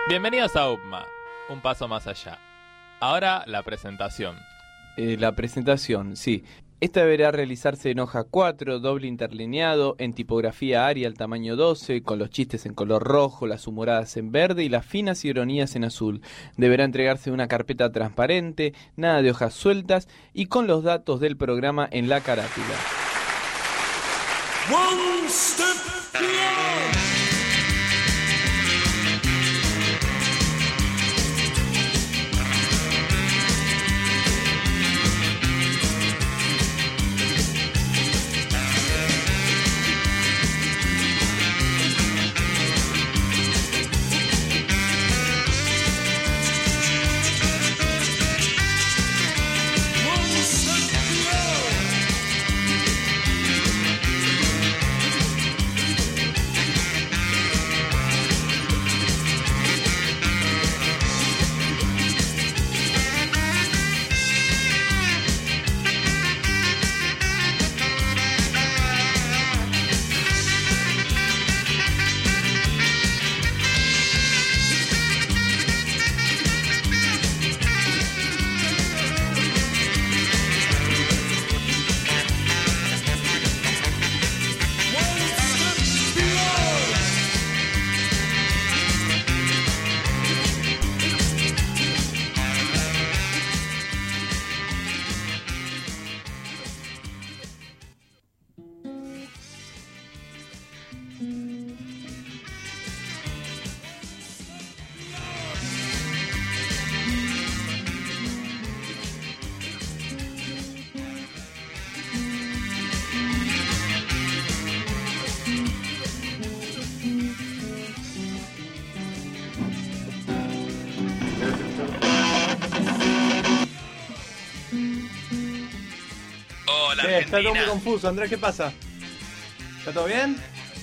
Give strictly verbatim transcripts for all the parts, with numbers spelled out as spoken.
Bienvenidos a U P M A, un paso más allá. Ahora la presentación. Eh, la presentación, sí. Esta deberá realizarse en hoja cuatro, doble interlineado, en tipografía Arial tamaño doce, con los chistes en color rojo, las humoradas en verde y las finas ironías en azul. Deberá entregarse una carpeta transparente, nada de hojas sueltas y con los datos del programa en la carátula. One step beyond. Sí, está todo muy confuso. Andrés, ¿qué pasa? ¿Está todo bien?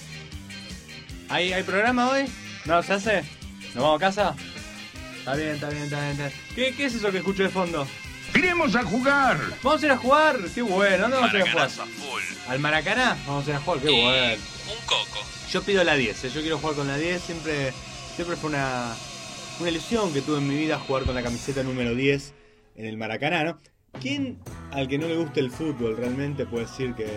¿Hay, ¿Hay programa hoy? ¿No se hace? ¿Nos vamos a casa? Está bien, está bien, está bien, está bien. ¿Qué, ¿Qué es eso que escucho de fondo? ¡Iremos a jugar! ¿Vamos a ir a jugar? ¡Qué bueno! ¿Dónde vamos a ir a jugar? Full. ¿Al Maracaná? Vamos a ir a jugar, qué Y bueno. un coco. Yo pido la diez, ¿eh? Yo quiero jugar con la diez. Siempre, siempre fue una, una ilusión que tuve en mi vida jugar con la camiseta número diez en el Maracaná, ¿no? ¿Quién al que no le gusta el fútbol realmente puede decir que,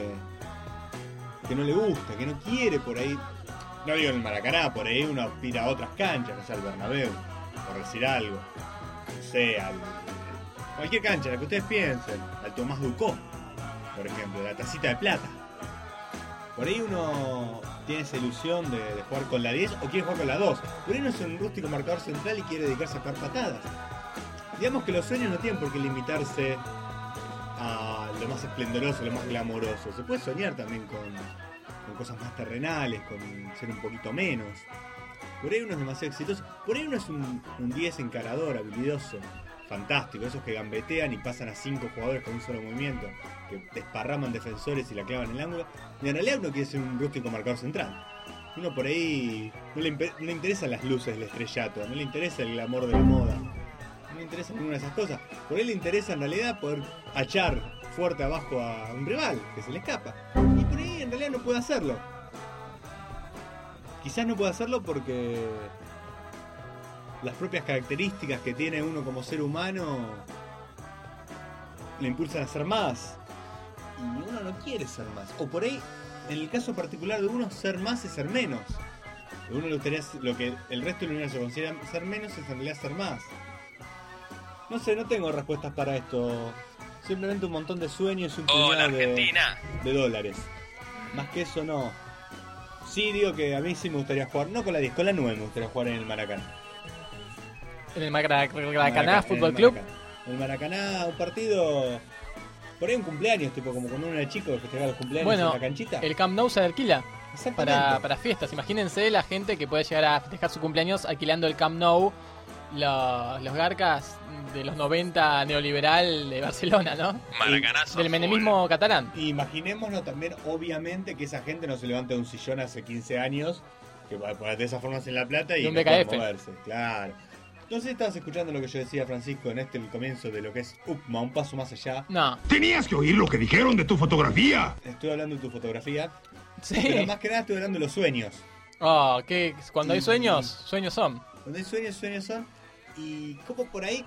que no le gusta, que no quiere por ahí? No digo en el Maracaná, por ahí uno aspira a otras canchas, no sé, al Bernabéu, por decir algo. No sé, al, cualquier cancha, la que ustedes piensen. Al Tomás Ducó, por ejemplo, la Tacita de Plata. Por ahí uno tiene esa ilusión de, de jugar con la diez o quiere jugar con la dos. Por ahí uno es un rústico marcador central y quiere dedicarse a sacar patadas. Digamos que los sueños no tienen por qué limitarse a lo más esplendoroso, lo más glamoroso. Se puede soñar también con, con cosas más terrenales, con ser un poquito menos. Por ahí uno es demasiado exitoso. Por ahí uno es un, un diez encarador, habilidoso, fantástico. Esos que gambetean y pasan a cinco jugadores con un solo movimiento, que desparraman defensores y la clavan en el ángulo. Y en realidad uno quiere ser un rústico marcador central. Uno por ahí no le, no le interesan las luces del estrellato, no le interesa el glamour de la moda. No le interesa ninguna de esas cosas. Por él le interesa en realidad poder achar fuerte abajo a un rival que se le escapa. Y por ahí en realidad no puede hacerlo. Quizás no puede hacerlo porque las propias características que tiene uno como ser humano le impulsan a ser más. Y uno no quiere ser más. O por ahí, en el caso particular de uno, ser más es ser menos. Uno le gustaría, lo que el resto del universo considera ser menos es en realidad ser más. No sé, no tengo respuestas para esto. Simplemente un montón de sueños y un Hola, puñado de, Argentina. de dólares. Más que eso no. Sí digo que a mí sí me gustaría jugar, no con la diez, con la nueve me gustaría jugar en el Maracaná. En el Maracaná, Maracaná Fútbol en el Club. Maracaná. En el Maracaná, un partido. Por ahí un cumpleaños, tipo como cuando uno era chico que festejaba los cumpleaños Bueno, en la canchita. el Camp Nou se alquila Exactamente. para, para fiestas. Imagínense la gente que puede llegar a festejar su cumpleaños alquilando el Camp Nou. Los, los garcas de los noventa neoliberal de Barcelona, ¿no? Maracanazo. Del menemismo catalán. Imaginémonos también, obviamente, que esa gente no se levanta de un sillón hace quince años, que de esa forma en La Plata y De un no B K pueden F. moverse. Claro. Entonces estabas escuchando lo que yo decía, Francisco, en este el comienzo de lo que es U P M A, un paso más allá. No. Tenías que oír lo que dijeron de tu fotografía. Estoy hablando de tu fotografía, Sí. pero más que nada estoy hablando de los sueños. Oh, que cuando hay sueños, sueños son. Donde hay sueños, sueños son. Y como por ahí,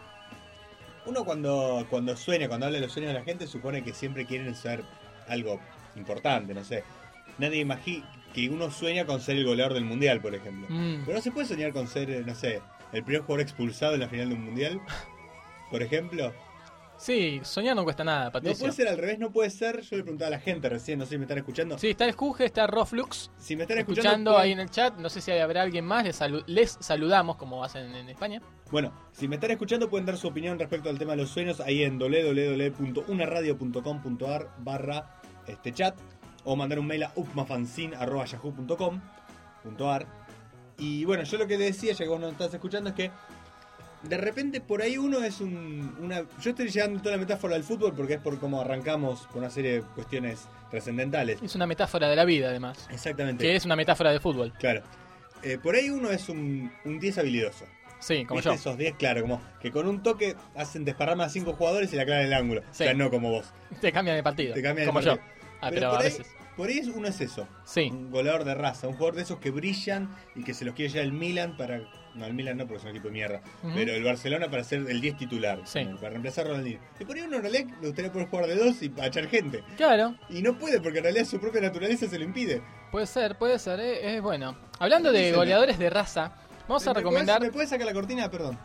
uno cuando, cuando sueña, cuando habla de los sueños de la gente, supone que siempre quieren ser algo importante, no sé. Nadie imagina que uno sueña con ser el goleador del mundial, por ejemplo. Mm. Pero no se puede soñar con ser, no sé, el primer jugador expulsado en la final de un mundial, por ejemplo. Sí, soñar no cuesta nada, No Patricio. puede ser al revés, no puede ser. Yo le preguntaba a la gente recién, no sé si me están escuchando. Sí, está el Juge, está Roflux. Si me están Escuchando, escuchando, ahí pueden- en el chat, no sé si habrá alguien más, les, salu- les saludamos como hacen en España. Bueno, si me están escuchando pueden dar su opinión respecto al tema de los sueños ahí en doble u doble u doble u punto una radio punto com punto a r barra este chat o mandar un mail a upmafanzine arroba yahoo punto com punto a r. Y bueno, yo lo que decía, ya que vos no estás escuchando, es que de repente por ahí uno es un... Una, yo estoy llevando toda la metáfora del fútbol porque es por cómo arrancamos por una serie de cuestiones trascendentales. Es una metáfora de la vida, además. Exactamente. Que es una metáfora de fútbol. Claro. Eh, por ahí uno es un un diez habilidoso. Sí, como ¿Viste yo. esos diez, claro, como que con un toque hacen desparrama a cinco jugadores y la clavan el ángulo. Sí. O sea, no como vos. Te cambian de partido. Te cambian como el yo. partido. Ah, Pero pero, por a ahí- veces. Por ahí es- uno es eso. Sí. Un goleador de raza, un jugador de esos que brillan y que se los quiere llevar el Milan para... No, el Milan no, porque es un equipo de mierda. Ujú. Pero el Barcelona para ser el diez titular. Sí. Como para reemplazar a Ronaldinho. Y por ahí uno en realidad le gustaría poder jugar de dos y para echar gente. Claro, Y no puede porque en realidad su propia naturaleza se lo impide. puede ser, puede ser, eh, es bueno. Hablando de Díselo. goleadores de raza, vamos a ¿Me- me recomendar... podés- ¿Me puedes sacar la cortina? Perdón.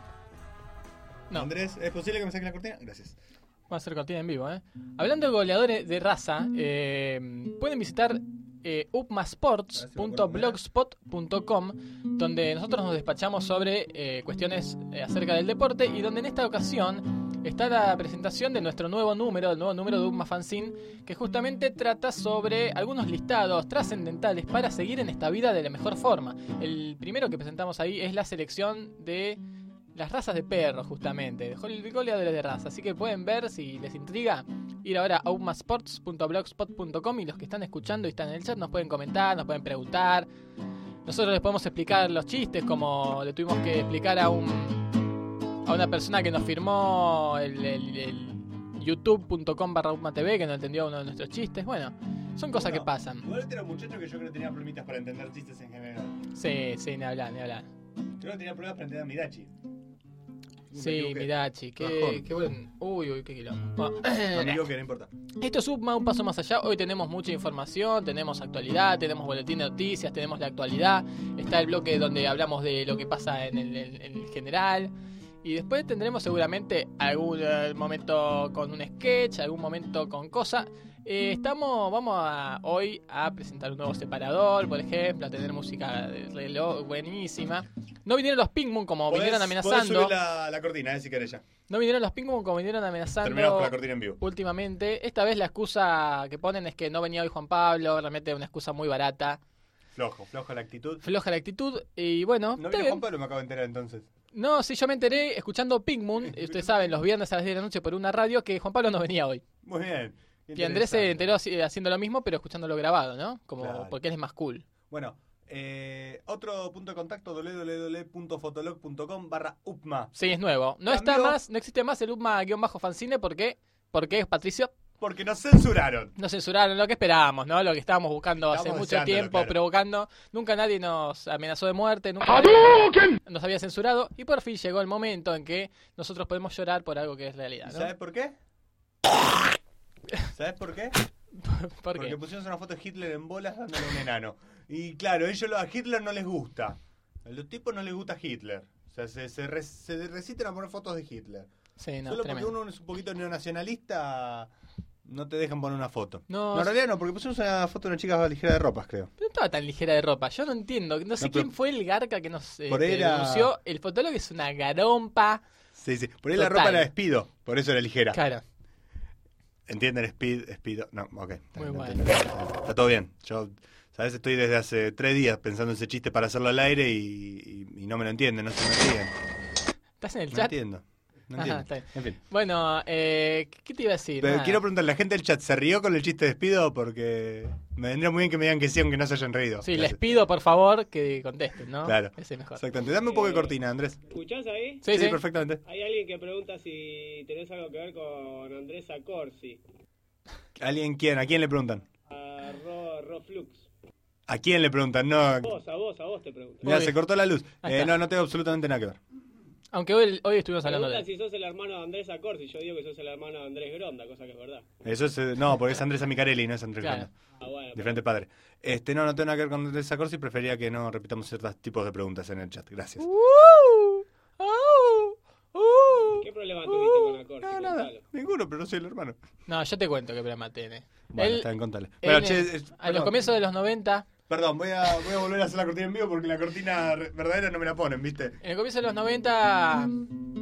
No. Andrés, ¿es posible que me saques la cortina? Gracias. Vamos a hacer cortina en vivo, ¿eh? Hablando de goleadores de raza, eh, pueden visitar eh, upmasports punto blogspot punto com, donde nosotros nos despachamos sobre eh, cuestiones eh, acerca del deporte y donde en esta ocasión está la presentación de nuestro nuevo número, el nuevo número de Upma Fanzine, que justamente trata sobre algunos listados trascendentales para seguir en esta vida de la mejor forma. El primero que presentamos ahí es la selección de las razas de perros, justamente, de goleadores de raza. Así que pueden ver, si les intriga, ir ahora a upmasports punto blogspot punto com y los que están escuchando y están en el chat nos pueden comentar, nos pueden preguntar. Nosotros les podemos explicar los chistes, como le tuvimos que explicar a un a una persona que nos firmó el, el, el youtube punto com barra upmatv, que no entendió uno de nuestros chistes. Bueno, son cosas que pasan. Igual este era un muchacho que yo creo que tenía problemitas para entender chistes en general. Sí, sí, ni hablar, ni hablar. Creo que tenía problemas para entender a Midachi. Me Sí, equivoqué. Mirachi, qué, Bajón. qué buen... Uy, uy, qué quilombo. Bueno, No me equivoqué, no importa. esto es Upma, un paso más allá. Hoy tenemos mucha información, tenemos actualidad, tenemos boletín de noticias, tenemos la actualidad. Está el bloque donde hablamos de lo que pasa en el, en- en el general. Y después tendremos seguramente algún eh, momento con un sketch, algún momento con cosa. Eh, estamos, vamos a, hoy a presentar un nuevo separador, por ejemplo, a tener música de reloj buenísima. No vinieron los Pink Moon como Podés- vinieron podés amenazando. subir la, la cortina, eh, si querés ya. No vinieron los Pink Moon como vinieron amenazando. Terminamos con la cortina en vivo. Últimamente, esta vez la excusa que ponen es que no venía hoy Juan Pablo, realmente una excusa muy barata, Flojo, flojo la actitud. floja la actitud y bueno, No está vino bien. Juan Pablo, me acabo de enterar entonces. No, sí, yo me enteré escuchando Pink Moon, y ustedes saben, los viernes a las diez de la noche por una radio, que Juan Pablo no venía hoy. Muy bien. Y Andrés se Interesante. enteró así- haciendo lo mismo, pero escuchándolo grabado, ¿no? Como Claro. porque él es más cool. Bueno, eh, otro punto de contacto, doble u doble u doble u punto fotolog punto com barra upma. Sí, es nuevo. No está Cambio. más, no existe más el Upma-fanzine porque, porque Patricio, Porque nos censuraron. nos censuraron lo que esperábamos, ¿no? Lo que estábamos buscando hace Estábamos mucho deseándolo, tiempo, claro. provocando. Nunca nadie nos amenazó de muerte, nunca nadie nos había censurado. Y por fin llegó el momento en que nosotros podemos llorar por algo que es realidad, ¿Y ¿no? ¿Sabes por qué? ¿Sabes por qué? ¿Por Porque qué? pusimos una foto de Hitler en bolas dándole a un enano. Y claro, ellos lo- a Hitler no les gusta. A los tipos no les gusta Hitler. O sea, se, se, re- se resisten a poner fotos de Hitler. Sí, no, Solo tremendo. porque uno es un poquito neonacionalista, no te dejan poner una foto. No, No, en realidad no, porque pusimos una foto de una chica ligera de ropas, creo. No estaba tan ligera de ropa, yo no entiendo. No sé No, pero- quién fue el garca que nos eh, Por que era- denunció. El fotólogo es una garompa. Sí, sí. Por ahí la Total. ropa era de Speedo, por eso era ligera. Claro. ¿Entienden? Speed, Speedo. No, ok. Está, Muy bien, bueno. entiendo. Está todo bien. Yo, ¿sabes? Estoy desde hace tres días pensando ese chiste para hacerlo al aire y, y- y no me lo entienden, no se me ríen. ¿Estás en el No chat? entiendo. No Ajá, entiendo. está bien. En fin. Bueno, eh, ¿qué te iba a decir? Pero Nada. quiero preguntarle, ¿la gente del chat se rió con el chiste de Speedo? Porque me vendría muy bien que me digan que sí, aunque no se hayan reído. Sí, Gracias. les pido por favor que contesten, ¿no? Claro. Ese es mejor. Exactamente. Dame un poco de cortina, Andrés. ¿Escuchás ahí? Sí, sí. perfectamente. Hay alguien que pregunta si tenés algo que ver con Andrés Acorsi. ¿Alguien quién? ¿A quién le preguntan? A Ro, Roflux. ¿A quién le preguntan? No. A vos, a vos, a vos te pregunto. Mira, Uy. se cortó la luz. Ahí Eh, está. no, no tengo absolutamente nada que ver. Aunque hoy, hoy estuvimos hablando de Preguntan él. si sos el hermano de Andrés Acorsi. Yo digo que sos el hermano de Andrés Gronda, cosa que es verdad. Eso es, eh, no, porque es Andrés Amicarelli, no es Andrés Claro. Gronda. Ah, bueno. Diferente padre. Este, no, no tengo nada que ver con Andrés Acorsi, prefería que no repitamos ciertos tipos de preguntas en el chat. Gracias. Uh, uh, uh. ¿Qué problema tuviste con Acorsi? No, nada. Contalo. Ninguno, pero no soy el hermano. No, yo te cuento qué problema tiene. Bueno, Él- está bien, contale. él, Bueno, che, eh, es- a los perdón. comienzos de los noventa, Perdón, voy a, voy a volver a hacer la cortina en vivo porque la cortina re- verdadera no me la ponen, ¿viste? en el comienzo de los noventa,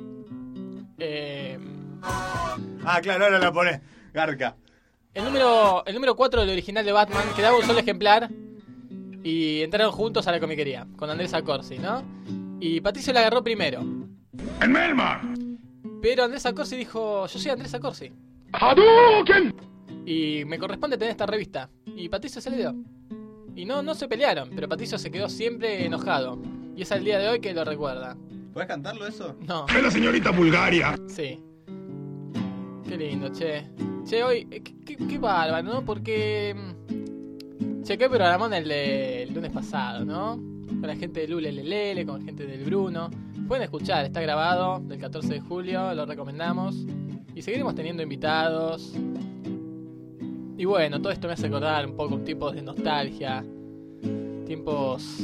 eh, Ah, claro, ahora la pones. Garca. el número el número cuatro del original de Batman quedaba un solo ejemplar y entraron juntos a la comiquería con Andrés Acorsi, ¿no? Y Patricio la agarró primero, ¡En Melmar! pero Andrés Acorsi dijo, yo soy Andrés Acorsi ¡Hadouken! y me corresponde tener esta revista, y Patricio se le dio. Y no, no se pelearon, pero Patricio se quedó siempre enojado. Y es al día de hoy que lo recuerda. ¿Podés cantarlo eso? No, ¡Es la señorita Bulgaria! sí. Qué lindo, che. Che, hoy, eh, qué, qué- qué bárbaro, ¿no? Porque... mm, Che, qué programón el del lunes pasado, ¿no? Con la gente de Lule Lelele, con la gente del Bruno. Pueden escuchar, está grabado del catorce de julio, lo recomendamos. Y seguiremos teniendo invitados. Y bueno, todo esto me hace acordar un poco tiempos de nostalgia. Tiempos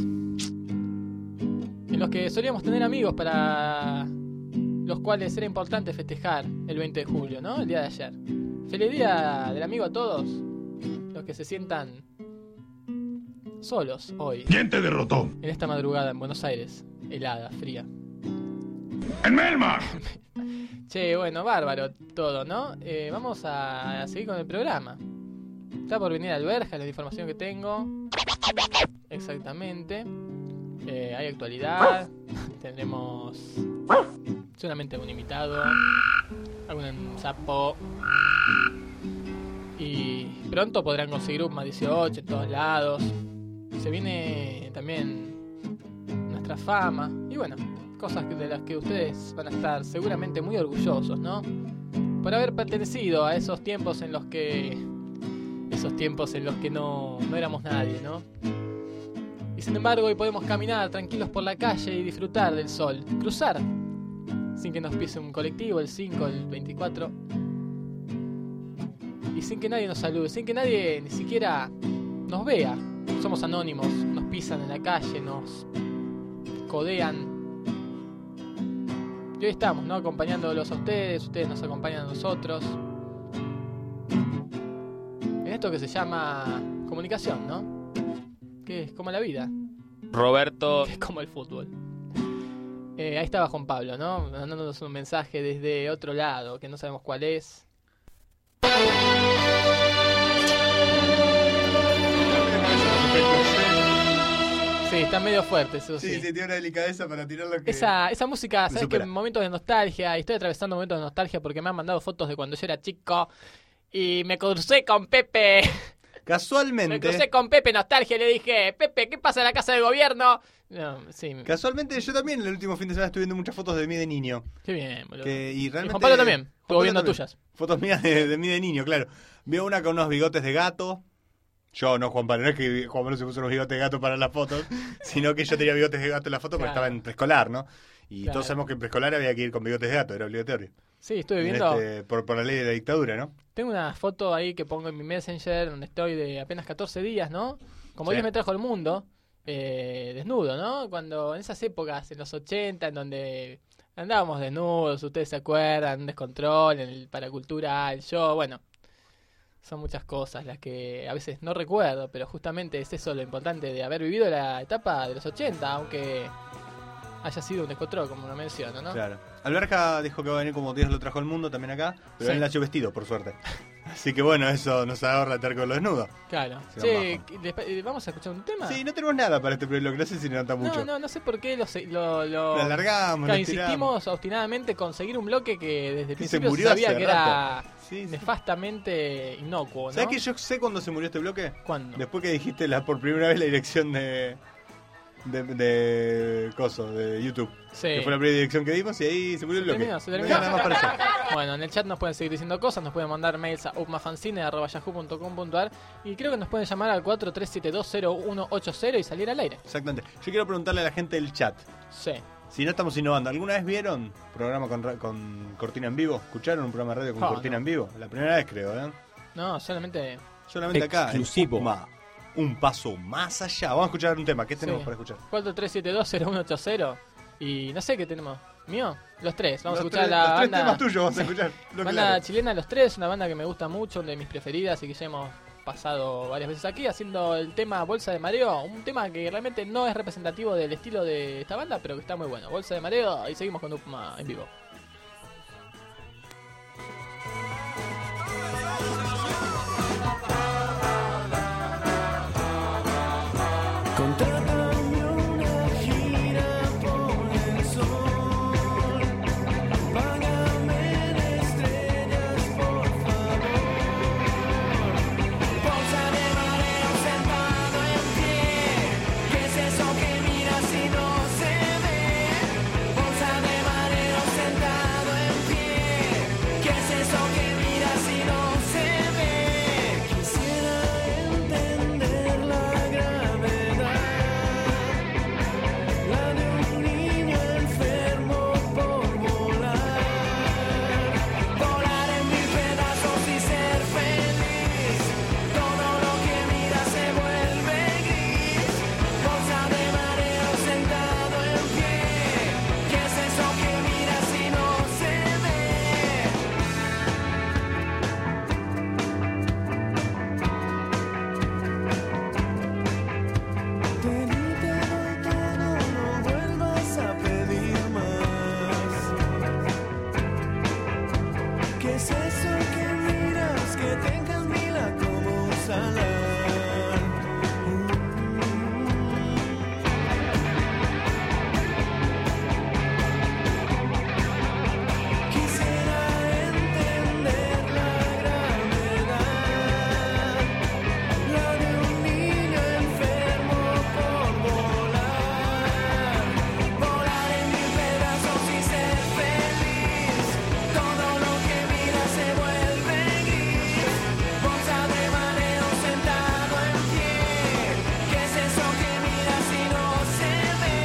en los que solíamos tener amigos para los cuales era importante festejar el veinte de julio, ¿no? El día de ayer. Feliz día del amigo a todos los que se sientan solos hoy, ¿Quién te derrotó? en esta madrugada en Buenos Aires, helada, fría. ¡En Melmar! Che, bueno, bárbaro todo, ¿no? Eh, vamos a, a seguir con el programa. Está por venir Alberja, la información que tengo. Exactamente. Eh, hay actualidad. Tendremos seguramente un invitado. Algún sapo. Y pronto podrán conseguir un más dieciocho en todos lados. Se viene también nuestra fama. Y bueno, cosas que- de las que ustedes van a estar seguramente muy orgullosos, ¿no? Por haber pertenecido a esos tiempos en los que... Esos tiempos en los que no, no éramos nadie, ¿no? Y sin embargo hoy podemos caminar tranquilos por la calle y disfrutar del sol. Cruzar sin que nos pise un colectivo, el cinco, el veinticuatro. Y sin que nadie nos salude, sin que nadie ni siquiera nos vea. Somos anónimos, nos pisan en la calle, nos codean. Y hoy estamos, ¿no? Acompañándolos a ustedes, ustedes nos acompañan a nosotros. En esto que se llama comunicación, ¿no? Que es como la vida, Roberto, que es como el fútbol. Eh, ahí estaba Juan Pablo, ¿no? Mandándonos un mensaje desde otro lado, que no sabemos cuál es. Sí, está medio fuerte, eso sí. Sí, sí, tiene una delicadeza para tirar lo que... Esa, esa música, Me ¿sabes supera. qué? Momentos de nostalgia, y estoy atravesando momentos de nostalgia porque me han mandado fotos de cuando yo era chico y me crucé con Pepe. Me Casualmente... crucé con Pepe nostalgia y le dije, Pepe, ¿qué pasa en la casa del gobierno? No, sí, Casualmente yo también el último fin de semana estuve viendo muchas fotos de mí de niño. qué bien, boludo. Que, y, realmente, Juan Pablo también, Juan estuvo Pablo viendo también. tuyas. Fotos mías de, de mí de niño, claro. Vio una con unos bigotes de gato. Yo, no Juan Pablo, no es que Juan Pablo se puso unos bigotes de gato para las fotos, sino que yo tenía bigotes de gato en la foto porque Claro. estaba en preescolar, ¿no? Y Claro. todos sabemos que en preescolar había que ir con bigotes de gato, era obligatorio. Sí, estuve En viendo, este- por, por la ley de la dictadura, ¿no? tengo una foto ahí que pongo en mi Messenger donde estoy de apenas catorce días, ¿no? Como Sí. Dios me trajo al mundo, eh, desnudo, ¿no? Cuando en esas épocas, en los ochenta, en donde andábamos desnudos, ustedes se acuerdan, descontrol, en el paracultura, el show, bueno, son muchas cosas las que a veces no recuerdo, pero justamente es eso lo importante de haber vivido la etapa de los ochenta, aunque haya sido un descontrol, como lo menciono, ¿no? Claro. Alberja dijo que va a venir como Dios lo trajo al mundo también acá, pero Sí. él nació vestido, por suerte. Así que bueno, eso nos ahorra estar con lo desnudo. Claro. Sí, Che, bajo. ¿les- eh, ¿vamos a escuchar un tema? Sí, no tenemos nada para este bloque, no sé si le nota mucho. No, no, no sé por qué lo, se- lo, lo- Lo alargamos, Claro, lo estiramos. insistimos obstinadamente en conseguir un bloque que desde el se principio se murió sabía hace que era rato. Sí, sí. nefastamente inocuo, ¿no? ¿Sabes que yo sé cuándo se murió este bloque? ¿Cuándo? Después que dijiste la, por primera vez la dirección de, de, de coso, de YouTube. Sí. Que fue la primera dirección que dimos y ahí se murió el Se bloque. terminó, se No terminó. había nada más para allá. Bueno, en el chat nos pueden seguir diciendo cosas, nos pueden mandar mails a upmafanzine arroba yahoo punto com punto ar y creo que nos pueden llamar al cuatro tres siete dos cero uno ocho cero y salir al aire. Exactamente. Yo quiero preguntarle a la gente del chat. Sí. Si no estamos innovando, ¿alguna vez vieron programa con, ra- con cortina en vivo? ¿Escucharon un programa de radio con Ah, cortina no. en vivo? La primera vez creo, ¿eh? No, solamente... Solamente acá. en Exclusivo. Upma. Un paso más allá. Vamos a escuchar un tema. ¿Qué tenemos Sí. para escuchar? cuatro tres siete dos cero uno ocho cero y no sé qué tenemos. ¿Mío? Los tres. Vamos los a escuchar tres, la los tres banda... temas tuyos vamos a escuchar. Lo Banda claro. chilena Los Tres, una banda que me gusta mucho, una de mis preferidas y que ya hemos pasado varias veces aquí haciendo el tema Bolsa de Mareo, un tema que realmente no es representativo del estilo de esta banda, pero que está muy bueno. Bolsa de Mareo y seguimos con Upma en vivo. Contrátame una gira por el sol, págame en estrellas por favor. Bolsa de mareo sentado en pie, ¿qué es eso que miras y no se ve? Bolsa de mareo sentado en pie, ¿qué es eso que miras y no se ve? Quisiera entender la gravedad, la de un niño enfermo por volar, volar en mil pedazos y ser feliz. Todo lo que miras se vuelve gris. Bolsa de mareo sentado en pie, ¿qué es eso que miras y no se ve? Te di, te doy todo, no vuelvas a pedir más. ¿Qué es eso que miras que te encandila como un salar? Quisiera entender la gravedad, la de un niño enfermo por volar, volar en mil pedazos y ser feliz. Todo lo que miras se vuelve gris. Bolsa de mareo sentado en pie, ¿qué es eso que miras y no se ve?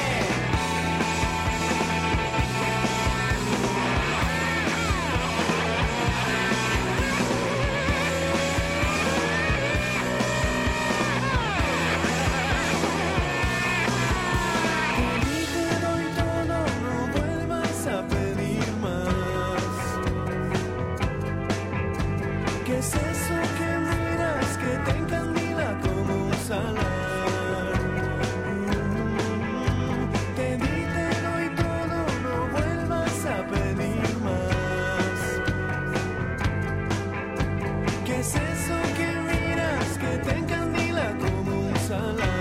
Y te doy todo, no vuelvas a pedir más. ¿Qué es eso que miras que te encandila como un salar? Te di, te doy todo, no vuelvas a pedir más. ¿Qué es eso que miras que te encandila como un salar?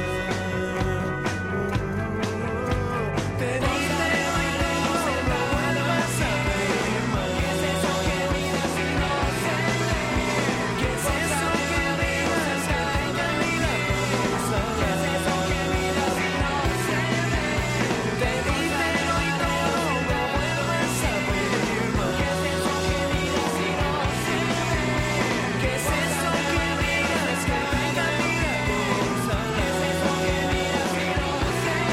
Te di, te doy todo, no vuelvas a pedir más. ¿Qué es eso que miras y no se ve? ¿Qué es eso que miras que te encandila como un salar? ¿Qué es eso que miras y no se ve? Te di, te doy todo, no vuelvas a pedir más. ¿Qué es eso que miras y no se ve? ¿Qué es eso que miras que te encandila como un salar? ¿Qué es eso que miras y no se ve?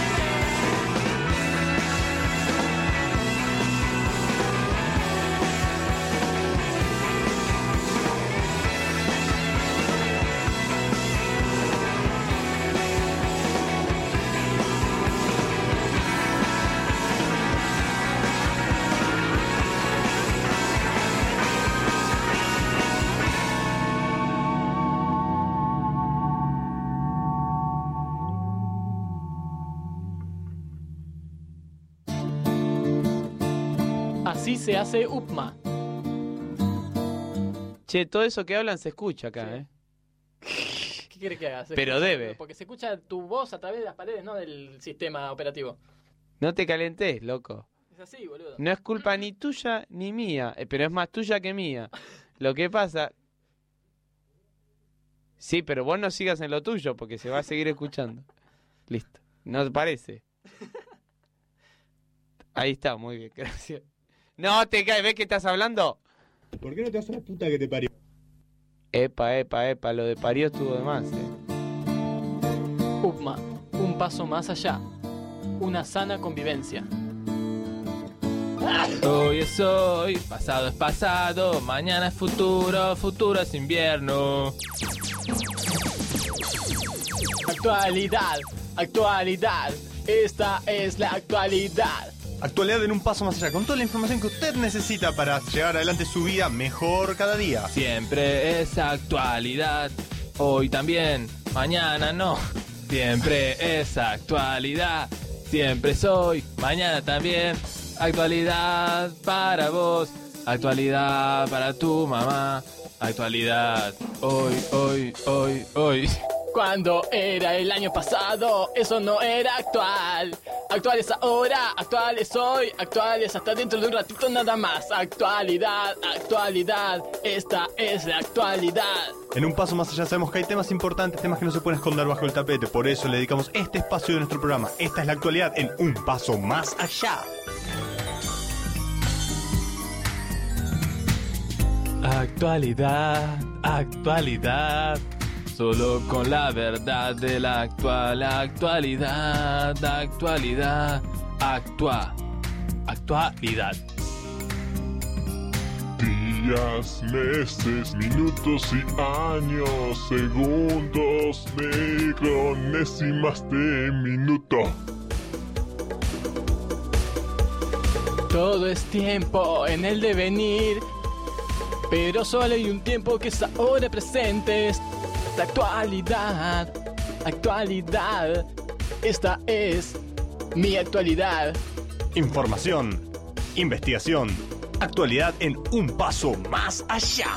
Así se hace Upma. Che, todo eso que hablan se escucha acá, Sí. ¿eh? ¿Qué quieres que haga? Se Pero escucha- debe. Porque se escucha tu voz a través de las paredes, no del sistema operativo. No te calentes, loco. Es así, boludo. No es culpa ni tuya ni mía, eh, pero es más tuya que mía. Lo que pasa... Sí, pero vos no sigas en lo tuyo porque se va a seguir escuchando. Listo. ¿No te parece? Ahí está, muy bien, gracias. No te caes, ¿ves que estás hablando? ¿Por qué no te vas a la puta que te parió? Epa, epa, epa, lo de parió estuvo de más, eh. UPMA, un paso más allá. Una sana convivencia. Hoy es hoy, pasado es pasado, mañana es futuro, futuro es invierno. Actualidad, actualidad. Esta es la actualidad. Actualidad en un paso más allá, con toda la información que usted necesita para llevar adelante su vida mejor cada día. Siempre es actualidad, hoy también, mañana no. Siempre es actualidad, siempre soy, mañana también. Actualidad para vos, actualidad para tu mamá. Actualidad, hoy, hoy, hoy, hoy. Cuando era el año pasado, eso no era actual. Actual es ahora, actual es hoy, actual es hasta dentro de un ratito nada más. Actualidad, actualidad, esta es la actualidad. En un paso más allá sabemos que hay temas importantes, temas que no se pueden esconder bajo el tapete. Por eso le dedicamos este espacio de nuestro programa. Esta es la actualidad en un paso más allá. Actualidad, actualidad. Solo con la verdad de la actual actualidad, actualidad, actua, actualidad. Días, meses, minutos y años, segundos, micronésimas de minuto. Todo es tiempo en el devenir, pero solo hay un tiempo que es ahora presente. Es la actualidad, actualidad, esta es mi actualidad. Información, investigación, actualidad en un paso más allá.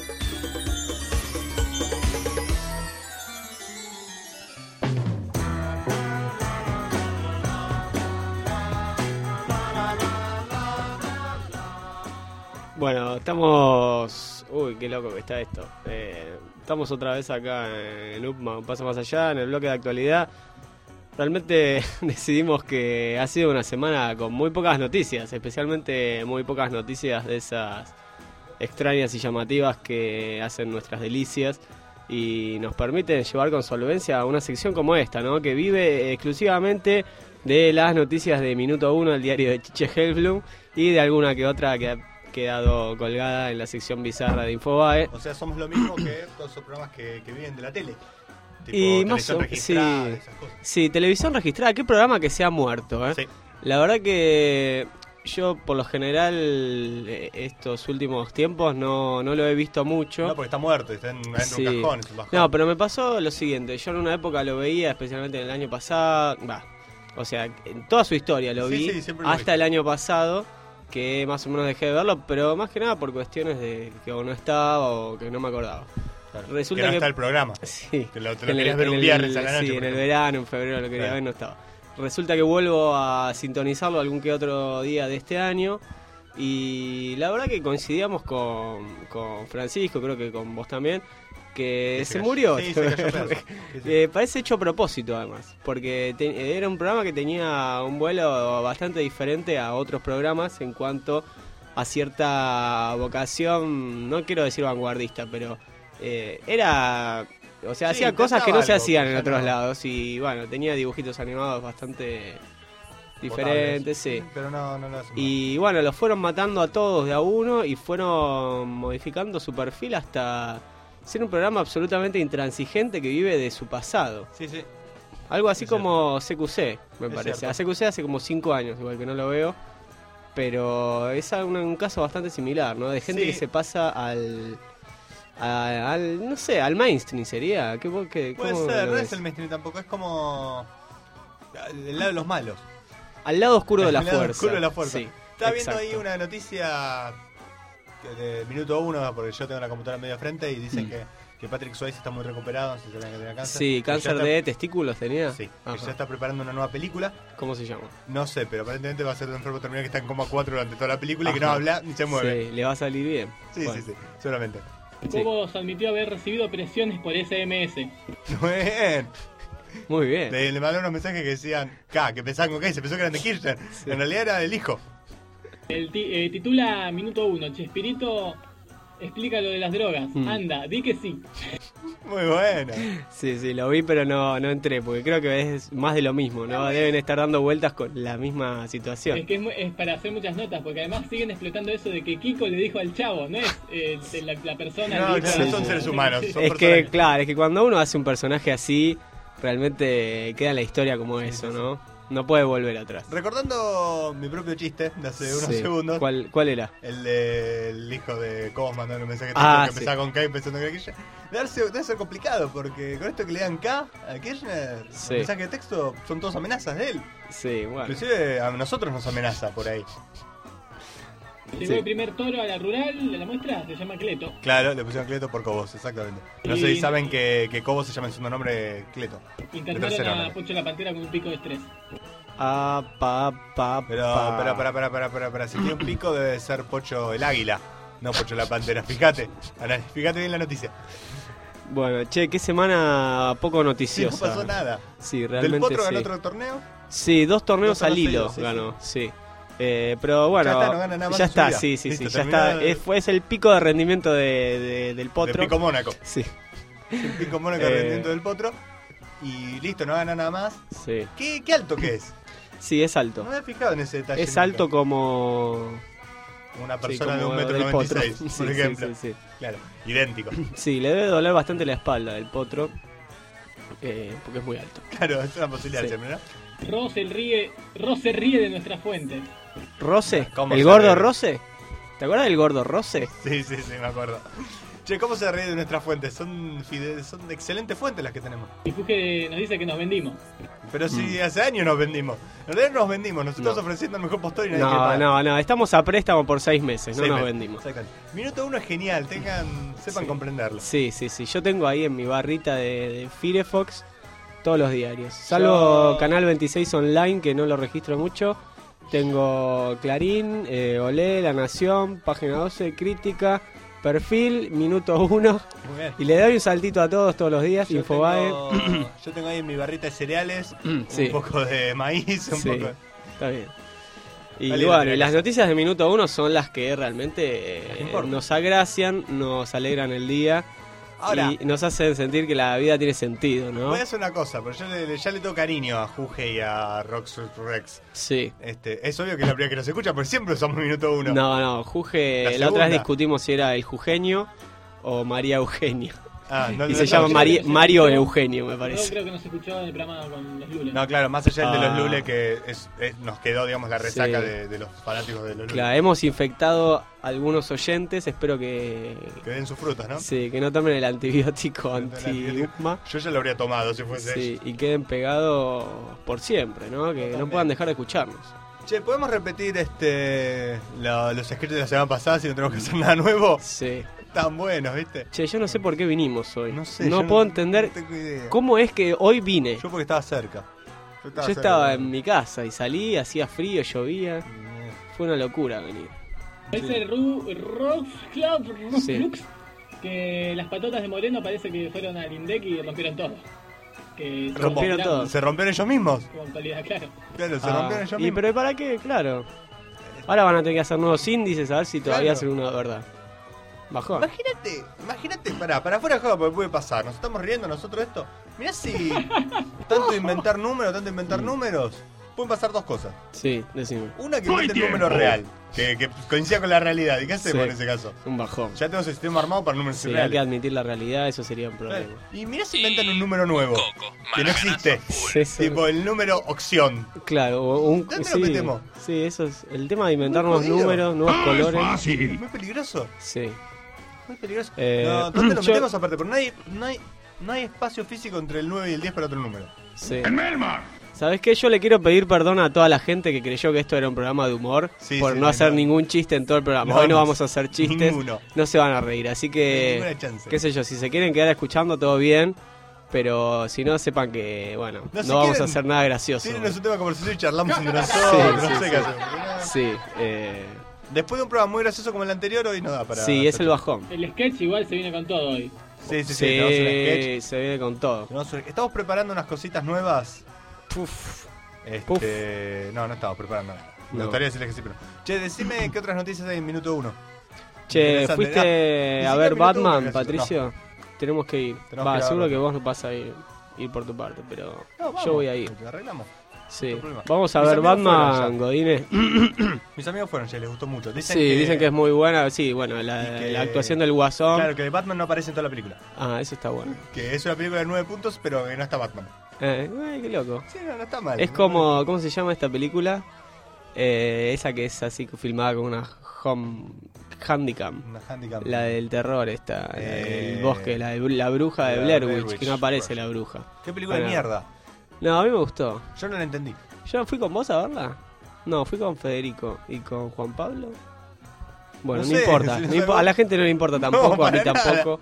Bueno, estamos... Uy, qué loco que está esto. Eh, estamos otra vez acá en UPMA, un paso más allá, en el bloque de actualidad. Realmente decidimos que ha sido una semana con muy pocas noticias, especialmente muy pocas noticias de esas extrañas y llamativas que hacen nuestras delicias y nos permiten llevar con solvencia una sección como esta, ¿no? Que vive exclusivamente de las noticias de Minuto Uno, el diario de Chiche Helblum, y de alguna que otra que ha quedado colgada en la sección bizarra de Infobae. O sea, somos lo mismo que todos esos programas que, que viven de la tele. Tipo Y más televisión o- registrada, sí. esas cosas. Sí, televisión registrada, qué programa que se ha muerto, ¿eh? Sí. La verdad que yo por lo general eh, estos últimos tiempos no, no lo he visto mucho. No, porque está muerto, está en, en Sí. un cajón, es un bajón. No, pero me pasó lo siguiente, yo en una época lo veía, especialmente en el año pasado, va, o sea, en toda su historia lo Sí, vi, sí, siempre lo hasta vi. el año pasado, que más o menos dejé de verlo, pero más que nada por cuestiones de que o no estaba o que no me acordaba. Claro, Resulta que no que- está el programa. Sí. Que lo, te lo En el- querías ver en un el- viernes a la noche. Sí, por en el ejemplo. verano, en febrero lo quería Claro. ver, no estaba. Resulta que vuelvo a sintonizarlo algún que otro día de este año y la verdad que coincidíamos con, con Francisco, creo que con vos también, que Sí, se, se cayó. murió. Sí, se cayó pedazo. Sí, sí. Eh, parece hecho a propósito además, porque te- era un programa que tenía un vuelo bastante diferente a otros programas en cuanto a cierta vocación, no quiero decir vanguardista, pero eh, era... O sea, Sí, hacía cosas que no se intentaba algo, hacían en ya otros no. lados y bueno, tenía dibujitos animados bastante Potables. diferentes, sí. Pero no, no lo hacen Y bueno, los fueron matando a todos de a uno y fueron modificando su perfil hasta ser un programa absolutamente intransigente que vive de su pasado. más. Sí, sí. Algo así Es como C Q C, me Es parece. cierto. A C Q C hace como cinco años, igual que no lo veo. Pero es un, un caso bastante similar, ¿no? De gente Sí. que se pasa al, a- al... no sé, al mainstream sería. ¿Qué, vos- qué, Puede cómo ser, lo no ves? es el mainstream tampoco, es como el lado de los malos. Al lado oscuro de la El lado fuerza. oscuro de la fuerza. Sí, Estaba viendo exacto. ahí una noticia que de minuto uno, porque yo tengo la computadora medio frente y dicen Mm. que, que Patrick Swayze está muy recuperado, no sé si saben que tenía cáncer. Sí, Que ya cáncer está- de testículos tenía. Sí, que Ajá. ya está preparando una nueva película. ¿Cómo se llama? No sé, pero aparentemente va a ser de un enfermo terminal que está en coma cuatro durante toda la película y que no Ajá. habla ni se mueve. Sí, le va a salir bien. Sí, Bueno, sí, sí, seguramente. sí. Cobos admitió haber recibido presiones por S M S. Muy bien. Muy bien. Le, le mandé unos mensajes que decían K, que pensaban con K y se pensó que eran de Kirchner. En realidad era del hijo. El ti- eh, titula Minuto uno. Chespirito explica lo de las drogas. Mm. Anda, di que sí. Muy bueno. Sí, sí, lo vi, pero no, no entré, porque creo que es más de lo mismo, ¿no? Deben estar dando vueltas con la misma Es situación. que es, mu- es para hacer muchas notas, porque además siguen explotando eso de que Kiko le dijo al chavo, no es eh, de la, la persona. No, el claro, hijo, no son seres humanos, son Es que, personajes. claro, es que cuando uno hace un personaje así, realmente queda en la historia como eso, ¿no? No puede volver atrás. Recordando mi propio chiste de hace unos Sí. segundos. ¿Cuál, ¿Cuál era? El del hijo de Cobos mandando un mensaje Ah, que sí. empezaba con K y pensando que era Kirchner. Debe ser, debe ser complicado porque con esto que le dan K a Kirchner, Sí. el mensaje de texto son todas amenazas de él. Sí, bueno. Inclusive a nosotros nos amenaza por ahí. Llegó Sí. el primer toro a la rural, de la muestra, se llama Cleto. Claro, le pusieron Cleto por Cobos, exactamente. No Y- sé si saben que, que Cobos se llama en segundo nombre Cleto. De Internaron tercero a nombre. Pocho la Pantera con un pico de estrés. Ah, pa, pa, Pero, pa. pero, para, para, para, para, para. Si tiene un pico debe ser Pocho el águila, no Pocho la pantera. Fíjate, Ana, fíjate bien la noticia. Bueno, che, qué semana poco Sí, no noticiosa. pasó nada. Sí, ¿Del realmente Potro ganó sí. otro torneo? Sí, dos torneos Dos al torneos hilo seguidos, sí, ganó, sí. Eh, pero bueno, Ya está, no gana nada más ya en su está, vida. sí, sí, Listo, sí, ya terminó está. el- Es, fue, es el pico de rendimiento de, de- del potro. De Pico Mónaco. Sí, El Pico Mónaco Eh. de rendimiento del Potro. Y listo, no gana nada más. sí. ¿Qué, qué alto que es? Sí, es No alto. me había fijado en ese detalle. Es nunca. alto como... Una sí, persona de como un metro del noventa y potro. seis, Sí, por sí, ejemplo. sí, sí. Claro, idéntico. Sí, le debe doler bastante la espalda del potro. eh, porque es muy alto. Claro, es una posibilidad Sí. siempre, ¿no? Ross el ríe, Ross se ríe de nuestra fuente. ¿Rose? ¿Cómo ¿El se gordo ríe? Rose? ¿Te acuerdas del gordo Rose? Sí, sí, sí, me acuerdo. Che, ¿cómo se ríe de nuestras fuentes? Son, fide- son excelentes fuentes las que tenemos. Y Fuge nos dice que nos vendimos. Pero si hace años nos vendimos. En realidad nos vendimos, nos estamos No. ofreciendo el mejor postor y nadie quiere No, pagar. no, no. Estamos a préstamo por seis meses, no Seis nos meses. vendimos. Exactamente. Minuto uno es genial, tengan, sepan Sí. comprenderlo. Sí, sí, sí. Yo tengo ahí en mi barrita de, de Firefox todos los diarios. Salvo Yo- Canal veintiséis Online, que no lo registro mucho. Tengo Clarín, eh, Olé, La Nación, Página doce, Crítica, Perfil, Minuto uno. Muy bien. Y le doy un saltito a todos todos los días. Yo Infobae. tengo, yo tengo ahí en mi barrita de cereales Sí. un poco de maíz, un Sí. poco de... Está bien. Y Vale, bueno, vale, y las vale. noticias de Minuto uno son las que realmente eh, Las que importan. nos agracian, nos alegran el día Ahora, y nos hacen sentir que la vida tiene sentido, ¿no? voy a hacer una cosa, pero yo le- ya le tengo cariño a Juge y a Rox Rex. Sí. Este, es obvio que es la primera que nos escucha, pero siempre usamos minuto uno. No, no, Juge, La la, otra vez segunda. discutimos si era el Jujeño o María Eugenia. Ah, no, Y no, se no, llama yo- Mari- yo- Mario yo- Eugenio, me Yo parece. creo que nos escuchó en el programa con los lunes. No, claro, más allá del de Ah. los Lule, que es, es- nos quedó, digamos, la resaca Sí. de, de los fanáticos de los Lule. Claro, hemos infectado a algunos oyentes, espero que, Que den sus frutos, ¿no? sí, que no tomen el antibiótico el antibiótico. anti-UPMA. Yo ya lo habría tomado si fuese Sí, y queden pegados por siempre, ¿no? Que no Totalmente. puedan dejar de escucharnos. Che, ¿podemos repetir este lo- los sketches de la semana pasada si no tenemos que hacer nada nuevo? Sí. Tan buenos, ¿viste? Che, yo no sé por qué vinimos hoy. No sé. No yo puedo entender no tengo idea. cómo es que hoy vine. Yo porque estaba cerca. Yo estaba, Yo cerca. estaba en mi casa y salí, hacía frío, llovía. Fue una locura venir. Ese Ru, Rox Club, Rox Sí. Lux, que las patotas de Moreno parece que fueron al INDEC y rompieron todo. Que se Rompieron compraron todo. ¿Se rompieron ellos mismos? Con actualidad, claro. Claro, se Ah, rompieron ellos ¿Y mismos. pero para qué? Claro. Ahora van a tener que hacer nuevos índices a ver si todavía Claro. hacen uno de verdad. Bajón. Imagínate, imagínate, pará, para afuera de juego porque puede pasar. Nos estamos riendo nosotros esto. Mirá si tanto inventar números, tanto inventar números, pueden pasar dos cosas. Sí, decime. Una que invente el número real, que, que coincida con la realidad. ¿Y qué hacemos Sí. en ese caso? Un bajón. Ya tenemos el sistema armado para números Sí, hay que reales. admitir la realidad, eso sería un Claro. problema. Y mirá si inventan un número nuevo, que no existe. Sí, sí. Tipo el número opción. Claro, o un, ¿Dónde sí, lo metemos? sí, eso es el tema de inventar nuevos jodido. números, nuevos colores. Fácil. Muy peligroso. Sí. Muy peligroso. Eh, no, ¿dónde lo yo- metemos aparte? Pero no hay, no, hay, no hay espacio físico entre el nueve y el diez para otro número. Sí. En Melmar. ¿Sabes qué? Yo le quiero pedir perdón a toda la gente que creyó que esto era un programa de humor Sí, por sí, no sí, hacer no. ningún chiste en todo el programa. No, Hoy no no, vamos a hacer chistes. ninguno. No se van a reír. Así No hay ninguna que, chance. qué sé yo, si se quieren quedar escuchando, todo bien. Pero si no, sepan que, bueno, No, no, si vamos quieren, a hacer nada gracioso. Tienen un tema de conversación y charlamos entre Sí, nosotros. sí, no sé sí. qué hacemos. Sí, eh, Después de un programa muy gracioso como el anterior, hoy no da para. sí, es hacer- el bajón. El sketch igual se viene con todo hoy. Sí, sí, sí. tenemos un sketch. se viene con todo. Tenemos un- Estamos preparando unas cositas nuevas. Puf. Este, no, no estamos preparando nada. Me No. gustaría decirles que sí, pero. Che, decime qué otras noticias hay en minuto uno. Che, Interesante. ¿fuiste Ah, ni a siquiera ver minuto uno, Batman, casi. Patricio? Tenemos que ir. Tenemos Va, que ir a seguro verlo. que vos no vas a ir, ir por tu parte, pero No, vamos, yo voy a ir. lo arreglamos. Sí. no hay problema. Vamos a Mis ver amigos fueron Batman, ya. Godínez. Mis amigos fueron ya, les gustó mucho. Dicen Sí, que, dicen que es muy buena. Sí, bueno, la, y que- la actuación del Guasón. Claro, que Batman no aparece en toda la película. Ah, eso está bueno. Que es una película de nueve puntos, pero que no está Batman. Eh, ay, qué loco. Sí, no, no está mal. Es como, ¿cómo se llama esta película? Eh, esa que es así filmada con una home handicam. Una handicap. La del terror esta, la Eh, del bosque, la, de, la bruja de la Blair Blair Witch, Witch que no aparece Project. la bruja. ¿Qué película de Bueno. mierda? No, a mí me gustó. Yo no la entendí. ¿Yo fui con vos a verla? No, fui con Federico y con Juan Pablo. Bueno, No no, sé, importa. si no no impo- sabemos. a la gente no le importa tampoco, a mí para nada. tampoco.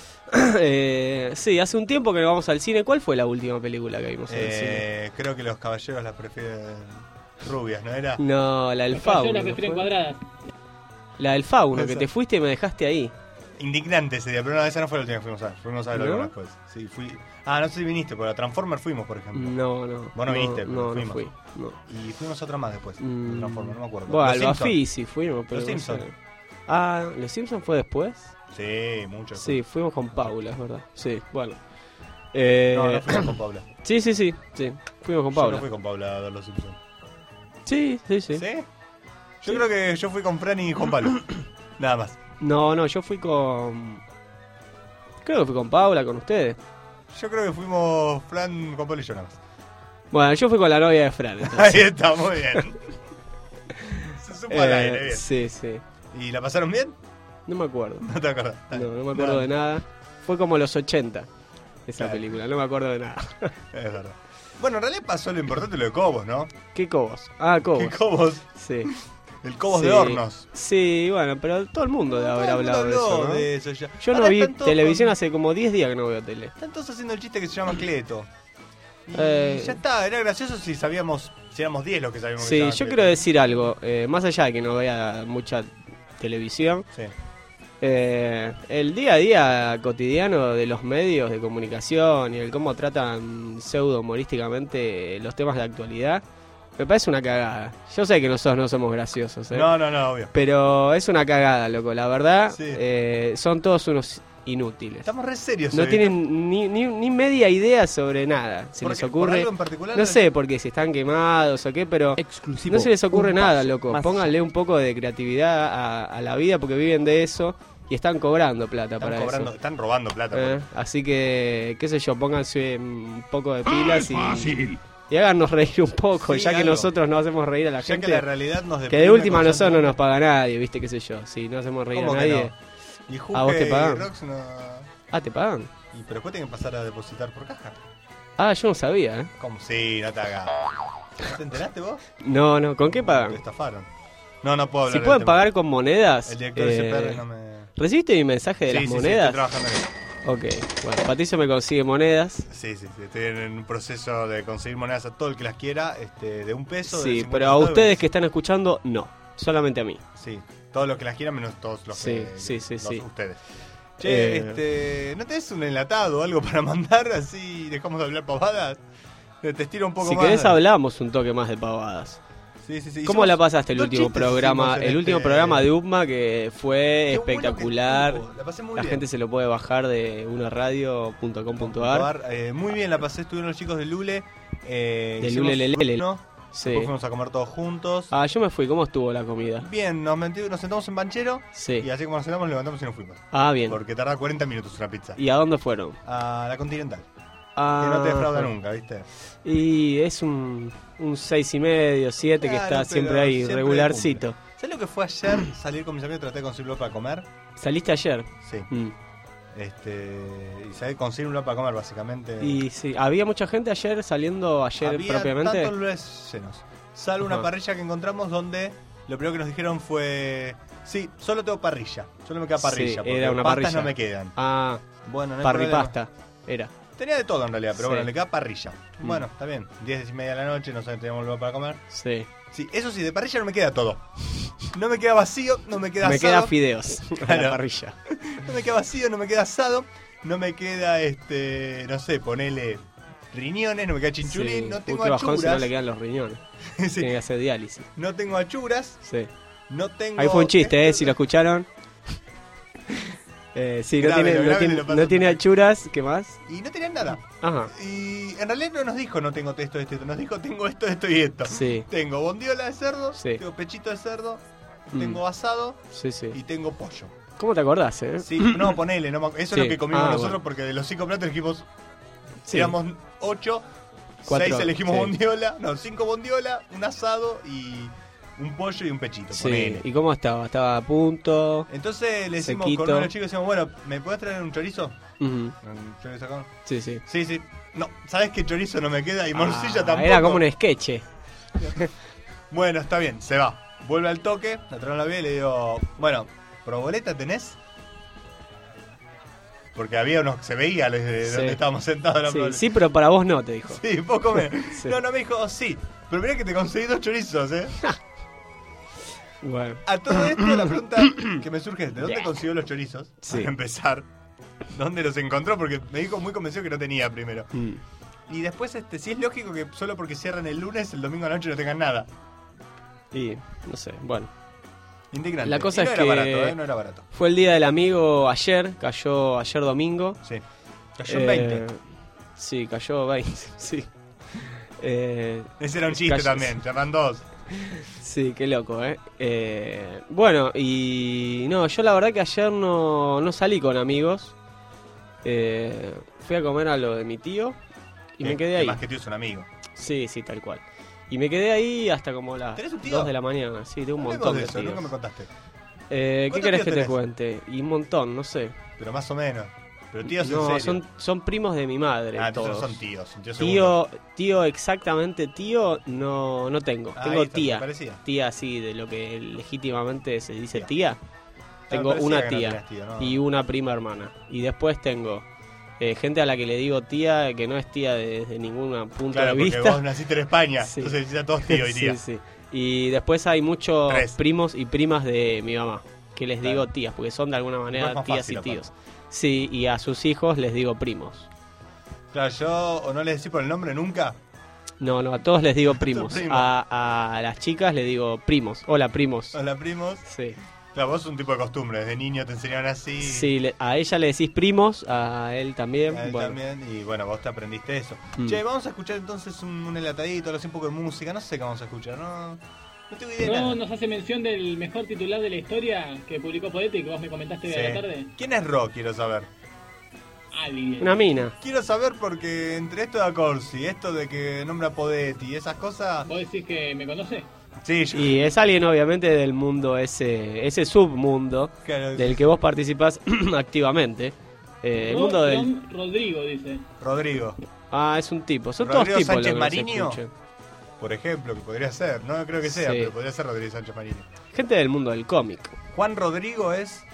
Eh, sí, hace un tiempo que no vamos al cine. ¿Cuál fue la última película que vimos en el cine? Eh, creo que los caballeros las prefieren rubias, ¿no era? No, la del Yo Fauno. la ¿no prefiero en fue? cuadradas. La del Fauno, que Esa. te fuiste y me dejaste ahí. Indignante ese día, pero no, esa no fue la última que fuimos a ver. Fuimos a ver algo ¿No? después. Sí, fui. Ah, no sé si viniste, pero a Transformer fuimos, por ejemplo. No, no. Vos no viniste, pero No, no fuimos. fui. No. Y fuimos a otra más después. de Mm. Transformer, no me acuerdo. Bueno, Los al Simpson. Bafisi sí fuimos, pero Los no Simpson. sé. Ah, ¿Los Simpsons fue después? Sí, mucho. Sí, fuimos con Paula, es verdad. Sí, bueno. Eh, No, no fuimos con Paula. Sí, sí, sí, sí. Fuimos con Yo Paula. no fui con Paula a ver los Simpsons. Sí, sí, sí, ¿Sí? Yo creo que yo fui con Fran y Juan Pablo. Nada más. No, no, yo fui con... Creo que fui con Paula, con ustedes. Yo creo que fuimos Fran, Juan Pablo y yo nada más. Bueno, yo fui con la novia de Fran. Ahí entonces. está, muy bien. Se supo al Eh, aire, bien. sí, sí. ¿Y la pasaron bien? No me acuerdo. No te acordás. No, no me acuerdo No, de nada. Fue como los ochenta, esa Claro. película. No me acuerdo de nada. Es verdad. Bueno, en realidad pasó lo importante, lo de Cobos, ¿no? ¿Qué Cobos? Ah, Cobos. ¿Qué Cobos? Sí. El Cobos Sí. de Hornos. Sí, bueno, pero todo el mundo debe haber Todo el mundo hablado de eso, habló ¿no? de eso ya. Yo no Ahora vi están todos televisión con- hace como diez días que no veo tele. Están todos haciendo el chiste que se llama Cleto. Y Eh. ya está, era gracioso si sabíamos, si éramos diez los que sabíamos que se Sí, llama yo Cleto. quiero decir algo. eh, más allá de que no vea mucha televisión, Sí. eh, el día a día cotidiano de los medios de comunicación y el cómo tratan pseudo humorísticamente los temas de actualidad, me parece una cagada. Yo sé que nosotros no somos graciosos, ¿eh? No, no, no, obvio. Pero es una cagada, loco. La verdad, Sí. eh, son todos unos inútiles. Estamos re serios No hoy. tienen ni, ni, ni media idea sobre nada. Se ¿Por les qué? ¿Por ocurre... algo en particular? No sé, porque si están quemados o qué, pero Exclusivo. no se les ocurre Un nada, paso loco. más Pónganle un poco de creatividad a, a la vida porque viven de eso y están cobrando plata Están para cobrando, eso. están robando plata. Eh, por- Así que, qué sé yo, pónganse un poco de pilas y, Fácil. y háganos reír un poco, Sí, ya que algo. nosotros no hacemos reír a la Ya gente. que la realidad nos Que deprime de última a nosotros no constantemente. nos paga nadie, viste, qué sé yo. Si no hacemos reír a ¿Cómo que nadie. no? Y ¿A vos te Juge pagan? y Rox no... Ah, ¿te pagan? Y pero después tienen que pasar a depositar por caja. Ah, yo no sabía, ¿eh? ¿Cómo? Sí, no te hagas. ¿No te enteraste vos? No, no, ¿con qué Te pagan? estafaron. No, no puedo hablar Si del pueden tema. pagar con monedas. El director de eh, C P R no me... ¿Recibiste mi mensaje de sí, las sí, sí, monedas? estoy trabajando en eso. Ok, bueno, Patricio me consigue monedas. Sí, sí, sí, estoy en un proceso de conseguir monedas a todo el que las quiera, este, de un peso. de Sí, cincuenta pero a centavos. ustedes que están escuchando, no. Solamente a mí. Sí, todos los que las quieran menos todos los Sí, que... sí, sí, los sí. ustedes. Che, Eh. este, ¿no tenés un enlatado o algo para mandar así dejamos de hablar pavadas? Te te estiro un poco Si más. querés hablamos un toque más de pavadas. Sí, sí, sí. ¿Cómo Hicimos la pasaste el dos último chistes programa? hicimos en El último este- programa de U P M A que fue Qué bueno que espectacular. estuvo, La pasé muy La bien. gente se lo puede bajar de una radio punto com punto a r. Eh, muy bien la pasé, estuvieron los chicos de Lule. Eh, De hicimos Lule Lele. uno, Sí. Después fuimos a comer todos juntos. Ah, yo me fui. ¿Cómo estuvo la comida? Bien, nos, menti- nos sentamos en banchero Sí. y así como nos sentamos, nos levantamos y nos fuimos. Ah, bien. Porque tarda cuarenta minutos una pizza. ¿Y a dónde fueron? A la Continental. Ah, Que no te defrauda nunca, ¿viste? Y es un, un seis y medio, siete que Claro, está pero siempre ahí, siempre regularcito. ¿Sabes lo que fue ayer salir con mis amigos y tratar de conseguir lugar para comer? ¿Saliste ayer? Sí. Mm. Este, y salir conseguir un lugar para comer, básicamente. Y sí, había mucha gente ayer saliendo ayer Había propiamente. tantos lugares llenos. Salvo una Ajá. parrilla que encontramos donde lo primero que nos dijeron fue: sí, solo tengo parrilla. Solo me queda parrilla. Sí, porque era una pastas parrilla. no me quedan. Ah, Bueno, no hay problema. parripasta. Era. Tenía de todo en realidad, pero Sí. bueno, le queda parrilla. Mm. Bueno, está bien. Diez y media de la noche, no teníamos lugar para comer. Sí. Sí, eso sí, de parrilla no me queda todo. No me queda vacío, no me queda Me asado. queda fideos. en Claro. La parrilla. No me queda vacío, no me queda asado. no me queda, este, no sé, ponele riñones, no me queda chinchulín, Sí. no Uy, tengo qué bajón si no achuras. le quedan los riñones. Sí. Tiene que hacer diálisis. No tengo achuras, Sí. no tengo... Ahí fue un chiste, ¿eh? esto- Si lo escucharon. Eh, sí, no Grábenlo, tiene, no grábenlo, tiene, lo paso no tiene por- achuras. ¿Qué más? Y no tenían nada. Ajá. Y en realidad no nos dijo no tengo esto, esto, esto. Nos dijo tengo esto, esto y esto. Sí. Tengo bondiola de cerdo, Sí. tengo pechito de cerdo, Mm. tengo asado Sí, sí. y tengo pollo. ¿Cómo te acordás, eh? Sí, no, ponele, no, me- eso Sí. es lo que comimos Ah, nosotros bueno. porque de los cinco platos elegimos, Sí. éramos ocho, Cuatro, seis elegimos sí. bondiola, no, cinco bondiola, un asado y un pollo y un pechito, Sí. ponele. ¿Y cómo estaba? ¿Estaba a punto? Entonces le decimos Sequito. con uno de los chicos, decimos, bueno, ¿me puedes traer un chorizo? Ujú. ¿Un chorizo acá? Sí, sí. Sí, sí. No, ¿sabes qué chorizo no me queda? Y morcilla Ah, tampoco. Era como un sketch. Bueno, está bien, se va. Vuelve al toque, la trae la vida y le digo, bueno, ¿proboleta tenés? Porque había unos que se veía desde Sí. donde estábamos sentados. La Sí, proboleta. sí, pero para vos no, te dijo. Sí, poco menos. Sí. No, no, me dijo, oh, sí. Pero mirá que te conseguí dos chorizos, ¿eh? Bueno. A todo esto, la pregunta que me surge es, ¿de dónde consiguió los chorizos? Sí. Para empezar. ¿Dónde los encontró? Porque me dijo muy convencido que no tenía primero. Mm. Y después, este, sí es lógico que solo porque cierran el lunes, el domingo a la noche no tengan nada. Y, no sé, bueno. Indignante. La cosa Y no es era que- barato, ¿eh? No era barato. Fue el día del amigo ayer, cayó ayer domingo. Sí. Cayó en Eh, veinte. Sí, cayó veinte, sí. Eh, Ese era un chiste cayó- también, llaman dos. Sí, qué loco, ¿eh? Eh, Bueno, y no, yo la verdad que ayer no, no salí con amigos. Eh, fui a comer a lo de mi tío y me Que- quedé que ahí. Más que tío es un amigo. Sí, sí, tal cual. Y me quedé ahí hasta como las ¿Tenés un tío? dos de la mañana. Sí, tengo un Hablemos montón de de eso, tíos. nunca me contaste. Eh, ¿Qué ¿Cuántos querés tíos que te tenés? cuente? Y un montón, no sé. Pero más o menos. Pero tíos en No, serio. son, son primos de mi madre. Ah, entonces todos. son tíos. un tío segundo. Tío, tío, exactamente tío, no, no tengo. Ah, tengo ahí está, tía. me parecía. Tía, así, de lo que legítimamente se dice Tía. tía. me Tengo parecía una que no tía tenías tío, no. y una prima hermana. Y después tengo eh, gente a la que le digo tía, que no es tía desde ningún punto Claro, de porque vista. vos naciste en España. Sí. Entonces decís a todos tío y tía. Sí, sí. Y después hay muchos Tres. primos y primas de mi mamá, que les Claro. digo tías, porque son de alguna Es manera más tías fácil, y aparte. tíos. Sí, y a sus hijos les digo primos. Claro, yo o no les decís por el nombre nunca. No, no, a todos les digo primos. primos. A, a las chicas les digo primos. Hola, primos. Hola, primos. Sí. Claro, vos es un tipo de costumbre. Desde niño te enseñaron así. Sí, le- a ella le decís primos, a él también. A él bueno. también. Y bueno, vos te aprendiste eso. Mm. Che, vamos a escuchar entonces un, un enlatadito, algo así, un poco de música. No sé qué vamos a escuchar, no. No tengo idea de No nada. nos hace mención del mejor titular de la historia que publicó Podetti, que vos me comentaste de Sí. la tarde. ¿Quién es Ro? Quiero saber. Alguien. Una mina. Quiero saber porque entre esto de Acorsi, esto de que nombra Podetti y esas cosas. ¿Vos decís que me conoce? Sí, yo. Y es alguien obviamente del mundo, ese, ese submundo Claro, del que vos participás activamente. Eh, el Ro- mundo del... Ron Rodrigo, dice. Rodrigo, Ah, es un tipo. Son Rodrigo todos tipos Sánchez los que se Mariño. escuchan. por ejemplo, que podría ser. No creo que sea, Sí. pero podría ser Rodríguez Sánchez Marino. Gente del mundo del cómic. Juan Rodrigo es.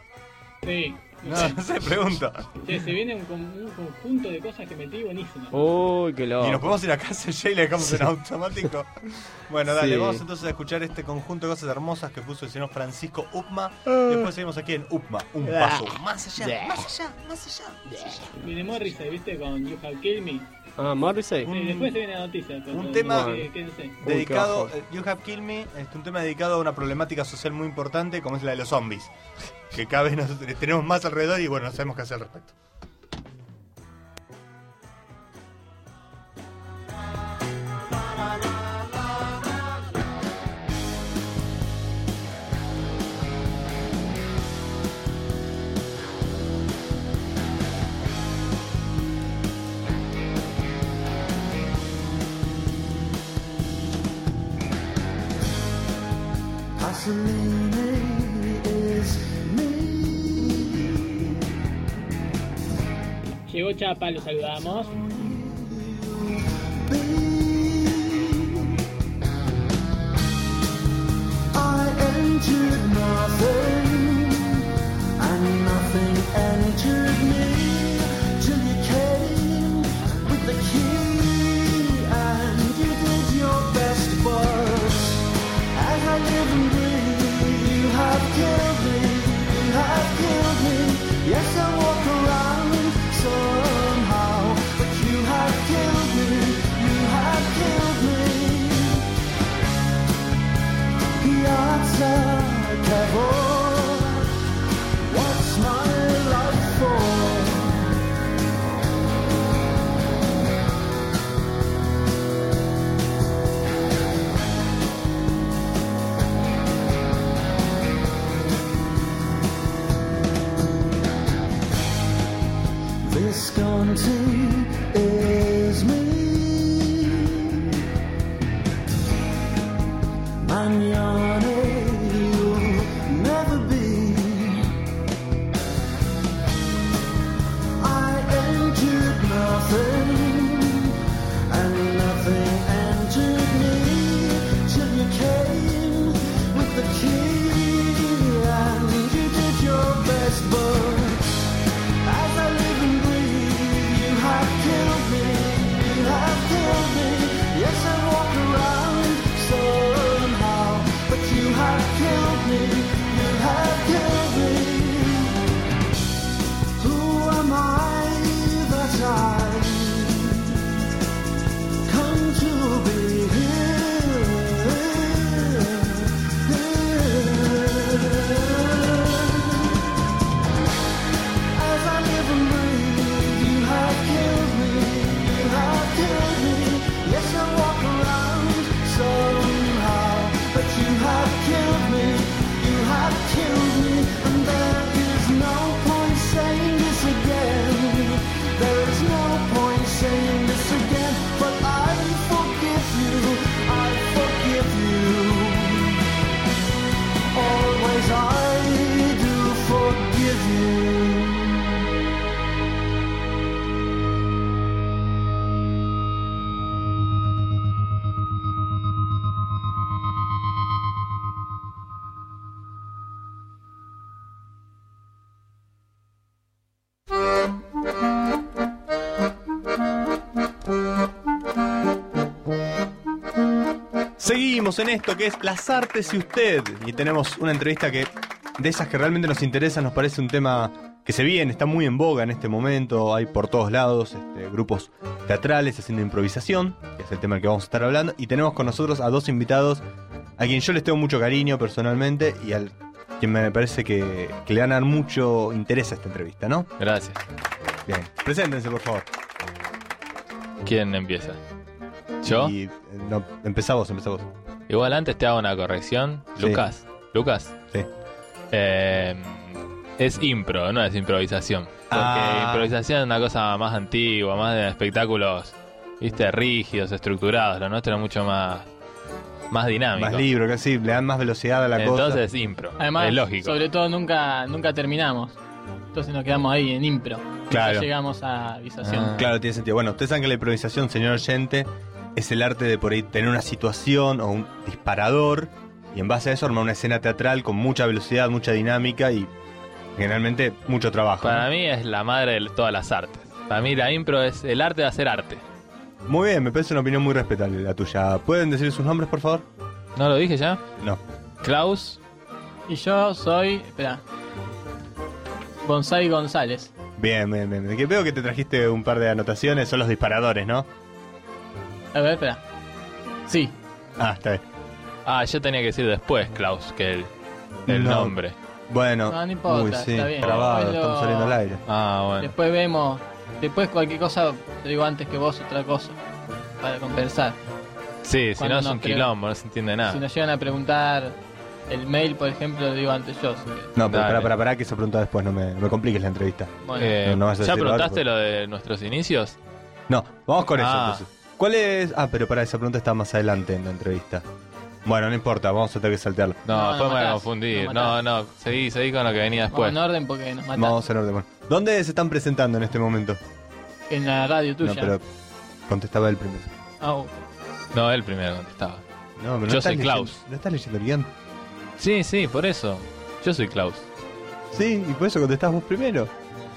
Sí. No, no sé, pregunto. Che, se viene un, con- un conjunto de cosas que metí buenísimas. Uy, qué loco. Y nos podemos ir a casa ya y le dejamos en automático. Bueno, dale, Sí. vamos entonces a escuchar este conjunto de cosas hermosas que puso el señor Francisco Upma. Ah. Después seguimos aquí en Upma, un paso más allá, más allá, más allá. Viene Morrissey, ¿viste? Con You Have Killed Me. Ah, Morrissey. Sí, después se viene la noticia. pero- un tema- que- quédense. Uy, Dedicado, qué eh, You Have Killed Me, es un tema dedicado a una problemática social muy importante como es la de los zombies. Que cada vez nos, tenemos más alrededor y bueno, no sabemos qué hacer al respecto. Llegó Chapa, lo saludamos. I entered nothing, and nothing entered me, till you came with the key, and you did your best, but as I live and breathe, you have killed me, you have killed me. Yes, I walk around wanting is me. Mañana you'll never be. I entered nothing, and nothing entered me, till you came with the key, and you did your best, but as I live and breathe, you have killed me, you have killed me. Yes, I walk around somehow, but you have killed me, you have killed me. Who am I that I come to be here? As I live and breathe, you have killed me, you have killed me. Yes, I walk around somehow, but you have killed me, you have killed me. And there is no point saying this again, there is no point saying this again, but I forgive you, I forgive you. Always I do forgive you. Seguimos en esto que es Las Artes y Usted. Y tenemos una entrevista que, de esas que realmente nos interesa, nos parece un tema que se viene, está muy en boga en este momento. Hay por todos lados este, grupos teatrales haciendo improvisación, que es el tema del que vamos a estar hablando. Y tenemos con nosotros a dos invitados a quien yo les tengo mucho cariño personalmente y al quien me parece que, que le van a dar mucho interés a esta entrevista, ¿no? Gracias. Bien, preséntense por favor. ¿Quién empieza? ¿Yo? Y, eh, no, empezá vos, empezá vos. Igual antes te hago una corrección. Sí. Lucas. Lucas. Sí. Eh, es impro, no es improvisación. Porque Ah. improvisación es una cosa más antigua, más de espectáculos, viste, rígidos, estructurados. Lo nuestro es mucho más, más dinámico. Más libro, que sí, le dan más velocidad a la cosa. Entonces impro. Además, es lógico. sobre todo nunca nunca terminamos. Entonces nos quedamos ahí en impro. Claro. No llegamos a avisación. Ah. Claro, tiene sentido. Bueno, ustedes saben que la improvisación, señor oyente, es el arte de por ahí tener una situación o un disparador y en base a eso armar una escena teatral con mucha velocidad, mucha dinámica y generalmente mucho trabajo. Para ¿no? mí es la madre de todas las artes. Para mí la impro es el arte de hacer arte. Muy bien, me parece una opinión muy respetable la tuya. ¿Pueden decir sus nombres, por favor? ¿No lo dije ya? No. Klaus. Y yo soy, espera, González González. Bien, bien, bien. Que veo que te trajiste un par de anotaciones, son los disparadores, ¿no? A ver, espera. Sí. Ah, está bien. Ah, yo tenía que decir después Klaus que el, el No. nombre. Bueno, No, no importa, uy, sí, está bien. grabado, Después lo- estamos saliendo al aire. Ah, bueno. Después vemos. Después cualquier cosa, te digo antes que vos, otra cosa. Para compensar. Sí, si Cuando no es nos un creo- quilombo, no se entiende nada. Si nos llegan a preguntar el mail, por ejemplo, lo digo antes yo. Así que, No, pero Dale. para, para, para que esa pregunta después, no me, no me compliques la entrevista. bueno. Eh, No, no vas a ¿Ya decirlo ahora, preguntaste porque- lo de nuestros inicios? No, vamos con eso Ah. entonces. ¿Cuál es? Ah, pero para esa pregunta está más adelante en la entrevista. Bueno, no importa, vamos a tener que saltearlo. No, No, después no me voy a matás, confundir. no No, matás. no, seguí, seguí con lo que venía Vamos después. en orden porque nos matan. Vamos en orden. Bueno. ¿Dónde se están presentando en este momento? En la radio tuya. No, pero contestaba él primero. Ah, uh, No, él primero contestaba. No, pero no Yo estás soy leyendo- Klaus. ¿No estás leyendo el guión? Sí, sí, por eso. Yo soy Klaus. Sí, y por eso contestás vos primero.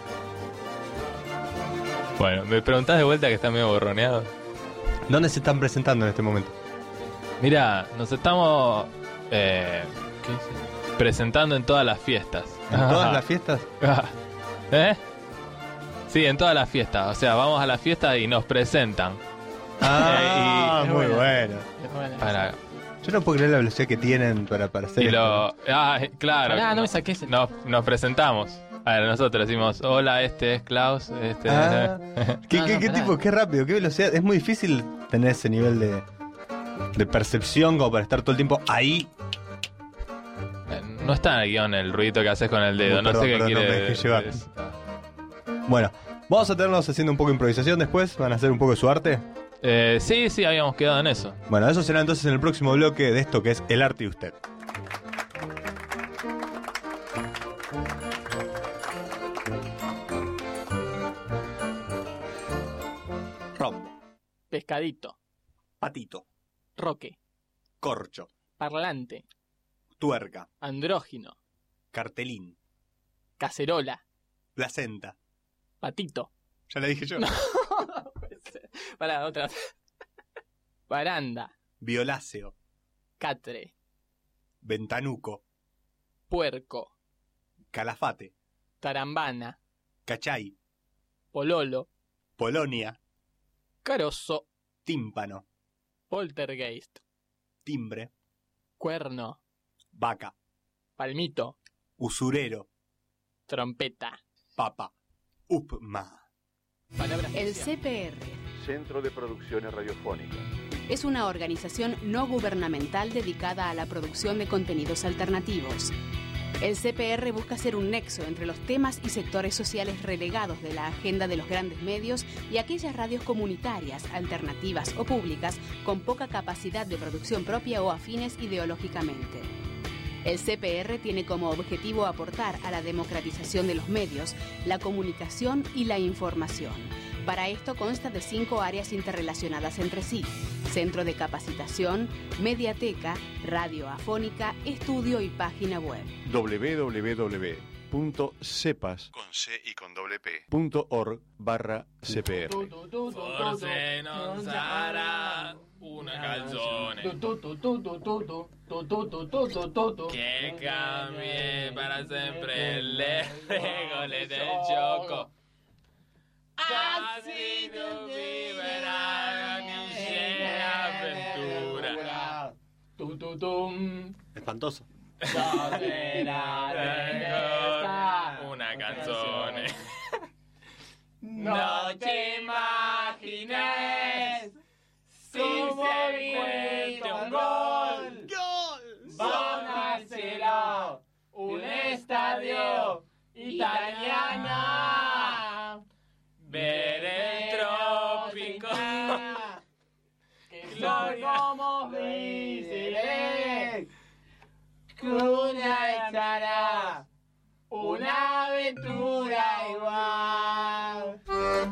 Bueno, me preguntás de vuelta que está medio borroneado. ¿Dónde se están presentando en este momento? Mira, nos estamos eh, ¿qué dice? presentando en todas las fiestas. ¿En todas las fiestas? ¿Eh? Sí, en todas las fiestas. O sea, vamos a la fiesta y nos presentan. Ah, Eh, y- muy es bueno. es buena. Para, Yo no puedo creer la velocidad que tienen para, para hacer y esto. lo. Ah, eh, claro. Pará, no me saques el- Nos, nos presentamos. A ver, nosotros decimos: hola, este es Klaus. Este Ah, ¿Qué, No, qué, no, qué pará. tipo? Qué rápido, qué velocidad. Es muy difícil tener ese nivel de, de percepción como para estar todo el tiempo ahí. Eh, No está en el guión el ruidito que haces con el dedo. Oh, no perdón, sé qué perdón, no quiere me dejé llevar. es- Bueno, Vamos a tenerlos haciendo un poco de improvisación después. ¿Van a hacer un poco de su arte? Eh, sí, sí, habíamos quedado en eso. Bueno, eso será entonces en el próximo bloque de esto que es El Arte y Usted. Rombo, Pescadito. patito, Roque. corcho, Parlante. tuerca, Andrógino. cartelín, Cacerola. placenta. Patito. Ya le dije yo. Para otra. Baranda. Violáceo, Catre. ventanuco, Puerco. calafate, Tarambana. cachay, Pololo. polonia, Carozo. tímpano, Poltergeist. timbre, Cuerno. vaca, Palmito. usurero, Trompeta. papa, upma. Palabras El especiales. C P R Centro de Producciones Radiofónicas. es una organización no gubernamental dedicada a la producción de contenidos alternativos. El C P R busca ser un nexo entre los temas y sectores sociales relegados de la agenda de los grandes medios y aquellas radios comunitarias, alternativas o públicas con poca capacidad de producción propia o afines ideológicamente. El C P R tiene como objetivo aportar a la democratización de los medios, la comunicación y la información. Para esto consta de cinco áreas interrelacionadas entre sí: Centro de Capacitación, Mediateca, Radio Afónica, Estudio y Página Web. doble u doble u doble u punto cepas con C y con doble P punto org barra C P R. Forse non sarà una canzone che cambie para sempre le regole del gioco. Así tu viverá ogni avventura. Espantoso. Una canzone. No te imagines si se mete un gol. Van a hacerlo un estadio italiano. Ver el trópico. Que soy como visibles. Una echará una aventura igual.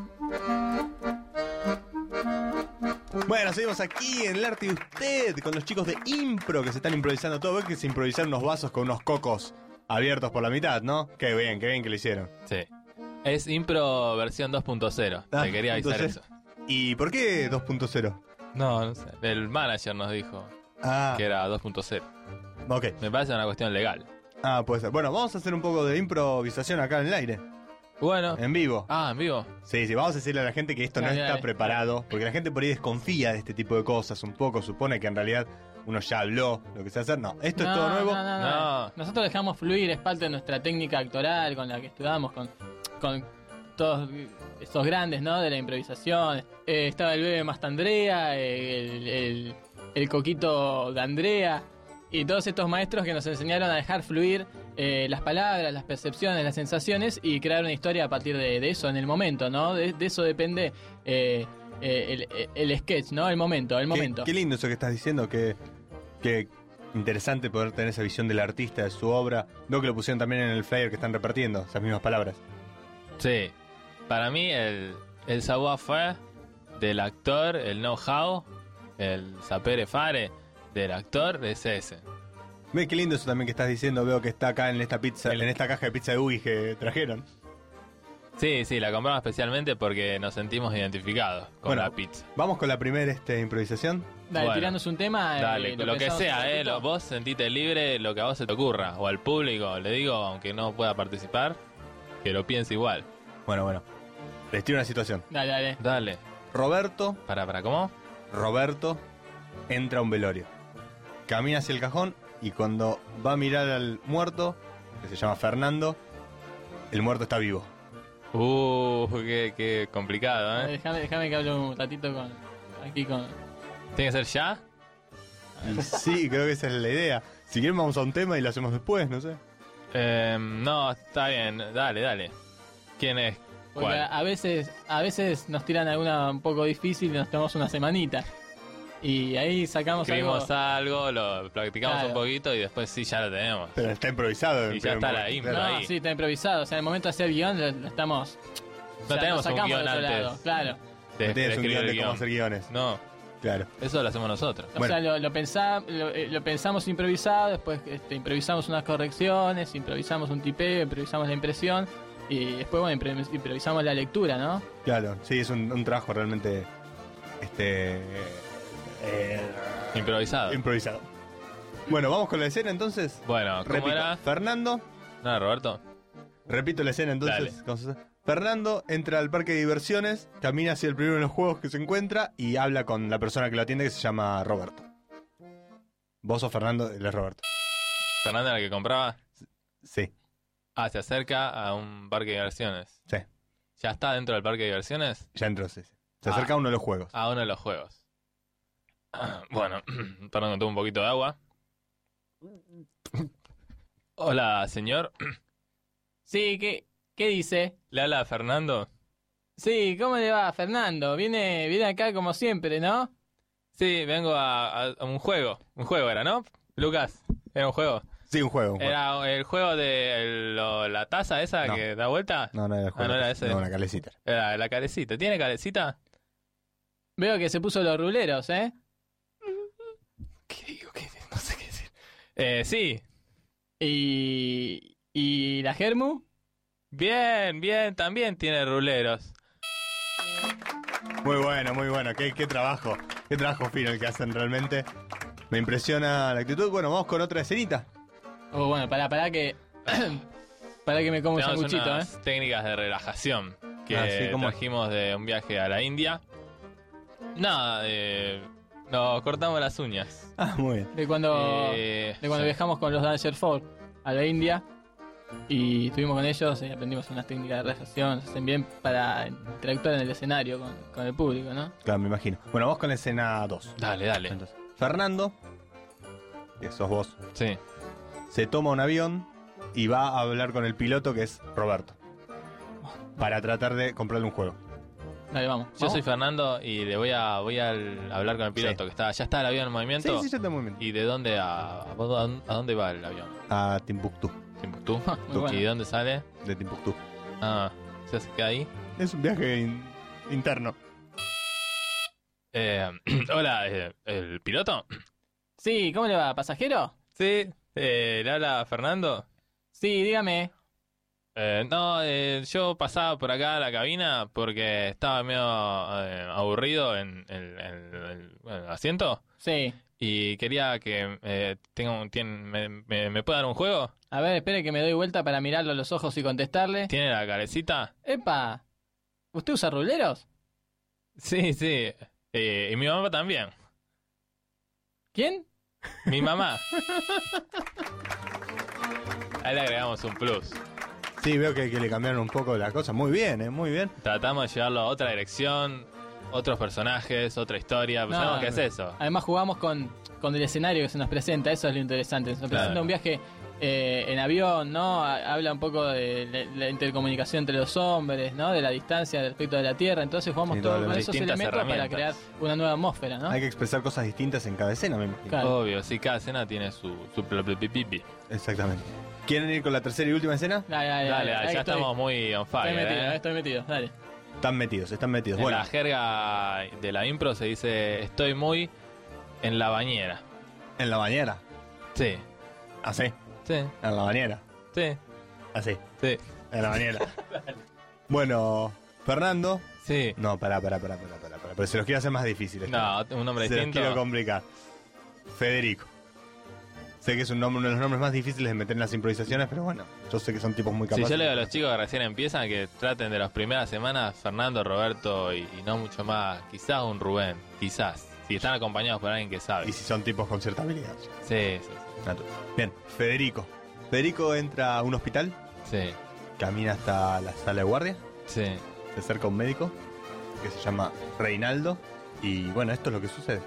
Bueno, seguimos aquí en El Arte y Usted con los chicos de Impro que se están improvisando todo. ¿Ves que se improvisaron unos vasos con unos cocos abiertos por la mitad, no? Qué bien, qué bien que lo hicieron. Sí. Es Impro versión dos punto cero. Ah, Te quería avisar entonces- eso. ¿Y por qué dos punto cero? No, no sé. El manager nos dijo Ah, que era dos punto cero. ok. Me parece una cuestión legal. Ah, puede ser. Bueno, vamos a hacer un poco de improvisación acá en el aire, Bueno. en vivo. Ah, en vivo. Sí, sí, vamos a decirle a la gente que esto no Dale, está dale. preparado, porque la gente por ahí desconfía de este tipo de cosas un poco, supone que en realidad uno ya habló lo que se va a hacer. No, esto es todo nuevo. No, no, no. No. Nosotros dejamos fluir, es parte de nuestra técnica actoral con la que estudiamos, con, con todos estos grandes, ¿no? De la improvisación. Eh, estaba el bebé Mastandrea, el, el, el coquito de Andrea, y todos estos maestros que nos enseñaron a dejar fluir eh, las palabras, las percepciones, las sensaciones y crear una historia a partir de, de eso en el momento, ¿no? De, de eso depende eh, eh, el, el sketch, ¿no? El momento, el Qué, momento. qué lindo eso que estás diciendo, que, que interesante poder tener esa visión del artista, de su obra. Veo que lo pusieron también en el flyer que están repartiendo, esas mismas palabras. Sí. Para mí, el, el savoir-faire del actor, el know-how, el sapere fare del actor es ese. Ve qué lindo eso también que estás diciendo, veo que está acá en esta pizza, en esta caja de pizza de Ugi que trajeron. Sí, sí, la compramos especialmente porque nos sentimos identificados con Bueno, la pizza. Vamos con la primera este, improvisación. Dale, Bueno. tiranos un tema. eh, Dale, lo, que pensamos un sea, eh, ratito. lo- vos sentite libre, lo que a vos se te ocurra. O al público, le digo, aunque no pueda participar, que lo piense igual. Bueno, bueno. Les tiro una situación. Dale, dale. Dale. Roberto, Para, para, ¿cómo? Roberto entra a un velorio. Camina hacia el cajón y cuando va a mirar al muerto, que se llama Fernando, el muerto está vivo. Uh, qué, qué complicado, ¿eh? Déjame, déjame que hable un ratito con. Aquí con. ¿Tiene que ser ya? Y sí, creo que esa es la idea. Si quieren vamos a un tema y lo hacemos después, no sé. Eh, no, está bien, dale, dale. ¿Quién es? Porque ¿Cuál? a, a veces a veces nos tiran alguna un poco difícil y nos tomamos una semanita. Y ahí sacamos algo. Escribimos algo, lo practicamos Claro. un poquito y después sí ya lo tenemos. Pero está improvisado. Y ya está la impro No, ahí. sí, está improvisado. O sea, en el momento de hacer guión lo, lo estamos. No ya tenemos lo un sacamos guión de otro antes. lado, claro. De, No tienes de un escribir guión el de cómo guión. hacer guiones. No, Claro. eso lo hacemos nosotros. O Bueno. sea, lo, lo, pensa- lo, eh, lo pensamos improvisado, después este, improvisamos unas correcciones, improvisamos un tipeo, improvisamos la impresión y después, bueno, impro- improvisamos la lectura, ¿no? Claro, sí, es un, un trabajo realmente este eh, Improvisado. improvisado. Bueno, vamos con la escena entonces. Bueno, ¿cómo Repito, era? Fernando, No, Roberto. repito la escena entonces. Dale. ¿Cómo se llama? Fernando entra al parque de diversiones, camina hacia el primero de los juegos que se encuentra y habla con la persona que lo atiende que se llama Roberto. Vos sos Fernando, él es Roberto. Fernanda, la que compraba. Sí, Ah, se acerca a un parque de diversiones. sí, ¿Ya está dentro del parque de diversiones? ya entró, sí, sí. Se Ah. acerca a uno de los juegos. A uno de los juegos. Ah, Bueno, perdón, que tuve un poquito de agua. Hola, señor. Sí, ¿qué, qué dice? ¿Le habla a Fernando? Sí, ¿cómo le va, Fernando? Viene, viene acá como siempre, ¿no? Sí, vengo a, a- a un juego. Un juego era, ¿no? Lucas, ¿era un juego? Sí, un juego, un juego. ¿Era el juego de el- lo- la taza esa No. que da vuelta? No, no era el juego. Ah, no era ese. No, una calecita. Era la carecita. ¿Tiene carecita? Veo que se puso los ruleros, ¿eh? ¿Qué digo? ¿Qué? No sé qué decir. Eh, sí. ¿Y, y la Germu? Bien, bien, también tiene ruleros. Muy bueno, muy bueno. Qué, qué trabajo. Qué trabajo fino el que hacen realmente. Me impresiona la actitud. Bueno, vamos con otra escenita. Oh, bueno, pará, pará que... pará que me como un Tenemos sanguchito, unas ¿eh? técnicas de relajación que Ah, sí, ¿cómo? trajimos de un viaje a la India. Nada, eh, nos cortamos las uñas. Ah, muy bien. De cuando, Eh, de cuando sí. viajamos con los Danger Four a la India y estuvimos con ellos y aprendimos unas técnicas de relajación, se hacen bien para interactuar en el escenario con, con el público, ¿no? Claro, me imagino. Bueno, vamos con la escena dos. Dale, dale. Entonces, Fernando, que sos vos, Sí. se toma un avión y va a hablar con el piloto que es Roberto. Para tratar de comprarle un juego. Dale, vamos. Yo ¿Vamos? soy Fernando y le voy a voy a hablar con el piloto Sí. que está. ¿Ya está el avión en movimiento? Sí, sí, ya está muy bien. ¿Y de dónde a, a, dónde- a dónde va el avión? A Timbuktu. ¿Timbuktu? Muy bueno. ¿Y de dónde sale? De Timbuktu. Ah, ¿se se queda ahí? Es un viaje in- interno. Eh, hola, eh, ¿el piloto? Sí, ¿cómo le va, pasajero? Sí, eh, ¿le habla Fernando? Sí, dígame. Eh, no, eh, yo pasaba por acá a la cabina porque estaba medio eh, aburrido en el, en el- bueno, el asiento Sí. y quería que eh, tenga un, tien- me, me, ¿me puede dar un juego? A ver, espere que me doy vuelta para mirarlo a los ojos y contestarle. ¿Tiene la carecita? ¡Epa! ¿Usted usa ruleros? Sí, sí. Eh, y mi mamá también. ¿Quién? Mi mamá. Ahí le agregamos un plus. Sí, veo que, que le cambiaron un poco la cosa. Muy bien, eh, muy bien. Tratamos de llevarlo a otra dirección, otros personajes, otra historia. Pues No, sabemos qué es no. eso. Además jugamos con, con el escenario que se nos presenta, eso es lo interesante. Se nos presenta Claro. un viaje eh, en avión, ¿no? Ha- Habla un poco de la, la intercomunicación entre los hombres, ¿no? De la distancia respecto de la Tierra. Entonces jugamos Sí, todo todas con las esos distintas elementos para crear herramientas. una nueva atmósfera, ¿no? Hay que expresar cosas distintas en cada escena, me imagino. Claro. Obvio, sí, cada escena tiene su, su pl- pl- pi- pi- pi. Exactamente. ¿Quieren ir con la tercera y última escena? Dale, dale, Dale, dale, ahí ya estoy, estamos muy on fire. estoy metido, ¿eh? estoy metido, dale. Están metidos, están metidos. En Bueno, la jerga de la impro se dice estoy muy en la bañera. en la bañera. Sí, Así. sí, En la bañera. sí, Así. sí, En la bañera. Bueno, Fernando. sí. No, pará, pará, pará, pará, pará, pará. Pero se los quiero hacer más difíciles. No, un nombre se los distinto. quiero complicar. Federico. Sé que es un nombre, uno de los nombres más difíciles de meter en las improvisaciones, pero bueno, yo sé que son tipos muy Si capaces. yo le digo a los chicos que recién empiezan que traten de las primeras semanas Fernando, Roberto y, y no mucho más, quizás un Rubén, quizás, si están acompañados por alguien que sabe. Y si son tipos con cierta habilidad. Sí, sí, Natural. Bien, Federico. Federico entra a un hospital, sí, camina hasta la sala de guardia, sí. se acerca a un médico que se llama Reinaldo y bueno, esto es lo que sucede.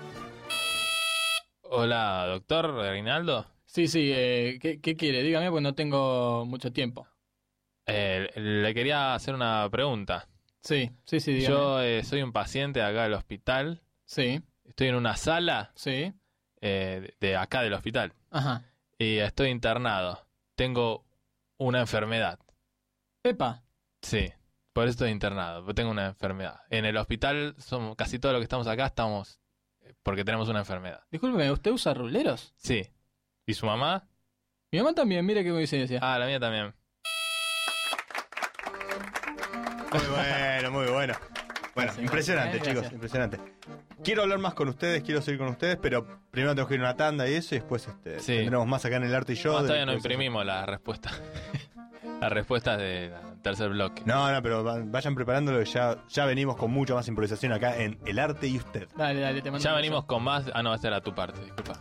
Hola, doctor Reinaldo. Sí, sí, eh, ¿qué, qué quiere? Dígame, porque no tengo mucho tiempo. Eh, le quería hacer una pregunta. Sí, sí, sí, dígame. Yo eh, soy un paciente acá del hospital. Sí. Estoy en una sala Sí. eh, de acá del hospital. Ajá. Y estoy internado. Tengo una enfermedad. Pepa. Sí, por eso estoy internado, porque tengo una enfermedad. En el hospital, somos casi todos los que estamos acá estamos eh, porque tenemos una enfermedad. Discúlpeme, ¿usted usa ruleros? Sí. ¿Y su mamá? Mi mamá también, mire qué coincidencia. Ah, la mía también. Muy bueno, muy bueno. Bueno, Gracias, impresionante, gracias, chicos, gracias. impresionante. Quiero hablar más con ustedes, quiero seguir con ustedes, pero primero tengo que ir a una tanda y eso, y después este, Sí. tendremos más acá en el arte y yo. No, de- todavía no de- imprimimos la respuesta. Las respuestas del tercer bloque. No, no, pero va- vayan preparándolo, que ya, ya venimos con mucha más improvisación acá en El Arte y Usted. Dale, dale, te mando Ya un venimos beso. con más... Ah, no, esta era tu parte, disculpa.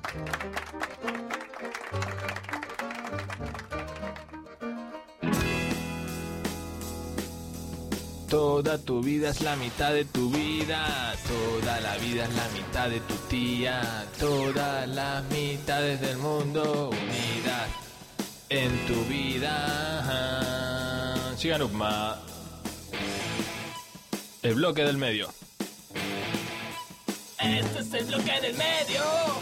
Toda tu vida es la mitad de tu vida, toda la vida es la mitad de tu tía, todas las mitades del mundo unidas en tu vida. Sigan Upma. El bloque del medio. Este es el bloque del medio.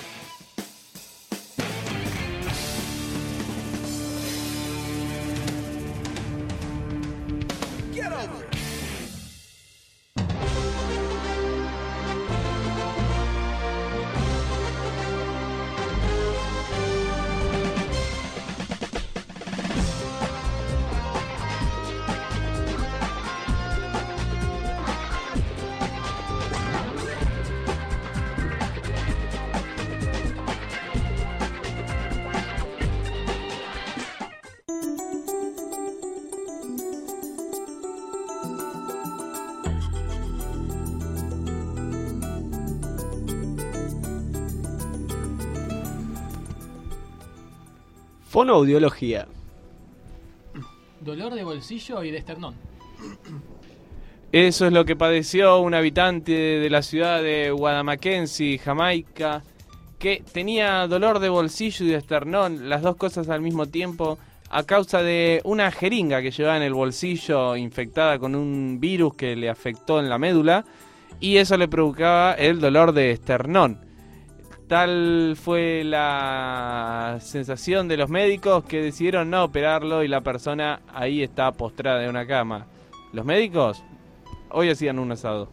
Fonoaudiología. Dolor de bolsillo y de esternón. Eso es lo que padeció un habitante de la ciudad de Guadamaquensi, Jamaica, que tenía dolor de bolsillo y de esternón, las dos cosas al mismo tiempo, a causa de una jeringa que llevaba en el bolsillo infectada con un virus que le afectó en la médula, y eso le provocaba el dolor de esternón. Tal fue la sensación de los médicos que decidieron no operarlo y la persona ahí está postrada en una cama. Los médicos hoy hacían un asado.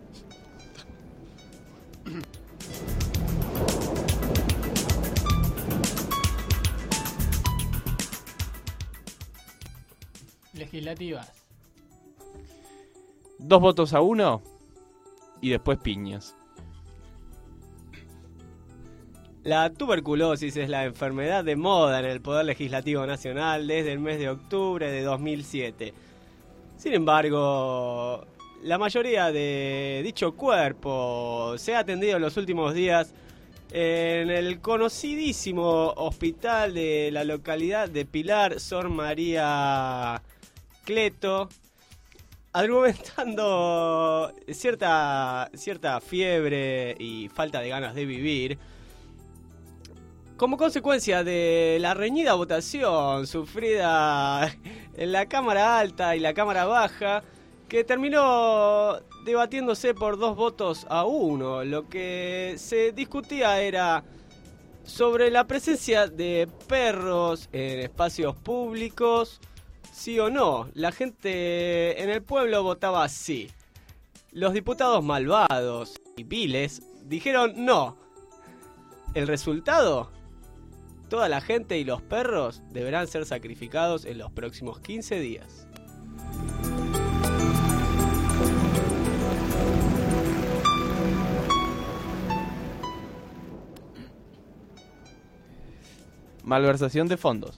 Legislativas. Dos votos a uno y después piñas. La tuberculosis es la enfermedad de moda en el Poder Legislativo Nacional desde el mes de octubre de dos mil siete. Sin embargo, la mayoría de dicho cuerpo se ha atendido en los últimos días en el conocidísimo hospital de la localidad de Pilar, Sor María Cleto, argumentando cierta, cierta fiebre y falta de ganas de vivir, como consecuencia de la reñida votación sufrida en la Cámara Alta y la Cámara Baja, que terminó debatiéndose por dos votos a uno. Lo que se discutía era sobre la presencia de perros en espacios públicos, sí o no. La gente en el pueblo votaba sí. Los diputados malvados y viles dijeron no. ¿El resultado? Toda la gente y los perros deberán ser sacrificados en los próximos quince días. Malversación de fondos.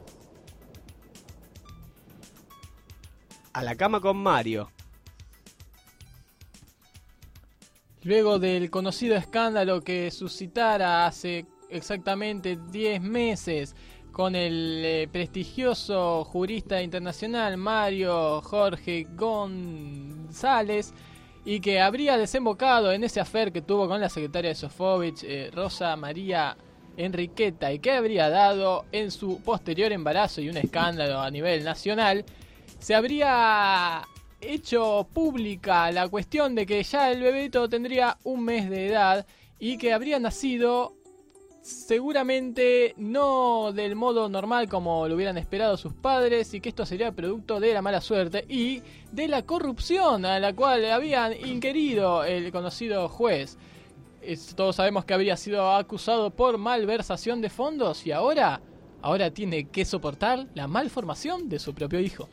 A la cama con Mario. Luego del conocido escándalo que suscitara hace exactamente diez meses con el eh, prestigioso jurista internacional Mario Jorge González, y que habría desembocado en ese affair que tuvo con la secretaria de Sofovich, eh, Rosa María Enriqueta, y que habría dado en su posterior embarazo y un escándalo a nivel nacional, se habría hecho pública la cuestión de que ya el bebito tendría un mes de edad y que habría nacido seguramente no del modo normal como lo hubieran esperado sus padres, y que esto sería producto de la mala suerte y de la corrupción a la cual habían inquirido el conocido juez. Es, todos sabemos que habría sido acusado por malversación de fondos y ahora, ahora tiene que soportar la malformación de su propio hijo.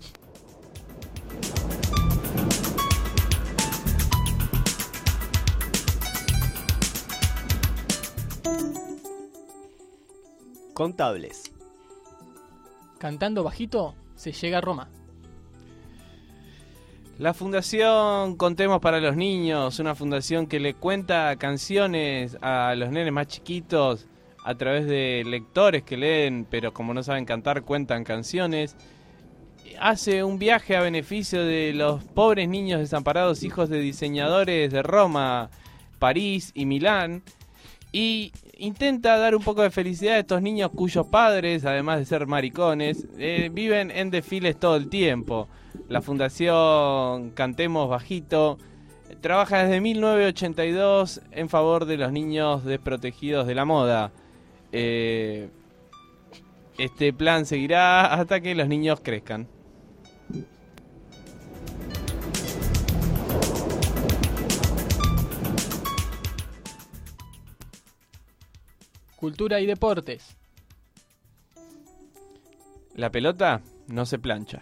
Contables. Cantando bajito se llega a Roma. La fundación Contemos para los Niños, una fundación que le cuenta canciones a los nenes más chiquitos a través de lectores que leen, pero como no saben cantar, cuentan canciones. Hace un viaje a beneficio de los pobres niños desamparados, hijos de diseñadores de Roma, París y Milán, y intenta dar un poco de felicidad a estos niños cuyos padres, además de ser maricones, eh, viven en desfiles todo el tiempo. La fundación Cantemos Bajito trabaja desde mil novecientos ochenta y dos en favor de los niños desprotegidos de la moda. Eh, este plan seguirá hasta que los niños crezcan. Cultura y deportes. La pelota no se plancha.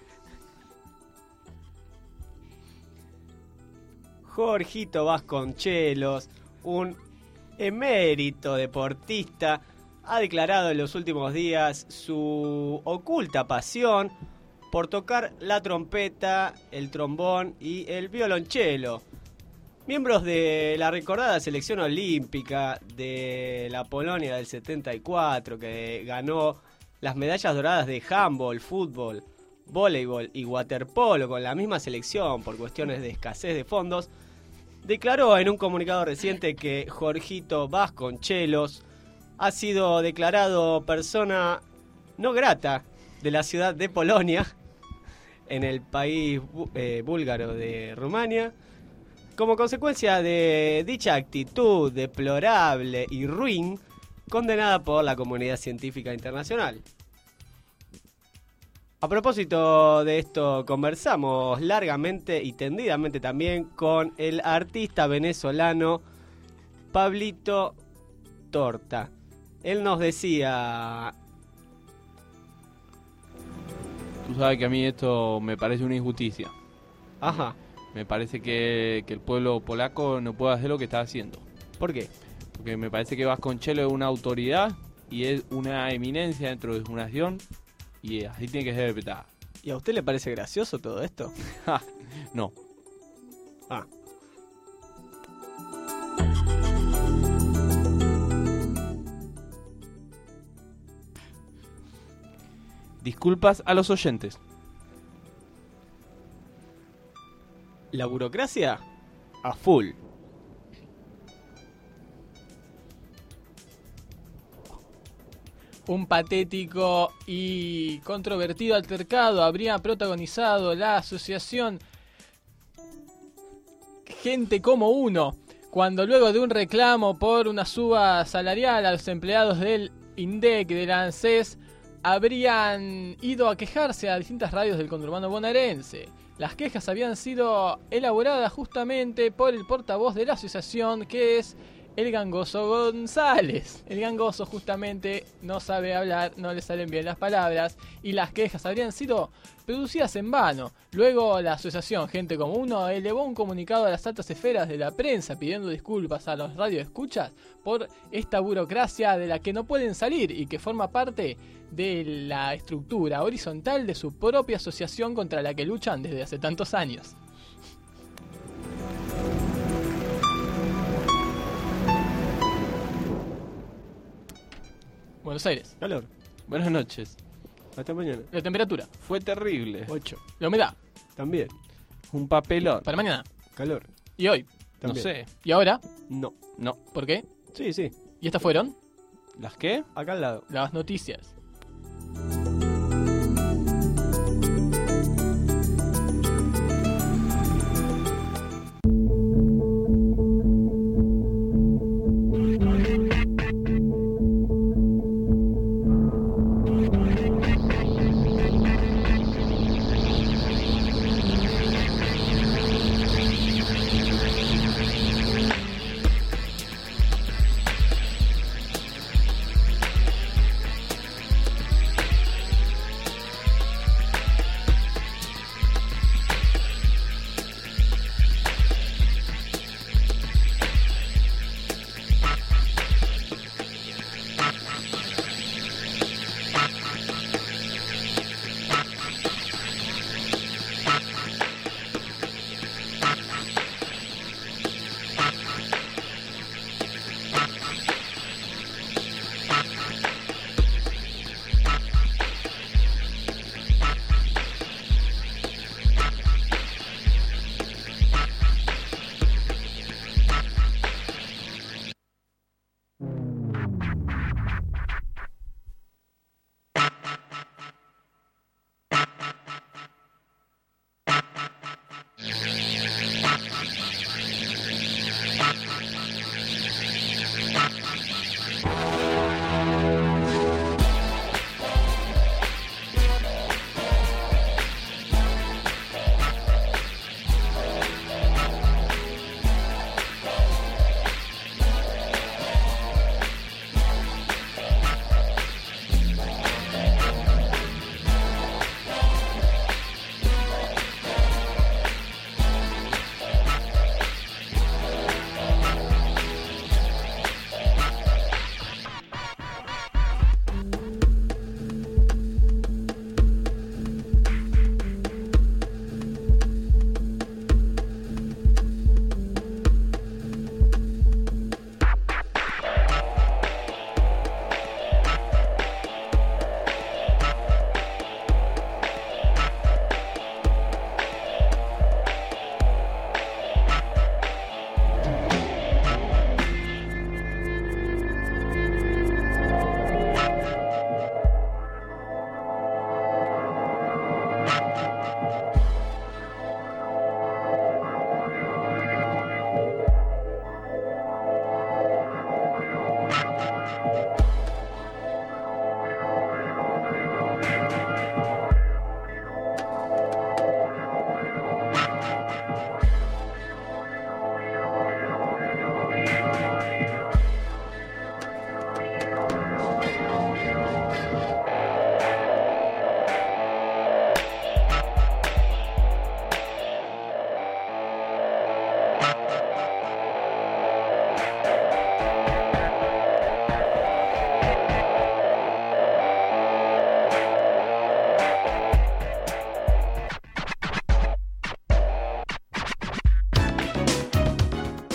Jorgito Vasconcelos, un emérito deportista, ha declarado en los últimos días su oculta pasión por tocar la trompeta, el trombón y el violonchelo. Miembros de la recordada selección olímpica de la Polonia del setenta y cuatro, que ganó las medallas doradas de handball, fútbol, voleibol y waterpolo con la misma selección por cuestiones de escasez de fondos, declaró en un comunicado reciente que Jorgito Vasconcelos ha sido declarado persona no grata de la ciudad de Polonia, en el país eh, búlgaro de Rumania, como consecuencia de dicha actitud deplorable y ruin condenada por la comunidad científica internacional. A propósito de esto, conversamos largamente y tendidamente también con el artista venezolano Pablito Torta. Él nos decía... Tú sabes que a mí esto me parece una injusticia. Ajá. Me parece que, que el pueblo polaco no puede hacer lo que está haciendo. ¿Por qué? Porque me parece que Vasconcelos es una autoridad y es una eminencia dentro de su nación y así tiene que ser respetada. ¿Y a usted le parece gracioso todo esto? No. Ah. Disculpas a los oyentes. La burocracia a full. Un patético y controvertido altercado habría protagonizado la asociación Gente como Uno, cuando luego de un reclamo por una suba salarial a los empleados del INDEC y del ANSES, habrían ido a quejarse a distintas radios del conurbano bonaerense. Las quejas habían sido elaboradas justamente por el portavoz de la asociación, que es el gangoso González. El gangoso justamente no sabe hablar, no le salen bien las palabras, y las quejas habrían sido producidas en vano. Luego la asociación Gente como Uno elevó un comunicado a las altas esferas de la prensa pidiendo disculpas a los radioescuchas por esta burocracia de la que no pueden salir y que forma parte de la estructura horizontal de su propia asociación contra la que luchan desde hace tantos años. Buenos Aires. Calor. Buenas noches. Hasta mañana. La temperatura. Fue terrible. ocho. La humedad. También. Un papelón. Para mañana. Calor. ¿Y hoy? No También. sé. ¿Y ahora? No. No. ¿Por qué? Sí, sí. ¿Y estas fueron? ¿Las qué? Acá al lado. Las noticias.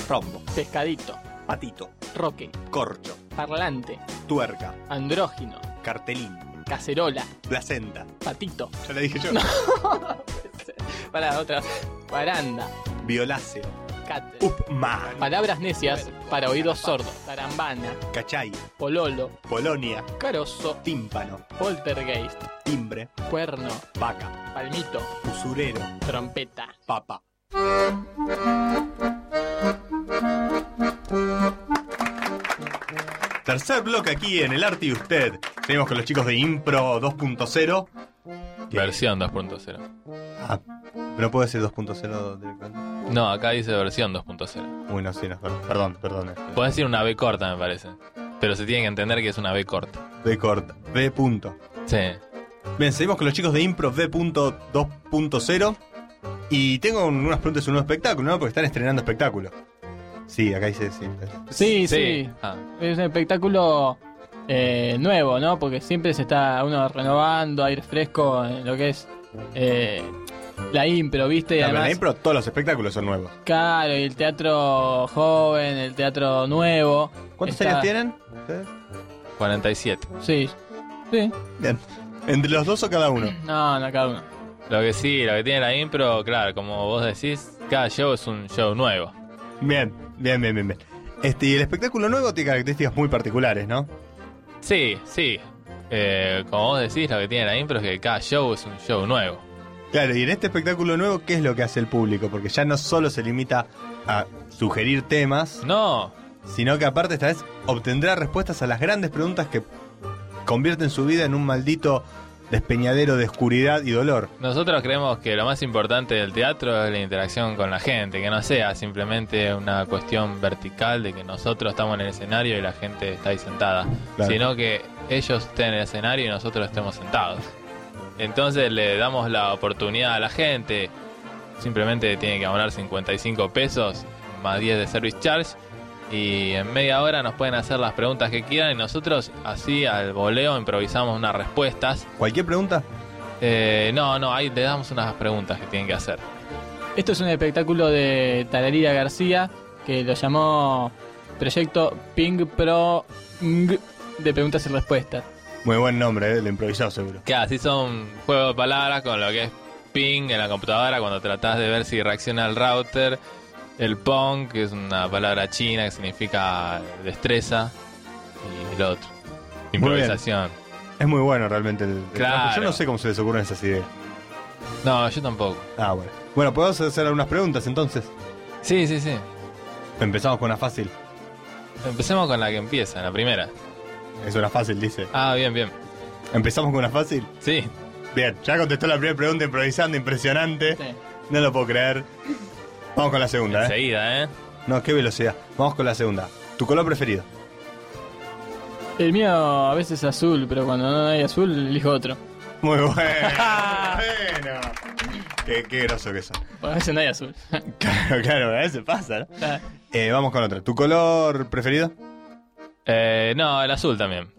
rombo, pescadito, patito, roque, corcho, parlante, tuerca, andrógino, cartelín, cacerola, placenta. patito. Ya le dije yo. Para otra. Paranda, Violáceo, cat. upma, Palabras necias para oídos sordos. Tarambana, cachay, pololo, polonia, carozo, tímpano, poltergeist, timbre, cuerno, vaca, palmito, usurero, trompeta. papa. Tercer bloque aquí en El Arte y Usted. Seguimos con los chicos de Impro dos punto cero. Versión dos punto cero. Ah, ¿no puedo decir dos punto cero directamente? No, acá dice versión dos punto cero. Uy, no, sí, no, perdón, perdón. perdón este. Puedes decir una B corta, me parece. Pero se tiene que entender que es una B corta. B corta, B punto. Sí. Bien, seguimos con los chicos de Impro V dos punto cero. Y tengo un- unas preguntas sobre un nuevo espectáculo, ¿no? Porque están estrenando espectáculo. Sí, acá dice sí. Sí, sí. Ah. Es un espectáculo eh, nuevo, ¿no? Porque siempre se está uno renovando, aire fresco en lo que es eh, la impro, ¿viste? Y No, pero en además, la Impro todos los espectáculos son nuevos. claro, y el teatro joven, el teatro nuevo. ¿Cuántos está- años tienen? ¿Ustedes? cuarenta y siete. Sí, sí. Bien. ¿Entre los dos o cada uno? No, no, cada uno. Lo que sí, lo que tiene la impro, claro, como vos decís, cada show es un show nuevo. Bien, bien, bien, bien, bien. Este, y el espectáculo nuevo tiene características muy particulares, ¿no? Sí, sí. Eh, como vos decís, lo que tiene la impro es que cada show es un show nuevo. Claro, y en este espectáculo nuevo, ¿qué es lo que hace el público? Porque ya no solo se limita a sugerir temas, No, sino que aparte esta vez obtendrá respuestas a las grandes preguntas que convierten su vida en un maldito despeñadero de oscuridad y dolor. nosotros creemos que lo más importante del teatro es la interacción con la gente, que no sea simplemente una cuestión vertical de que nosotros estamos en el escenario y la gente está ahí sentada, Claro. sino que ellos estén en el escenario y nosotros estemos sentados. Entonces le damos la oportunidad a la gente, simplemente tiene que abonar cincuenta y cinco pesos más diez de service charge y en media hora nos pueden hacer las preguntas que quieran y nosotros así al voleo improvisamos unas respuestas. ¿Cualquier pregunta? Eh, no, no, ahí le damos unas preguntas que tienen que hacer. Esto es un espectáculo de Tararira García que lo llamó Proyecto Ping Pro Ng de preguntas y respuestas. Muy buen nombre, ¿eh? Lo improvisado seguro. Que así son juegos de palabras con lo que es ping en la computadora cuando tratás de ver si reacciona el router. El pong, que es una palabra china que significa destreza. Y el otro, improvisación. Es muy bueno realmente el, el Claro. trabajo. Yo no sé cómo se les ocurren esas ideas. No, yo tampoco. Ah, bueno. Bueno, ¿podemos hacer algunas preguntas entonces? Sí, sí, sí. Empezamos con una fácil. Empecemos con la que empieza, la primera. Es una fácil, dice. Ah, bien, bien. ¿Empezamos con una fácil? Sí. Bien, ya contestó la primera pregunta improvisando, impresionante. Sí. No lo puedo creer. Vamos con la segunda, ¿eh? Enseguida, ¿eh? No, qué velocidad. Vamos con la segunda. ¿Tu color preferido? El mío a veces es azul, pero cuando no hay azul elijo otro. Muy bueno. bueno. Qué, qué groso que son. A veces no hay azul. Claro, claro, a veces pasa, ¿no? Ah, Eh, vamos con otra. ¿Tu color preferido? Eh, no, el azul también.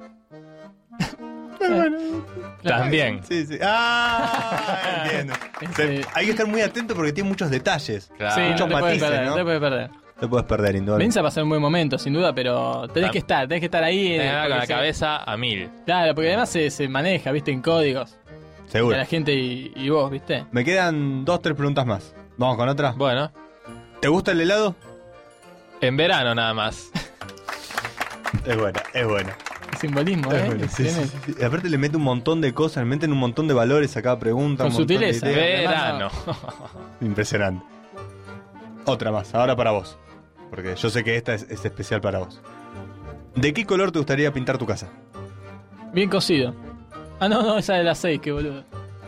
También. Sí, sí. Ah, entiendo. Ese- Hay que estar muy atento porque tiene muchos detalles. Claro. Sí, no Muchos te puedes matices, perder, ¿no? no te puedes perder. Te puedes perder, indudablemente. Venza va a ser un buen momento, sin duda, pero tenés Ah. que estar, tenés que estar ahí. eh, Tenés que andar con porque la se- cabeza a mil. Claro, porque además se, se maneja, viste, en códigos. De Seguro. la gente y, y vos, viste. Me quedan dos, tres preguntas más. Vamos con otra. Bueno, ¿Te gusta el helado? en verano nada más. Es buena, es buena. El simbolismo, Es ¿eh? buena, sí, Tiene- sí, sí. Y aparte le mete un montón de cosas, le meten un montón de valores a cada pregunta. Con un montón de sutileza. ideas. Verano. Impresionante. Otra más, ahora para vos. Porque yo sé que esta es, es especial para vos. ¿De qué color te gustaría pintar tu casa? Bien cocido. Ah, no, no, esa de las seis, qué boludo.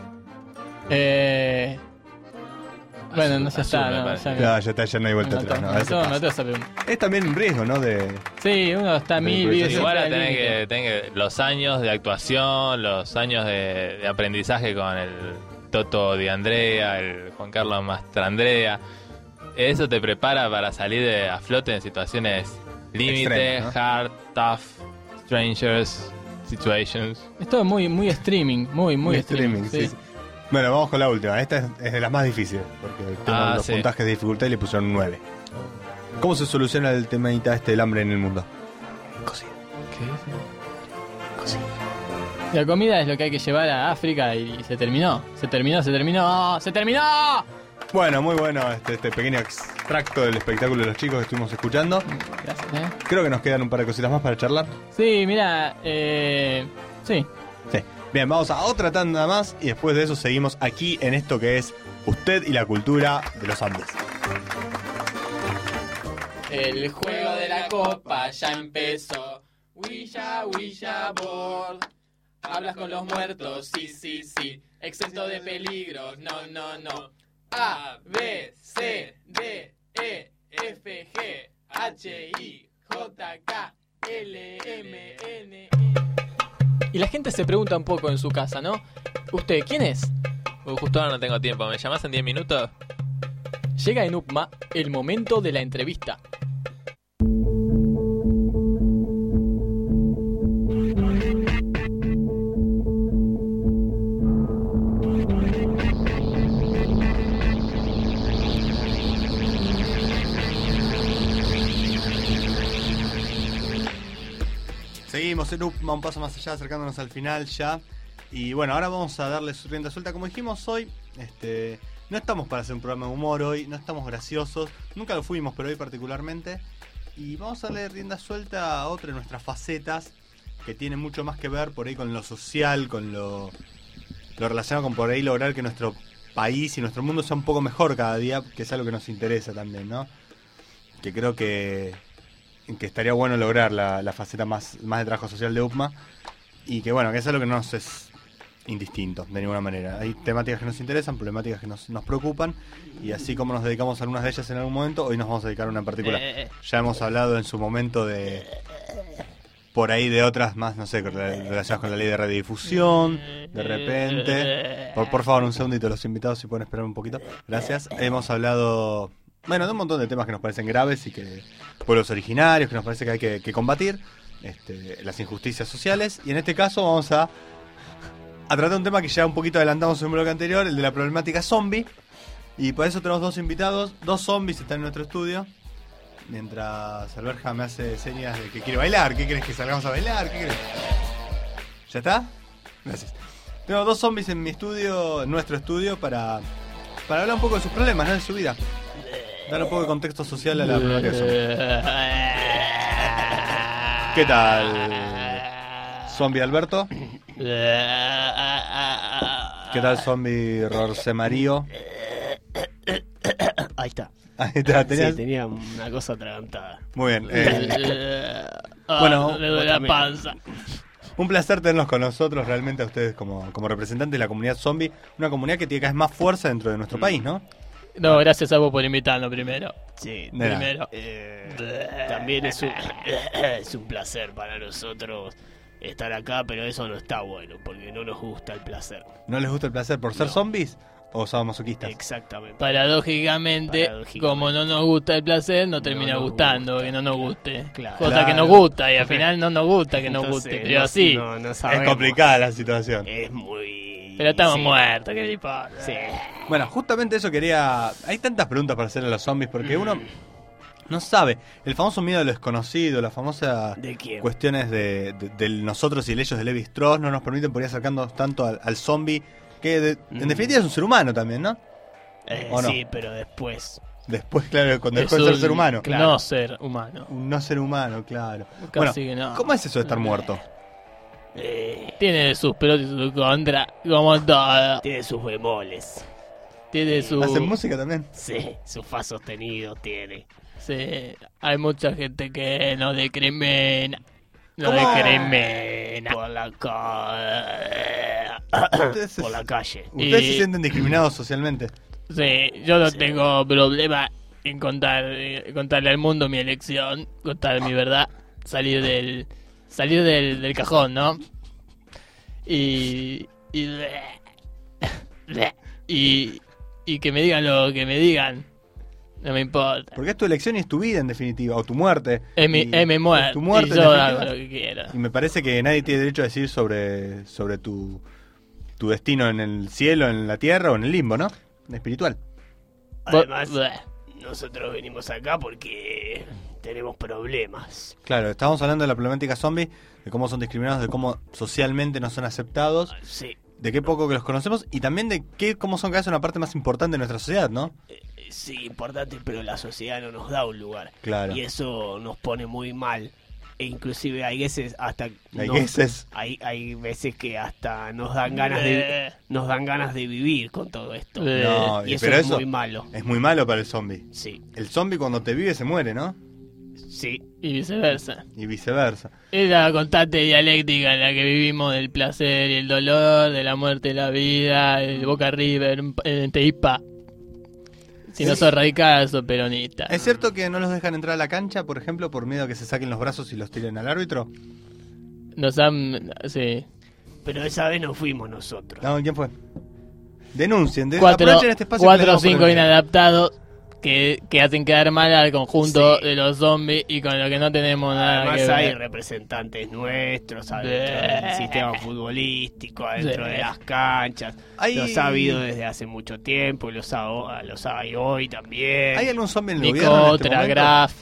Eh. Bueno, no ya azul, está, me no, parece. ya me- Ya, ya está, ya no hay me vuelta mató, atrás. No, me a veces mató, me pasa. mató esa pregunta. Es también un riesgo, ¿no? De, Sí, uno está a mil, Pero vive igual Igual siempre al tenés límite. que, tenés que los años de actuación, los años de, de aprendizaje con el Toto Di Andrea, el Juan Carlos Mastrandrea. Eso te prepara para salir de, a flote en situaciones límite, Extremas, ¿no? hard, tough, strangers, situations. Es todo muy, muy streaming, muy, muy muy streaming. streaming. Sí, sí. Bueno, vamos con la última. Esta es, es de las más difíciles. Porque tengo Ah, los sí. puntajes de dificultad y le pusieron un nueve. ¿Cómo se soluciona el temita este del hambre en el mundo? ¿Qué es? La comida es lo que hay que llevar a África y se terminó. Se terminó, se terminó, se terminó. Bueno, muy bueno este, este pequeño extracto del espectáculo de los chicos que estuvimos escuchando. Gracias, ¿eh? Creo que nos quedan un par de cositas más para charlar. Sí, mira, eh... sí. Sí. Bien, vamos a otra tanda más y después de eso seguimos aquí en esto que es Usted y la cultura de los Andes. El juego de la copa ya empezó. Ouija, Ouija board. Hablas con los muertos, sí, sí, sí. Exento de peligros, no, no, no. A, B, C, D, E, F, G, H, I, J, K, L, M, N, E. Y la gente se pregunta un poco en su casa, ¿no? ¿Usted quién es? Uh, justo ahora no tengo tiempo. ¿Me llamás en diez minutos? Llega en U P M A el momento de la entrevista. Seguimos en U P M A, un paso más allá, acercándonos al final ya. Y bueno, ahora vamos a darle su rienda suelta. Como dijimos hoy, este, no estamos para hacer un programa de humor hoy, no estamos graciosos, nunca lo fuimos, pero hoy particularmente. Y vamos a darle rienda suelta a otra de nuestras facetas que tiene mucho más que ver por ahí con lo social, con lo, lo relacionado con por ahí lograr que nuestro país y nuestro mundo sea un poco mejor cada día, que es algo que nos interesa también, ¿no? Que creo que, que estaría bueno lograr la, la faceta más, más de trabajo social de U P M A. Y que bueno, que es algo que no nos es indistinto de ninguna manera. Hay temáticas que nos interesan, problemáticas que nos, nos preocupan, y así como nos dedicamos a algunas de ellas en algún momento, hoy nos vamos a dedicar a una en particular. Ya hemos hablado en su momento de por ahí de otras más, no sé, relacionadas con la ley de radiodifusión, de repente. Por, por favor, un segundito, los invitados si pueden esperar un poquito. Gracias. Hemos hablado, bueno, de un montón de temas que nos parecen graves y que pueblos originarios, que nos parece que hay que, que combatir, este, las injusticias sociales, y en este caso vamos a a tratar un tema que ya un poquito adelantamos en un bloque anterior, el de la problemática zombie. Y por eso tenemos dos invitados, dos zombies están en nuestro estudio. Mientras Alberja me hace señas de que quiere bailar. ¿Qué querés, que salgamos a bailar? ¿Qué querés? ¿Ya está? Gracias. Tengo dos zombies en mi estudio, en nuestro estudio, para, para hablar un poco de sus problemas, ¿no? De su vida. Dar un poco de contexto social a la problemática zombie. ¿Qué tal, zombie Alberto? ¿Qué tal, zombie Rosemario? Ahí está. Ahí está, ¿tenías? Sí, tenía una cosa atragantada. Muy bien. Eh, Ah, bueno, me duele la panza. Un placer tenerlos con nosotros, realmente a ustedes como, como representantes de la comunidad zombie. Una comunidad que tiene cada vez más fuerza dentro de nuestro país, ¿no? No, gracias a vos por invitarnos primero. Sí, Nada. Primero. Eh, también es un, es un placer para nosotros estar acá, pero eso no está bueno, porque no nos gusta el placer. ¿No les gusta el placer por ser No. zombies o sadomasoquistas? Exactamente. Paradójicamente, Paradójicamente. como no nos gusta el placer, no termina nos gustando gusta. que no nos guste. Claro. Cosa Claro. que nos gusta y al final no nos gusta que nos Entonces, guste. Pero no- sí, no- no Es sabemos. complicada la situación. Es muy... pero estamos sí. muertos, ¿qué le importa? Sí. Bueno, justamente eso quería... Hay tantas preguntas para hacerle a los zombies porque uno no sabe. El famoso miedo a lo desconocido, la famosa ¿De quién? cuestiones de, de- del nosotros y el ellos de Levi Strauss no nos permiten por ir acercarnos tanto al, al zombie, que de- en Mm. definitiva es un ser humano también, ¿no? Eh, ¿O no? Sí, pero después. Después, claro, cuando Es dejó de ser un ser humano. No ser humano. Un no ser humano, claro. Casi Bueno, que no. ¿cómo es eso de estar muerto? Eh, Tiene sus pros y sus contras, como todo. tiene sus bemoles. Tiene su... ¿Hacen música también? Sí, su fa sostenido tiene. Sí, hay mucha gente que no decrimina. No ¿Cómo? decrimina. Por la calle. Ustedes, Por la calle. ustedes Y- se sienten discriminados socialmente. Sí, yo no tengo problema en contar, eh, contarle al mundo mi elección, contar mi verdad, salir del salir del, del cajón, ¿no? Y y, y y que me digan lo que me digan, no me importa. Porque es tu elección y es tu vida, en definitiva, o tu muerte. Es mi, Y- es mi muerte, es tu muerte, y en yo definitiva. hago lo que quiero. Y me parece que nadie tiene derecho a decir sobre, sobre tu, tu destino en el cielo, en la tierra o en el limbo, ¿no? Espiritual. Además, Bleh. nosotros venimos acá porque tenemos problemas. Claro, estábamos hablando de la problemática zombie, de cómo son discriminados, de cómo socialmente no son aceptados, Sí. de qué poco que los conocemos y también de qué cómo son cada vez una parte más importante de nuestra sociedad, ¿no? Sí, importante, pero la sociedad no nos da un lugar. Claro. Y eso nos pone muy mal. E inclusive hay veces hasta Hay nos- veces. hay, hay veces que hasta nos dan ganas de nos dan ganas de vivir con todo esto. No, y eso pero es eso muy malo. Es muy malo para el zombie. Sí. El zombie cuando te vive se muere, ¿no? Sí. Y viceversa. Y viceversa. Es la constante dialéctica en la que vivimos del placer y el dolor, de la muerte y la vida, el Boca River, el Teipa. Si no sos radical, sos peronista. ¿Es cierto que no los dejan entrar a la cancha, por ejemplo, por miedo a que se saquen los brazos y los tiren al árbitro? Nos han... Sí. Pero esa vez no fuimos nosotros. No, ¿quién fue? Denuncien, de, Cuatro, aprovechen este espacio. que cuatro le o damos por cinco el- inadaptados que, que hacen quedar mal al conjunto de los zombies y con lo que no tenemos nada Además que hay ver. representantes nuestros adentro del sistema futbolístico, adentro Sí. de las canchas. Hay- Los ha habido desde hace mucho tiempo y los, ha, los hay hoy también. ¿Hay algún zombie en el Nico, gobierno en este momento? Graf,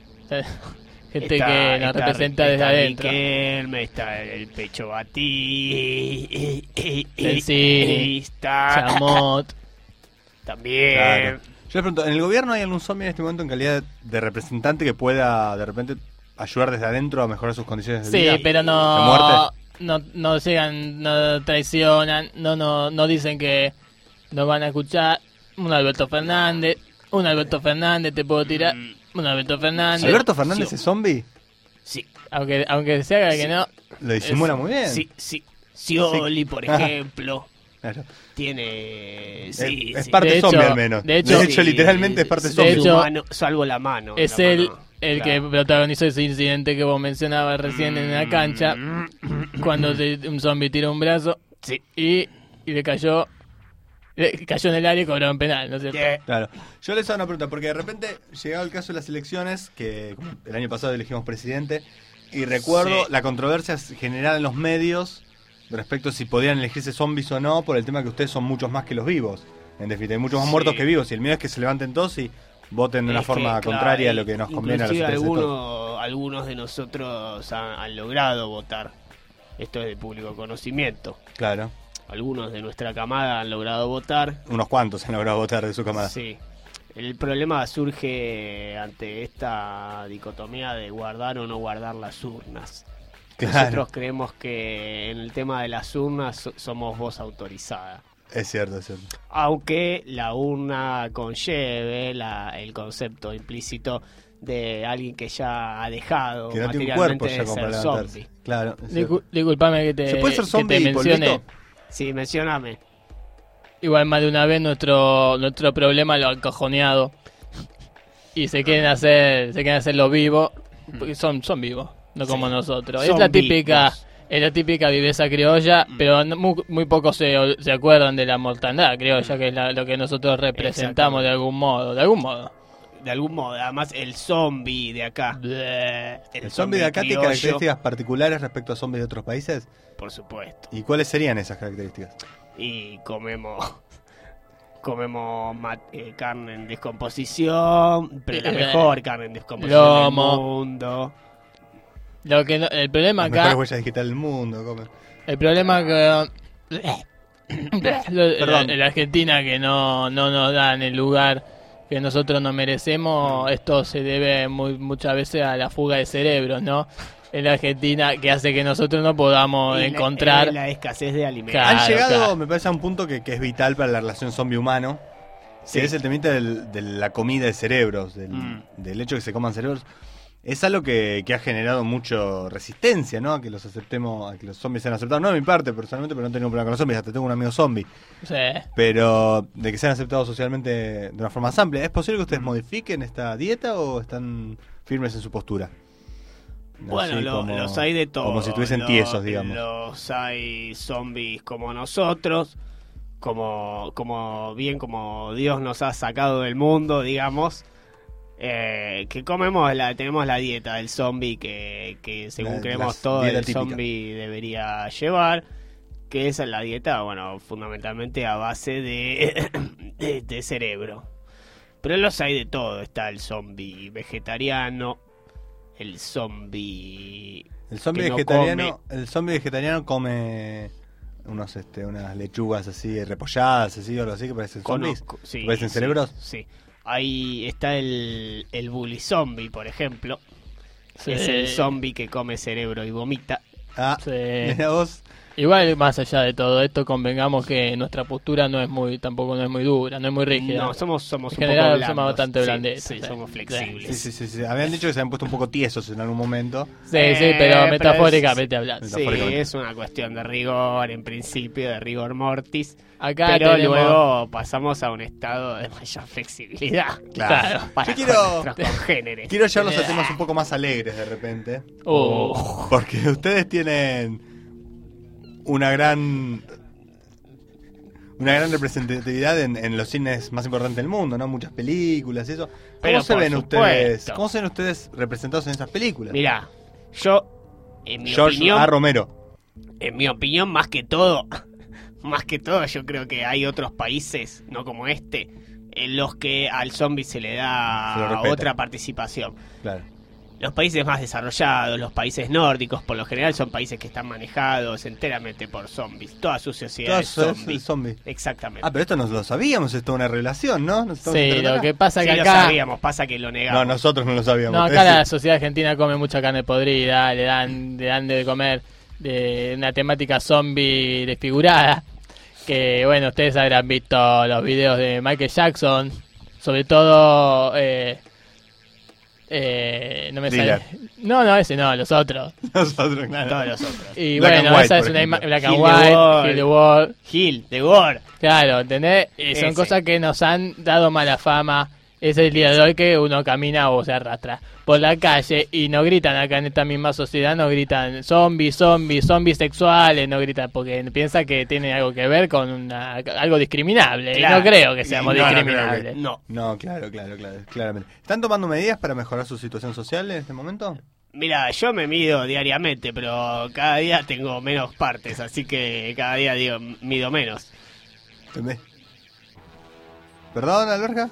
gente Está- que nos está- representa está desde adentro. Riquelme, está el Pecho Batí, El Cini, está Chamot. también. Claro. Yo les pregunto, ¿en el gobierno hay algún zombie en este momento en calidad de representante que pueda de repente ayudar desde adentro a mejorar sus condiciones de Sí, vida? pero ¿De no, muerte? no no llegan, no traicionan, no no no dicen que nos van a escuchar. Un Alberto Fernández, un Alberto Fernández te puedo tirar, un Alberto Fernández. ¿Alberto Fernández es zombie? Sí. Aunque aunque se haga Sí. que no. Lo disimula es- muy bien. Sí, sí. Scioli, por Ah. ejemplo, Claro. tiene... Sí, es sí. parte De zombie hecho- al menos. de hecho- Sí, literalmente es parte de zombie. hecho- mano- salvo la mano. Es la él mano. el Claro. que protagonizó ese incidente que vos mencionabas recién en la cancha, cuando te- un zombie tira un brazo Sí. y, y le cayó le cayó en el área y cobró un penal, ¿no es cierto? Claro. Yo les hago una pregunta, porque de repente llegado el caso de las elecciones, que como el año pasado elegimos presidente, y recuerdo Sí. la controversia generada en los medios respecto a si podían elegirse zombies o no, por el tema que ustedes son muchos más que los vivos. En definitiva, hay muchos más Sí. muertos que vivos, y el miedo es que se levanten todos y voten de una Es forma que, claro, contraria a y- lo que nos conviene a los inclusive intereses de todos. algunos, algunos de nosotros han, han logrado votar. Esto es de público conocimiento. Claro. Algunos de nuestra camada han logrado votar. Unos cuantos han logrado votar de su camada. Sí. El problema surge ante esta dicotomía de guardar o no guardar las urnas. Claro. Nosotros creemos que en el tema de las urnas so- somos voz autorizada. Es cierto, es cierto. Aunque la urna conlleve la, el concepto implícito de alguien que ya ha dejado Que no tiene un materialmente cuerpo ya de como para ser levantarse. zombie. Claro. es cierto. Discul- disculpame que te, ¿Se puede ser que zombie te y mencione. polvito? Sí, mencioname. Igual más de una vez nuestro nuestro problema lo han cojoneado y se quieren hacer se quieren hacer los vivos porque son son vivos, no como Sí. nosotros. Son es la típica vivos. es la típica viveza criolla, pero no- muy, muy pocos se, se acuerdan de la mortandad criolla, que es la- lo que nosotros representamos de algún modo, de algún modo. De algún modo, además el zombie de acá. ¿El zombie de acá tiene criollo, características particulares respecto a zombies de otros países? Por supuesto. ¿Y cuáles serían esas características? Y comemos comemos ma- eh, carne en descomposición, pero la Eh, mejor carne en descomposición lomo. del mundo. Lo que no- el problema Las acá mejores huellas digitales del mundo. comen. el problema que Lo- Perdón. en la Argentina que no, no nos dan el lugar que nosotros nos merecemos, esto se debe muy, muchas veces a la fuga de cerebros, ¿no? En la Argentina, que hace que nosotros no podamos Y la- encontrar... eh, la escasez de alimentos. Claro, Han llegado, claro. me parece, a un punto que, que es vital para la relación zombie-humano. Sí. Que es el temita del- de la comida de cerebros, del, Mm. del hecho de que se coman cerebros. Es algo que, que ha generado mucho resistencia, ¿no? A que los aceptemos, a que los zombies sean aceptados. No de mi parte, personalmente, pero no tengo un problema con los zombies. Hasta tengo un amigo zombie. Sí. Pero de que sean aceptados socialmente de una forma más amplia. ¿Es posible que ustedes modifiquen esta dieta o están firmes en su postura? Bueno, Así lo- como- los hay de todo. Como si estuviesen Lo- tiesos, digamos. Los hay zombies como nosotros, como, como bien como Dios nos ha sacado del mundo, digamos. Eh, que comemos, la, tenemos la dieta del zombie que, que según La- creemos las- todo dieta el típica. zombie debería llevar. Que esa es la dieta, bueno, fundamentalmente a base de, de, de cerebro. Pero los hay de todo. Está el zombie vegetariano, el zombie... El zombie que no vegetariano, come. el zombie vegetariano come unos este unas lechugas así repolladas así o algo así que parecen zombies, Conozco, sí, que parecen sí, cerebros. Sí. Ahí está el, el bully zombie, por ejemplo. Sí. Es el zombie que come cerebro y vomita. Ah, Sí. mira vos. Igual, más allá de todo esto, convengamos que nuestra postura no es muy, tampoco no es muy dura, no es muy rígida. No, somos, somos En un general poco blandos. somos bastante Sí, blandetes, sí, sí. somos Sí, flexibles. sí, sí, sí. Habían dicho que se habían puesto un poco tiesos en algún momento. Sí, Eh, sí, pero pero metafóricamente hablando. Sí, Metafóricamente. es una cuestión de rigor, en principio, de rigor mortis. Acá Pero tenemos- luego pasamos a un estado de mayor flexibilidad. Claro. Para Yo quiero- con nuestros congéneres. Quiero llevarlos a temas un poco más alegres de repente. Oh. Porque ustedes tienen una gran una gran representatividad en, en los cines más importantes del mundo, ¿no? Muchas películas y eso. ¿Cómo Pero se por ven supuesto. ustedes? ¿Cómo se ven ustedes representados en esas películas? Mirá, yo, en mi George opinión, A. Romero. en mi opinión, más que todo, más que todo, yo creo que hay otros países, no como este, en los que al zombie se le Se lo da respeta. otra participación. Claro. Los países más desarrollados, los países nórdicos, por lo general son países que están manejados enteramente por zombies. Toda su sociedad es Todo eso es zombie. zombie. Exactamente. Ah, pero esto no lo sabíamos, esto es una revelación, ¿no? Nos estamos Sí, enterando lo acá. que pasa Sí, que lo acá... sabíamos, pasa que lo negamos. No, nosotros no lo sabíamos. No, ustedes acá sí. la sociedad argentina come mucha carne podrida, le dan, le dan de comer de una temática zombie desfigurada. Que bueno, ustedes habrán visto los videos de Michael Jackson, sobre todo. Eh, eh, no me Thriller. sale. No, no, ese no, los otros. Nosotros, claro. Todos los otros. Y Black and bueno, White, esa es por una ejemplo. imagen. Black and Hill the White, Wall. Hill the Wall. Gil, de Gore. Claro, ¿entendés? Y son Ese. cosas que nos han dado mala fama. Es el día de hoy que uno camina o se arrastra por la calle y no gritan acá en esta misma sociedad, no gritan zombies, zombies, zombies sexuales, no gritan porque piensa que tiene algo que ver con una, algo discriminable. Claro. Y no creo que seamos No, no, discriminables. creo que- No. No, claro, claro, claro, claramente. ¿Están tomando medidas para mejorar su situación social en este momento? Mira, yo me mido diariamente, pero cada día tengo menos partes, así que cada día digo, mido menos. ¿Entendés? ¿Perdón, Alberca?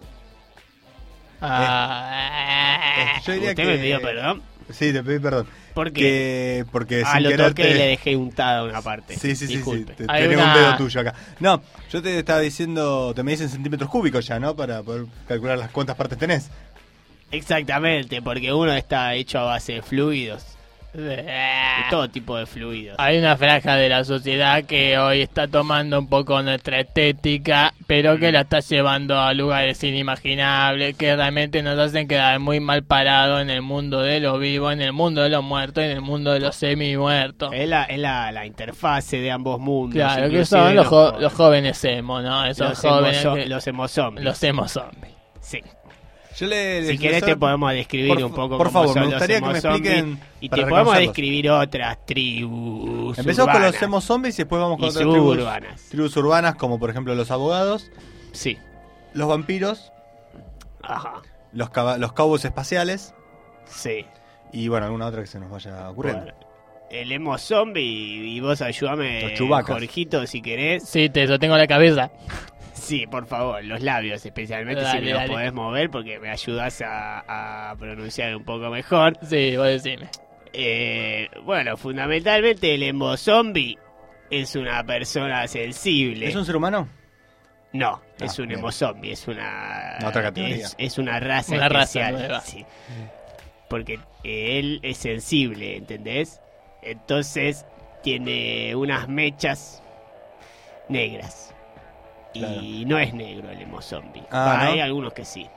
Ah, Eh, yo diría ¿Usted que... me pidió perdón? Sí, te pedí perdón. ¿Por qué? Que... Porque Ah, sin lo querer toqué te- y le dejé untada una parte. Sí, sí, sí, sí. Disculpe. Te, Hay tenés una- un dedo tuyo acá. No, yo te estaba diciendo, te medís en centímetros cúbicos ya, ¿no? Para poder calcular las cuántas partes tenés. Exactamente, porque uno está hecho a base de fluidos. De todo tipo de fluidos. Hay una franja de la sociedad que hoy está tomando un poco nuestra estética, pero que la está llevando a lugares inimaginables, que realmente nos hacen quedar muy mal parados en el mundo de los vivos, en el mundo de los muertos, en el mundo de los semi-muertos. Es la, es la, la interfase de ambos mundos. Claro, que inclusive son los, jo- jóvenes. los jóvenes emo, ¿no? Esos Los jóvenes emo- que- los emozombies. los emo zombies. Sí. Yo le, Si les- querés les- te podemos describir por, un poco Por cómo favor, son me los gustaría que me emozombies expliquen y para te podemos reconocerlos. describir otras tribus Empezamos con urbanas. los emo zombies y después vamos con Y otras tribus, suburbanas. tribus urbanas, como por ejemplo los abogados, Sí. los vampiros, Ajá. los, caba- los cowboys espaciales Sí. y bueno, alguna otra que se nos vaya ocurriendo. Bueno, el emo zombie y vos ayúdame, Los chubacas. Jorgito, si querés. Sí, te sostengo la cabeza. Sí, por favor, los labios especialmente, Dale, si me dale. los podés mover porque me ayudás a, a pronunciar un poco mejor. Sí, vos decime. Eh, bueno, fundamentalmente el emo zombie es una persona sensible. ¿Es un ser humano? No, Ah, es un bien. emo zombie, es una Otra categoría. Es, es una raza Una raza especial, nueva. sí. Porque eh, él es sensible, ¿entendés? Entonces tiene unas mechas negras. Claro. Y no es negro el emo zombie. Ah, ¿no? Hay algunos que sí.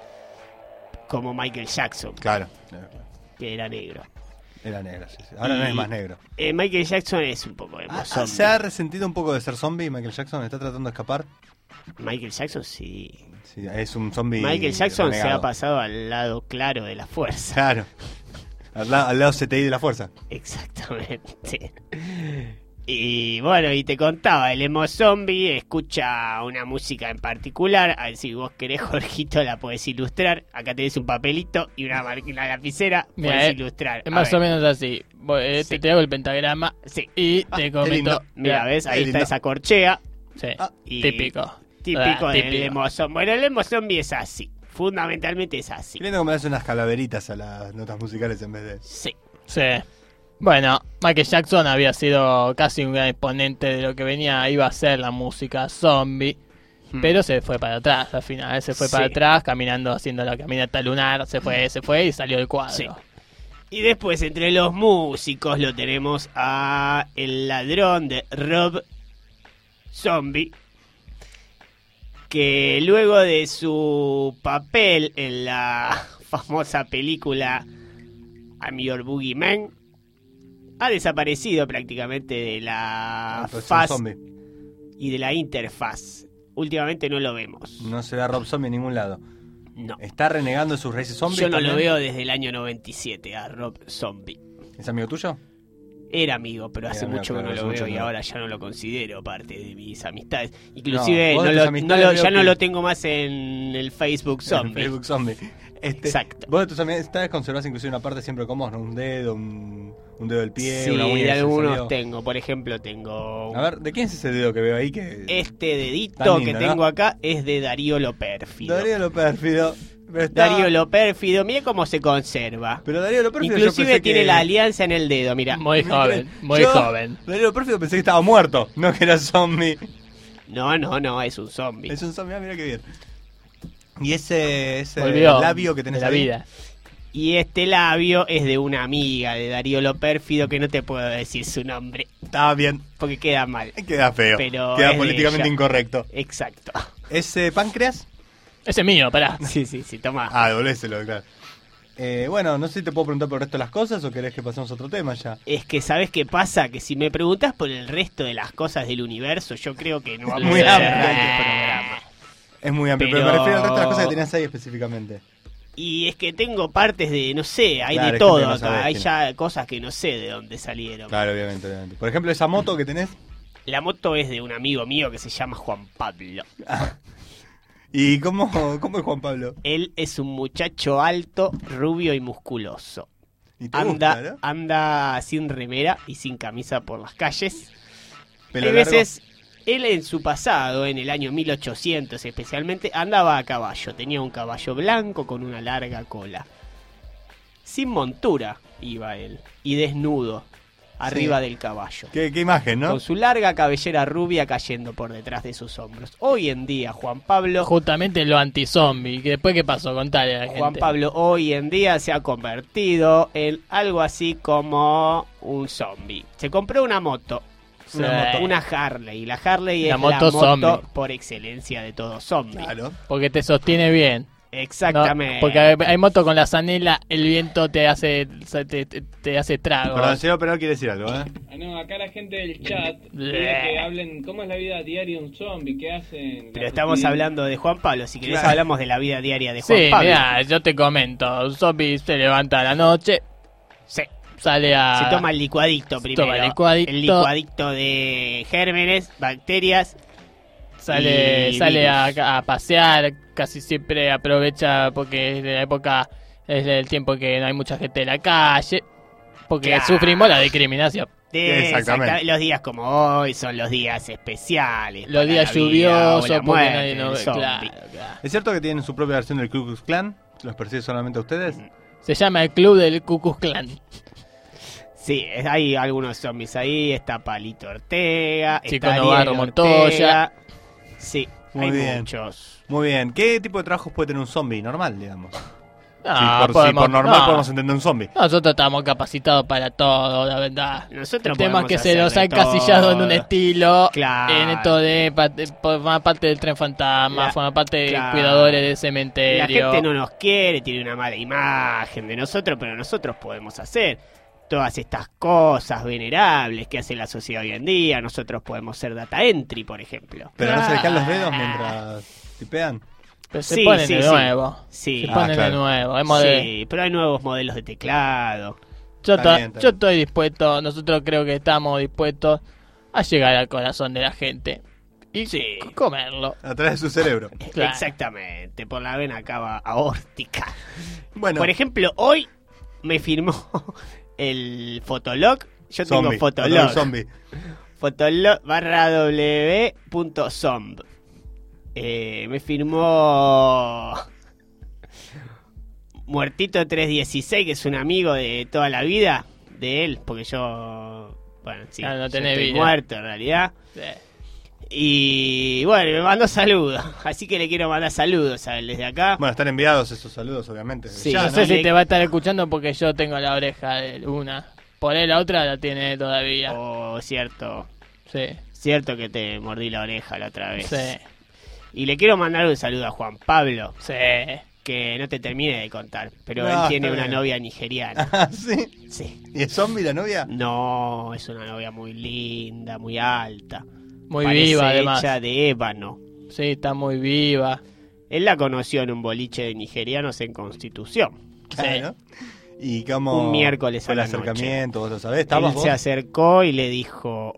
Como Michael Jackson, Claro. que era negro. Era negro, sí, sí. Ahora no Y- es más negro. Eh, Michael Jackson es un poco emo Ah, zombie. ¿Se ha resentido un poco de ser zombie Michael Jackson? ¿Está tratando de escapar? Michael Jackson sí. Sí, es un zombie Michael Jackson se ha renegado. pasado al lado claro de la fuerza. Claro. Al, la- al lado C T I de la fuerza. Exactamente. Y bueno, y te contaba, el emo zombie escucha una música en particular. A ver si vos querés, Jorgito, la podés ilustrar. Acá tenés un papelito y una, mar- una lapicera. Mira, Podés eh, ilustrar. Es A más ver. o menos así. Vos, eh, Sí. te, te hago el pentagrama Sí. y Ah, te qué comento. lindo. Mira, ¿ves? Ahí Qué está lindo. esa corchea. Sí, Ah, y- típico. Típico Ah, del típico. emo zombie. Bueno, el emo zombie es así. Fundamentalmente es así. Qué lindo como le hacen unas calaveritas a las notas musicales en vez de... Sí. Sí. Bueno, Michael Jackson había sido casi un gran exponente de lo que venía, iba a ser la música zombie. Hmm. Pero se fue para atrás al final, se fue Sí. para atrás, caminando, haciendo la caminata lunar, se fue, se fue y salió del cuadro. Sí. Y después, entre los músicos, lo tenemos a el ladrón de Rob Zombie, que luego de su papel en la famosa película I'm Your Boogeyman, ha desaparecido prácticamente de la Ah, pues es un faz zombie. y de la interfaz. Últimamente no lo vemos. No se ve a Rob Zombie en ningún lado. No. ¿Está renegando de sus raíces zombies? Yo no lo también? veo desde el año noventa y siete a Rob Zombie. ¿Es amigo tuyo? Era amigo, pero Era hace amigo, mucho claro, que no hace lo mucho veo que y no. ahora ya no lo considero parte de mis amistades. Inclusive No, vos no de lo- tus no amistades lo- veo ya no que- lo tengo más en el Facebook Zombie. En Facebook Zombie. Este, Exacto. Vos de tus amistades conservás inclusive una parte siempre con vos, ¿no? Un dedo, un, un dedo del pie, Sí, una uña de que se algunos salió. tengo. Por ejemplo, tengo A ver, ¿de quién es ese dedo que veo ahí? Que... este dedito Tan que lindo, tengo ¿no? acá es de Darío Lo Pérfido. Darío Lo Pérfido. Pero está- Darío Lo Pérfido, mire cómo se conserva. Pero Darío Lo Pérfido yo Inclusive pensé tiene que- la alianza en el dedo, mira. Muy ¿Me joven, crees? muy Yo, joven. Darío Lo Pérfido pensé que estaba muerto, no que era zombie. No, no, no, es un zombie. Es un zombie, ah, mira qué bien. Y ese, ese Volvió labio que tenés de la ahí. vida. Y este labio es de una amiga de Darío Lo Pérfido que no te puedo decir su nombre Está bien, porque queda mal. queda feo. Pero queda es de políticamente ella. incorrecto. Exacto. ¿Ese páncreas? Ese es mío, pará. Sí, sí, sí, toma. Ah, devolvéselo, claro. Eh, bueno, no sé si te puedo preguntar por el resto de las cosas o querés que pasemos a otro tema ya. Es que, ¿sabes qué pasa? Que si me preguntas por el resto de las cosas del universo, yo creo que no vamos Muy a amplio. cerrar este programa. Es muy amplio, pero, Pero- me refiero al resto de las cosas que tenías ahí específicamente. Y es que tengo partes de, no sé, hay Claro, de hay todo gente que no acá. sabe Hay quién ya cosas que no sé de dónde salieron. Claro, obviamente, obviamente. Por ejemplo, esa moto que tenés. La moto es de un amigo mío que se llama Juan Pablo. ¿Y cómo, cómo es Juan Pablo? Él es un muchacho alto, rubio y musculoso. ¿Y te Anda, gusta, no? anda sin remera y sin camisa por las calles. Pelo Hay largo. veces, él en su pasado, en el año mil ochocientos especialmente, andaba a caballo. Tenía un caballo blanco con una larga cola. Sin montura iba él. Y desnudo, arriba Sí. del caballo. ¿Qué, qué imagen, ¿no? Con su larga cabellera rubia cayendo por detrás de sus hombros. Hoy en día, Juan Pablo... Justamente lo anti-zombie. ¿Que después qué pasó? Contale a la Juan gente. Pablo hoy en día se ha convertido en algo así como un zombie. Se compró una moto. Sí. Una, moto, una Harley. La Harley La es moto la moto zombie. por excelencia de todo zombie. Claro. Porque te sostiene bien. Exactamente. No, porque hay, hay motos con la zanela, el viento te hace te, te, te hace trago. Perdón, el señor operador quiere decir algo, ¿eh? Ah, no, acá la gente del chat Bleh. quiere que hablen cómo es la vida diaria de un zombie, qué hacen. Pero la estamos rutina. hablando de Juan Pablo. Si querés Claro. hablamos de la vida diaria de Juan Sí, Pablo. mira, yo te comento. Un zombie se levanta a la noche, Sí. sale a... Se toma el licuadicto primero. Toma el licuadicto. El licuadicto de gérmenes, bacterias. Sale, y sale a, virus. a pasear, casi siempre aprovecha porque es de la época, es el tiempo que no hay mucha gente en la calle, porque Claro. sufrimos la discriminación. De- Exactamente. exacta- Los días como hoy son los días especiales. Los para días la vida lluviosos, o la porque muerte nadie no del ve. zombie. Claro, claro. ¿Es cierto que tienen su propia versión del Ku Klux Klan? ¿Los persigue solamente a ustedes? Se llama el Club del Ku Klux Klan. Sí, es- hay algunos zombies ahí. Está Palito Ortega. Chico está Novarro Ariel Montoya. Ortega. Sí, Muy hay bien. muchos. Muy bien. ¿Qué tipo de trabajos puede tener un zombie normal, digamos? No, Sí, por, sí, podemos- por normal no. podemos entender un zombie. Nosotros estamos capacitados para todo, la verdad. Nosotros El tema es podemos que se hacer los de ha encasillado en todo. un estilo. Claro. En esto de pa- de- forma parte del tren fantasma, La- forma parte de claro. cuidadores del La cementerio. gente no nos quiere, tiene una mala imagen de nosotros, pero nosotros podemos hacer todas estas cosas venerables que hace la sociedad hoy en día. Nosotros podemos ser data entry, por ejemplo. Pero no se les caen los dedos Ah. mientras tipean. Pero se Sí, ponen sí, de sí. nuevo. Sí, Se Ah, ponen claro. de nuevo. Hemos de- sí, pero hay nuevos modelos de teclado. Yo, Está to- bien, está yo bien. estoy dispuesto, nosotros creo que estamos dispuestos a llegar al corazón de la gente y Sí. c- comerlo. A través de su cerebro. Claro. Exactamente, por la vena cava aórtica. Bueno, Por ejemplo, hoy me firmó el Fotolog. Yo zombie. tengo Fotolog. Otro zombie. Fotolog barra w punto zomb. eh, me firmó Muertito trescientos dieciséis, que es un amigo de toda la vida de él, porque yo, bueno, sí, Ah, no yo tenés estoy vida. muerto en realidad. Sí. Y bueno, me mandó saludos, así que le quiero mandar saludos a él desde acá. Bueno, están enviados esos saludos, obviamente. Sí, No Ya, sé ¿no? si te va a estar escuchando porque yo tengo la oreja de una. Por él la otra la tiene todavía. Oh, cierto, Sí, cierto que te mordí la oreja la otra vez. sí, Y le quiero mandar un saludo a Juan Pablo, sí. que no te termine de contar, pero No, él está tiene una bien. novia nigeriana. Ah, ¿sí? Sí. ¿Y es zombie la novia? No, es una novia muy linda, muy alta. Muy Parece viva además. hecha de ébano. Sí, está muy viva. Él la conoció en un boliche de nigerianos en Constitución. Claro. ¿Y cómo Un miércoles fue a el la acercamiento? ¿Vos lo sabés? Él ¿Estabas vos? se acercó y le dijo...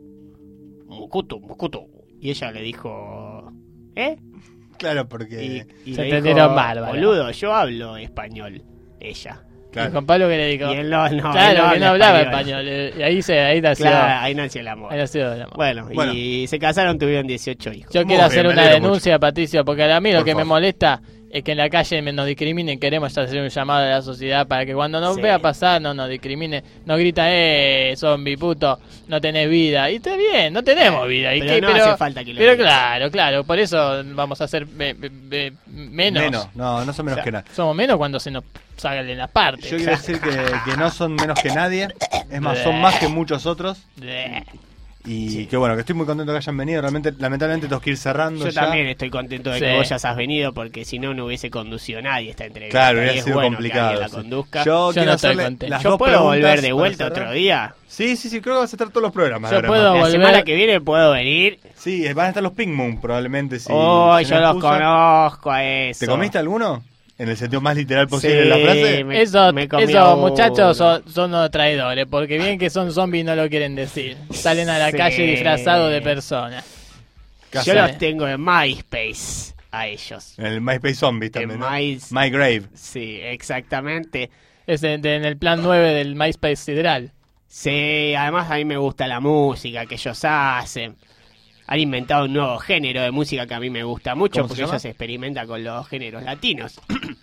Mukutu, Mukutu. Y ella le dijo... ¿Eh? Claro, porque... Y, y Se le dijo, entendieron bárbaro. boludo, yo hablo español. Ella. Y Claro. Juan Pablo que le dijo. Y él no, no, claro, él no que no habla hablaba español. español. eh, Y ahí se ahí nació. Claro, ahí nació el amor. Ahí nació el amor. Bueno, Bueno. y se casaron, tuvieron dieciocho hijos. Yo Muy quiero bien, hacer me una alegro denuncia, Patricio, porque a mí lo Por que me favor. molesta es que en la calle me nos discriminen. Queremos hacer un llamado a la sociedad para que cuando nos Sí. vea pasar no nos discrimine. Nos grita, eh, zombie puto, no tenés vida. Y está bien, no tenemos vida. ¿Y Pero qué? no pero hace falta que lo pero digas. claro, claro, por eso vamos a hacer be- be- be- menos. Menos, no, no son menos O sea, que nada. Somos menos cuando se nos salen las partes. Yo quiero decir que, que no son menos que nadie. Es más, son más que muchos otros. Bleh. Y Sí. que bueno, que estoy muy contento que hayan venido. Realmente, lamentablemente tengo que ir cerrando Yo ya. también estoy contento de Sí. que vos ya has venido, porque si no, no hubiese conducido nadie esta entrevista. Claro, Y hubiera es sido bueno que complicado. alguien la sí. conduzca. Yo, Yo quiero no estoy hacerle contento. las Yo dos puedo preguntas volver de para vuelta cerrar. otro día. Sí, sí, sí, creo que vas a estar todos los programas. Yo ahora, puedo hermano. La volver. semana que viene puedo venir. Sí, van a estar los Pink Moon probablemente. Si, oh, si yo no los excusa. conozco a eso. ¿Te comiste alguno? En el sentido más literal posible Sí, de la frase. me- Eso, me comí esos a uno. muchachos son, son unos traidores, porque bien que son zombies no lo quieren decir. Salen a la Sí. calle disfrazados de personas. Yo Casa- los tengo en MySpace a ellos. En el MySpace Zombies también, En ¿no? My- My Grave. Sí, exactamente. Es en, de- en el plan nueve del MySpace Sideral. Sí, además a mí me gusta la música que ellos hacen. Han inventado un nuevo género de música que a mí me gusta mucho ¿Cómo se porque llama? ellos experimentan con los géneros latinos.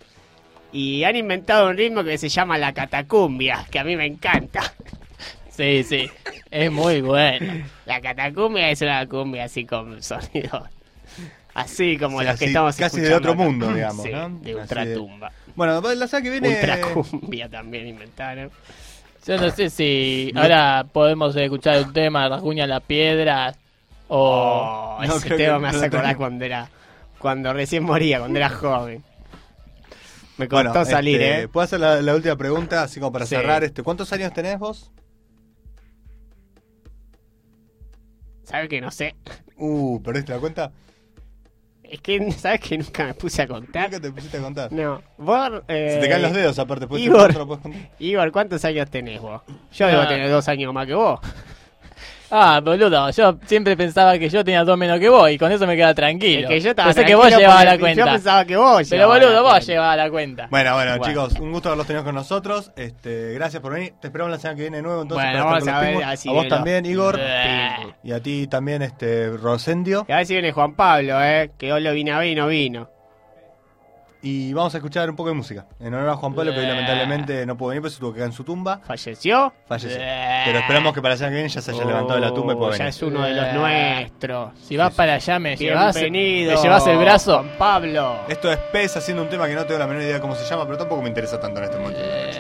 Y han inventado un ritmo que se llama la catacumbia, que a mí me encanta. Sí, sí. Es muy bueno. La catacumbia es una cumbia así con sonido. Así como Sí, los que así, estamos casi de escuchando otro acá. mundo, digamos, Sí, ¿no? de Así ultratumba. Bueno, la semana que viene. Ultracumbia también inventaron. Yo no sé si No. ahora podemos escuchar un tema, Rasguña la Piedra, o... Oh, no, ese creo que tema me no hace lo acordar tenemos. cuando era cuando recién moría, cuando era joven. Me Bueno, costó salir, este, ¿eh? ¿puedo hacer la, la última pregunta, así como para Sí. cerrar? este ¿Cuántos años tenés vos? ¿Sabes que no sé? Uh, ¿perdiste la cuenta? Es que, ¿sabes que nunca me puse a contar? ¿Nunca te pusiste a contar? No. Vos, eh, Se te caen los dedos, aparte. Después Igor. te lo puedes contar. Igor, ¿cuántos años tenés vos? Yo debo Ah. tener dos años más que vos. Ah, boludo, yo siempre pensaba que yo tenía dos menos que vos y con eso me queda tranquilo. Es que yo estaba Pensé que tranquilo vos llevabas porque la cuenta. Yo pensaba que vos Pero llevabas boludo, la vos cuenta. llevabas la cuenta. Bueno, bueno, Bueno. chicos, un gusto haberlos tenido con nosotros. Este, gracias por venir. Te esperamos la semana que viene de nuevo. Entonces, Bueno, para vamos estar a con los ver Pingüinos. así a vos viene también, los- Igor. Bleh. Y a ti también, este, Rosendio. Y a ver si viene Juan Pablo, ¿eh? Que hoy lo vine a ver y no vino. Y vamos a escuchar un poco de música. En honor a Juan Pablo, que hoy Bleh. lamentablemente no pudo venir, pues se tuvo que quedar en su tumba. ¿Falleció? Falleció. Bleh. Pero esperamos que para la semana que viene ya se haya levantado de la tumba y pueda Oh, ya venir. es uno de los Bleh. nuestros. Si vas para allá, me llevas, Bienvenido. me llevas el brazo. Juan Pablo. Esto es Pez haciendo un tema que no tengo la menor idea de cómo se llama, pero tampoco me interesa tanto en este momento.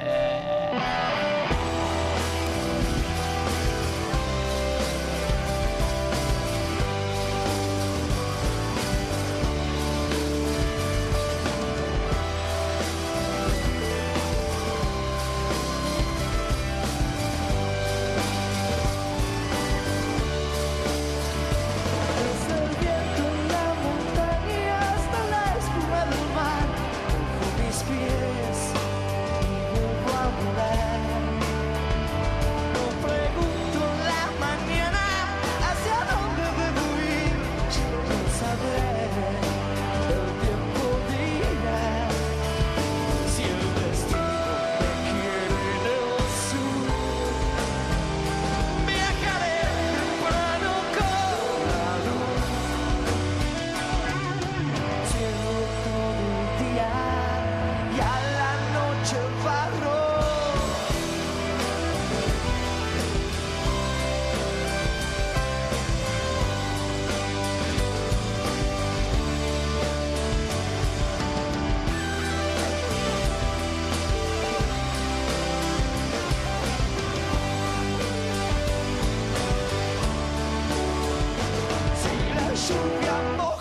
Desde el viento en la montaña hasta la espuma del mar, cojo mis pies y vuelvo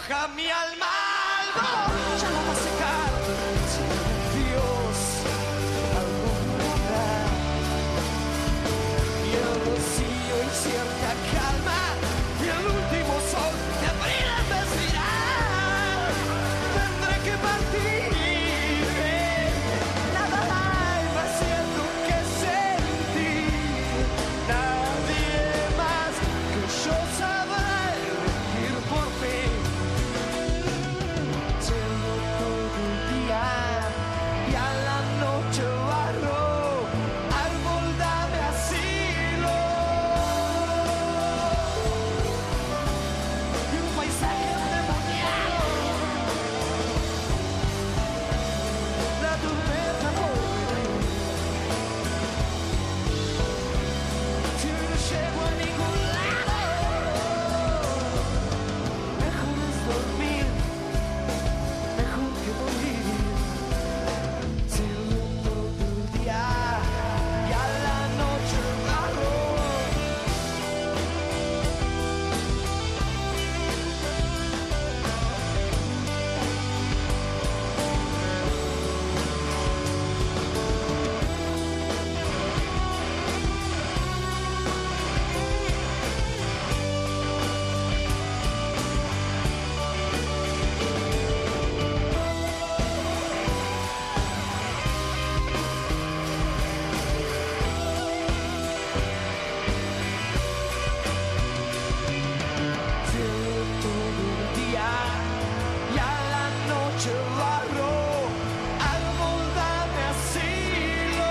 moja mi alma, algo ya la va a secar. Dios, algún lugar. Y el rocío y cierta calma. Y el último sol de abril en desvirar. Tendré que partir. Nada hay más cierto que sentir. Nadie más que yo sabrá elegir por fin. Llevo todo el día y a la noche barro. Árbol, dame asilo. Y un paisaje endemoniado. La tormenta por venir. Si hoy no llego a ningún lado, mejor es dormir, mejor que morir. Sirviendo todo el día y a la noche barro. Llevo todo el día y a la noche barro. Árbol, dame asilo.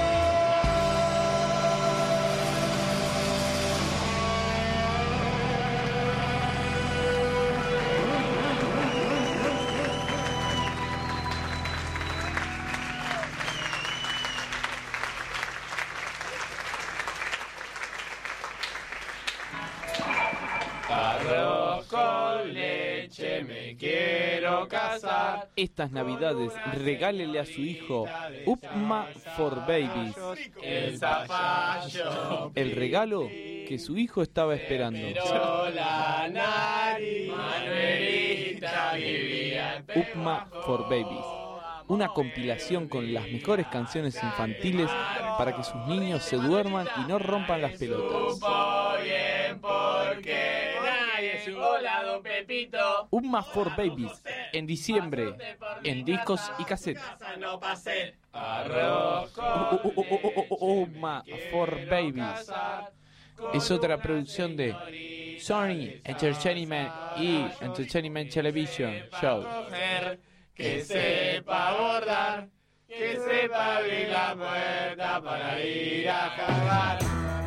Arroz con leche, me quiero casar. Estas navidades regálele a su hijo Upma for Babies, El zapallo el regalo que su hijo estaba esperando. pero la nariz, Manuelita vivía en Upma for Babies, una compilación con las mejores canciones infantiles para que sus niños se duerman y no rompan las pelotas. Supo bien porque nadie supo la don Pepito. Upma for Babies, en diciembre, en discos y cassettes. Casa no pasé. Arroz con Upma for Babies es otra producción de Sony Entertainment y Entertainment Television Show. mujer que sepa bordar, que sepa abrir la puerta para ir a cagar.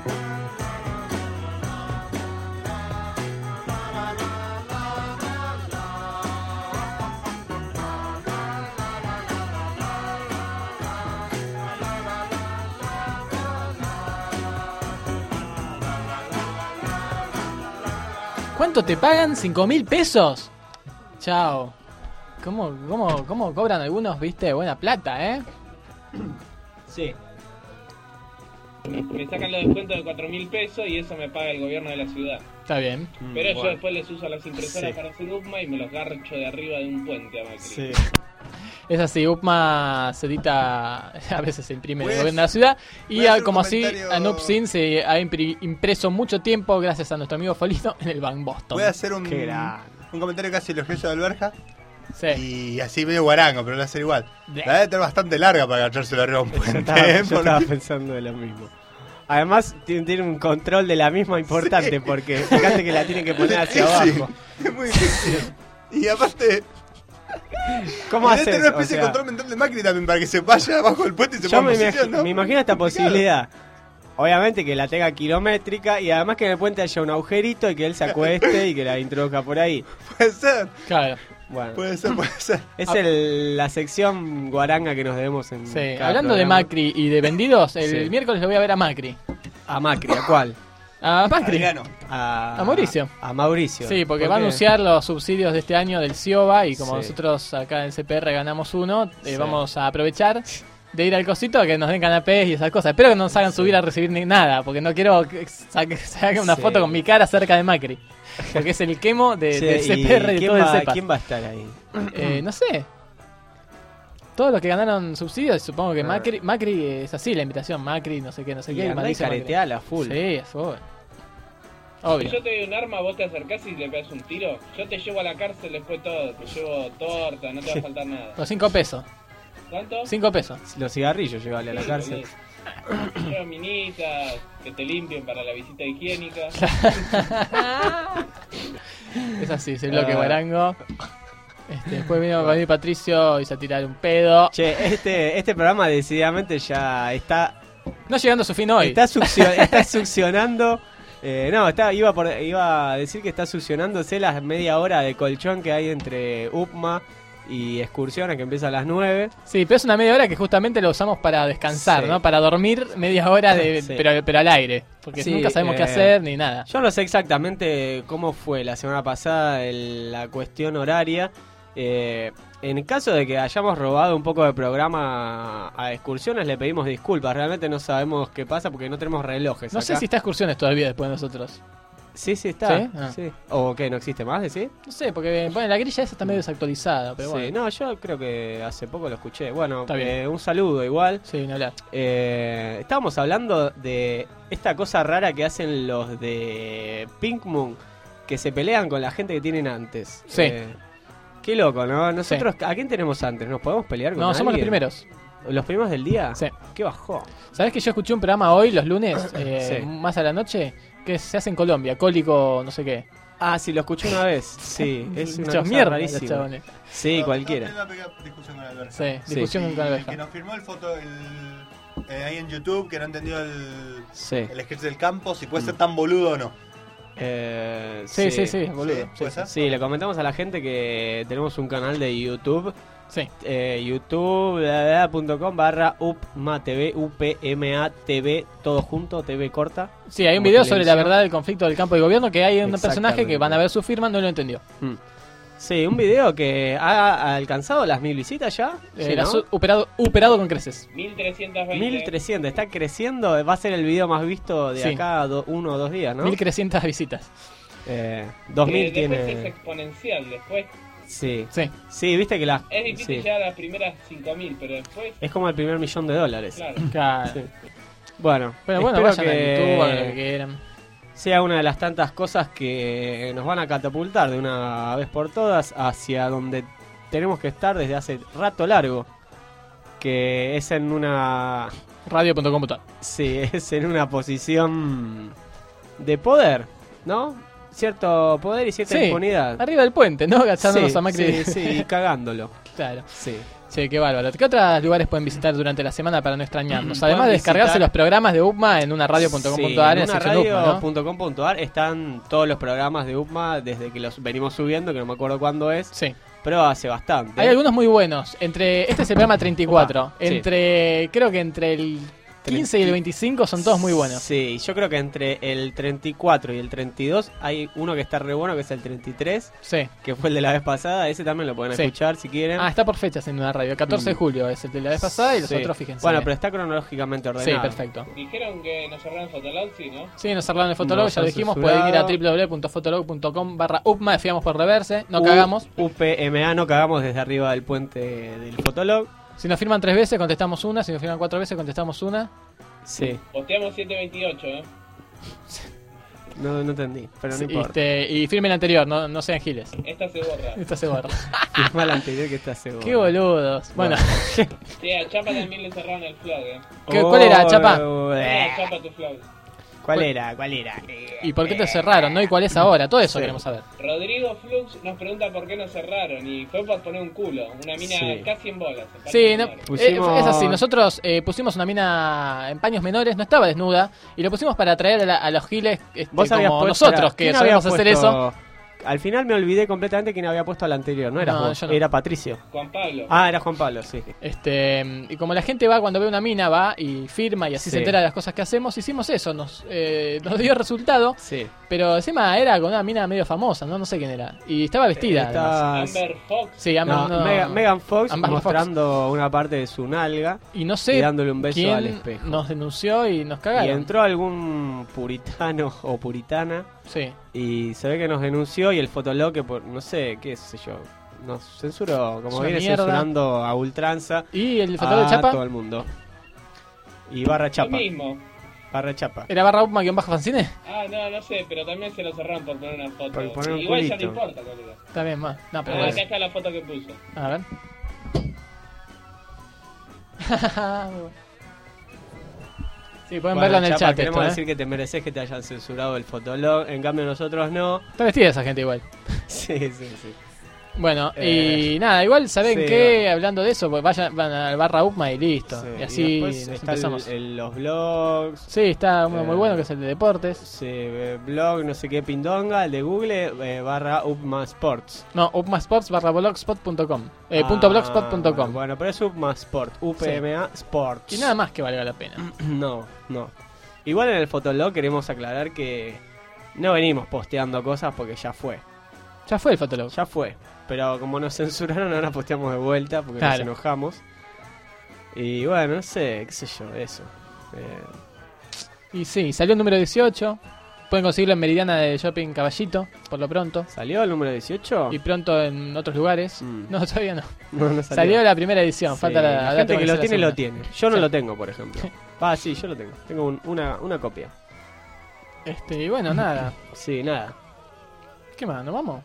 ¿Cuánto te pagan? ¿Cinco mil pesos? Chao. ¿Cómo, cómo, ¿Cómo cobran algunos, viste? Buena plata, ¿eh? Sí. Me sacan los descuentos de cuatro mil pesos y eso me paga el gobierno de la ciudad. Está bien. Pero yo bueno. después les uso las impresoras Sí. para hacer UPMA y me los garcho de arriba de un puente a Macri. Sí. Es así, Upma se edita, a veces se imprime en el Voy a- gobierno de la ciudad. voy Y a a- hacer un como así, comentario- a Nupsin se ha impri- impreso mucho tiempo gracias a nuestro amigo Folito en el Bank Boston. Voy a hacer un, Qué gran. un comentario casi elogioso de Alberja. Sí. Y así medio guarango, pero lo va a hacer igual. La debe tener bastante larga para agachárselo arriba de un Yo puente. estaba, ¿eh? yo estaba Porque- pensando de lo mismo. Además, tiene, tiene un control de la misma importante, Sí. porque fíjate que la tienen que poner hacia Sí, abajo. es muy difícil. Y aparte, ¿Cómo debe haces? tener una O especie sea, de control mental de Macri también para que se vaya abajo del puente y se yo ponga me, en posición, imagi- ¿no? me imagino esta posibilidad. Obviamente que la tenga kilométrica y además que en el puente haya un agujerito y que él se acueste y que la introduzca por ahí. Puede ser. Claro. Bueno, Puede ser, puede ser. es el, la sección guaranga que nos debemos en Sí. cada Hablando de programa. Macri y de vendidos, el Sí. miércoles le voy a ver a Macri. A Macri, ¿a cuál? A Macri. Adriano. A, A Mauricio. A Mauricio. Sí, porque ¿Por va a qué? anunciar los subsidios de este año del CIOBA y como Sí. nosotros acá en C P R ganamos uno, eh, Sí. vamos a aprovechar de ir al cosito a que nos den canapés y esas cosas. Espero que no nos hagan subir a recibir ni nada, porque no quiero que sa- que se haga una Sí. foto con mi cara cerca de Macri. Porque es el quemo de, Sí, del ¿y C P R y de quién todo el va- CEPAS. quién va a estar ahí? Eh, no sé. Todos los que ganaron subsidios, supongo que Ah. Macri, Macri es así la invitación, Macri, no sé qué, no sé Y qué. andá y Mauricio Macri. careteala full. Sí, es obvio. Si Obvio. yo te doy un arma, vos te acercás y le pegas un tiro. Yo te llevo a la cárcel después todo. Te llevo torta, no te va a faltar nada. Por cinco pesos. ¿Cuánto? Cinco pesos. Los cigarrillos llevarle a la Sí, cárcel. boludo. Te llevo minitas, que te limpien para la visita higiénica. Es así, ese bloque Ah. guarango. Este, después vino a venir Patricio y se a tirar un pedo. Che, este, este programa decididamente ya está, No llegando a su fin hoy. está, succio- está succionando. eh, no, está, iba, por, iba a decir que está succionándose las media hora de colchón que hay entre U P M A y excursiones que empieza a las nueve. Sí, pero es una media hora que justamente lo usamos para descansar, Sí. ¿no? Para dormir media hora, de, Sí. pero, pero al aire. Porque Sí, nunca sabemos qué eh, hacer ni nada. Yo no sé exactamente cómo fue la semana pasada el- la cuestión horaria. Eh, en caso de que hayamos robado un poco de programa a excursiones, le pedimos disculpas. Realmente no sabemos qué pasa porque no tenemos relojes. No sé acá. si está excursiones todavía después de nosotros. Sí, sí está. ¿Sí? Ah. Sí. ¿O qué? ¿No existe más, decís? No sé, porque bueno, la grilla esa está medio desactualizada, pero Sí, bueno. no, yo creo que hace poco lo escuché. Bueno, Está bien. eh, un saludo igual. Sí, ni hablar. Eh, estábamos hablando de esta cosa rara que hacen los de Pink Moon, que se pelean con la gente que tienen antes. Sí. Eh, qué loco, ¿no? Nosotros, ¿a quién tenemos antes? ¿Nos podemos pelear con No, somos los alguien? primeros. ¿Los primeros del día? Sí. Qué bajó. ¿Sabés que yo escuché un programa hoy, los lunes, eh, Sí. más a la noche, que se hace en Colombia, cólico, no sé qué? Ah, sí, lo escuché una vez. Sí, es una Muchas cosa mierda, rarísima. los chabones. Sí, No, cualquiera. no, tengo una discusión con Alberto. Sí, Sí. discusión Y con la que nos firmó el foto el, eh, ahí en YouTube, que no entendió el, Sí. el sketch del campo, si puede ser tan boludo o no. Eh, Sí, sí, sí, boludo. Sí, Sí, ¿puede sí. ser? Sí, le comentamos a la gente que tenemos un canal de YouTube. Sí. Eh, youtube.com barra upmatv, U P M A T V, todo junto, T V corta. Sí, hay un Como video sobre la televisión. verdad del conflicto del campo de gobierno que hay un personaje Exactamente. que van a ver su firma, no lo entendió. Mm. Sí, un video que ha alcanzado las mil visitas ya. Eh, Sí, la ¿no? su- operado, operado con creces. mil trescientos veinte. mil trescientos, está creciendo, va a ser el video más visto de Sí. acá a do- uno o dos días, ¿no? mil trescientas visitas. Eh, dos mil Eh, después es tiene... exponencial. Después Sí. Sí. Sí, viste que la... es difícil sí. llegar a las primeras cinco mil, pero después, Es como el primer millón de dólares. claro. Claro. Sí. Bueno, Pero bueno, espero vayan a que YouTube, a lo que quieran. sea una de las tantas cosas que nos van a catapultar de una vez por todas hacia donde tenemos que estar desde hace rato largo, que es en una Radio punto com punto a r. sí, es en una posición de poder, ¿no? Cierto poder y cierta Sí, impunidad. arriba del puente, ¿no? Agachándonos Sí, a Macri. sí, sí, y cagándolo. Claro. Sí. Sí, qué bárbaro. ¿Qué otros lugares pueden visitar durante la semana para no extrañarnos? Pueden Además de descargarse visitar- los programas de U P M A en una radio punto com punto a r Sí, en la en sección U P M A, ¿no? radio punto com punto a r están todos los programas de U P M A desde que los venimos subiendo, que no me acuerdo cuándo es, Sí. pero hace bastante. Hay algunos muy buenos. Entre Este es el programa treinta y cuatro. Opa, sí. Entre Creo que entre el quince y el veinticinco son todos muy buenos. Sí, yo creo que entre el treinta y cuatro y el treinta y dos hay uno que está re bueno, que es el treinta y tres, Sí. que fue el de la vez pasada. Ese también lo pueden Sí. escuchar si quieren. Ah, está por fechas en una radio. El catorce de Mm. julio es el de la vez pasada y los Sí. otros, fíjense. Bueno, pero está cronológicamente ordenado. Sí, perfecto. Dijeron que nos cerraron Fotolog, sí, ¿no? Sí, nos cerraron el Fotolog, Nos ya lo han dijimos. censurado. Pueden ir a w w w punto fotolog punto com barra U P M A, fiamos por reverse. No U- cagamos. U P M A, no cagamos desde arriba del puente del Fotolog. Si nos firman tres veces, contestamos una. Si nos firman cuatro veces, contestamos una. Sí, Posteamos siete veintiocho, ¿eh? no, no entendí, pero no Sí, importa. este, y firmen el anterior, no, no sean giles. Esta se borra. Esta se borra. Firma la anterior que está seguro. Qué boludos. Bueno, Sí, a Chapa también le cerraron el flog, ¿eh? ¿Qué- cuál era, Chapa? Oh, Eh, eh. Chapa tu flog. ¿Cuál era? ¿Cuál era? ¿y por qué te cerraron, no? ¿Y cuál es ahora? Todo eso Sí. queremos saber. Rodrigo Flux nos pregunta por qué nos cerraron y fue por poner un culo, una mina Sí. casi en bolas. en Sí, paños no, menores. Pusimos- eh, es así. Nosotros eh, pusimos una mina en paños menores, no estaba desnuda, y lo pusimos para atraer a, la- a los giles este, Vos habías como puesto- nosotros, que ¿quién solemos había hacer puesto- eso. al final me olvidé completamente quién había puesto al anterior. No era No, vos, yo no. era Patricio. Juan Pablo. Ah, era Juan Pablo, sí. Este, y como la gente va cuando ve una mina, va y firma y así Sí. se entera de las cosas que hacemos, hicimos eso, nos, eh, nos dio resultado, Sí. pero encima era con una mina medio famosa, no no sé quién era, y estaba vestida. además. Está- Amber Fox. Sí, Amber, No, no- Mega- Megan Fox Amber Fox. mostrando una parte de su nalga Y no sé y dándole un beso quién al espejo. nos denunció y nos Y cagaron. entró algún puritano o puritana Sí. y se ve que nos denunció y el fotolog que por, no sé, qué sé yo, nos censuró, Es como una viene mierda. censurando a ultranza ¿Y el fotógrafo a de Chapa? todo el mundo. Y barra Lo chapa, mismo. barra chapa. ¿Era barra upma guión bajo fanzine? Ah, no, no sé, pero también se lo cerraron por poner una foto. Por poner un Igual ya no culito. importa, colega. Está bien, más. No, pero Ah, bueno. acá está la foto que puso. A ver. Sí, pueden Bueno, verlo en el Chapa, chat queremos esto, ¿eh? decir que te mereces que te hayan censurado el fotolog, en cambio nosotros no. Está vestida esa gente igual. Sí, sí, sí. Bueno, Eh, y nada, igual saben sí, que hablando de eso, pues vayan van al barra upma y listo. Sí, Y así después nos está empezamos. el- el- los blogs. Sí, está uno muy eh, bueno que es el de deportes. Sí, eh, blog, no sé qué pindonga, el de Google, eh, barra Upma Sports. No, upmasports barra blogspot punto com. Eh, Ah, punto blogspot punto com. Bueno, pero es Upma Sport, U P M A Sports. Y nada más que valga la pena. No, no. Igual en el Fotolog queremos aclarar que no venimos posteando cosas porque ya fue. Ya fue el fotolog. Ya fue. Pero como nos censuraron, ahora posteamos de vuelta porque Claro. nos enojamos. Y bueno, no sé, qué sé yo, eso. Eh, Y sí, salió el número dieciocho. Pueden conseguirlo en Meridiana de Shopping Caballito, por lo pronto. ¿Salió el número dieciocho? Y pronto en otros lugares. Mm. No, todavía no. No, no Salió. la primera edición, Sí, falta la, la ahora gente tengo que lo hacer la tiene, lo segunda. tiene. Yo no Sí. lo tengo, por ejemplo. Ah, sí, yo lo tengo. Tengo un- una, una copia. Este, y bueno, nada. Sí, nada. ¿Qué más? ¿Nos vamos?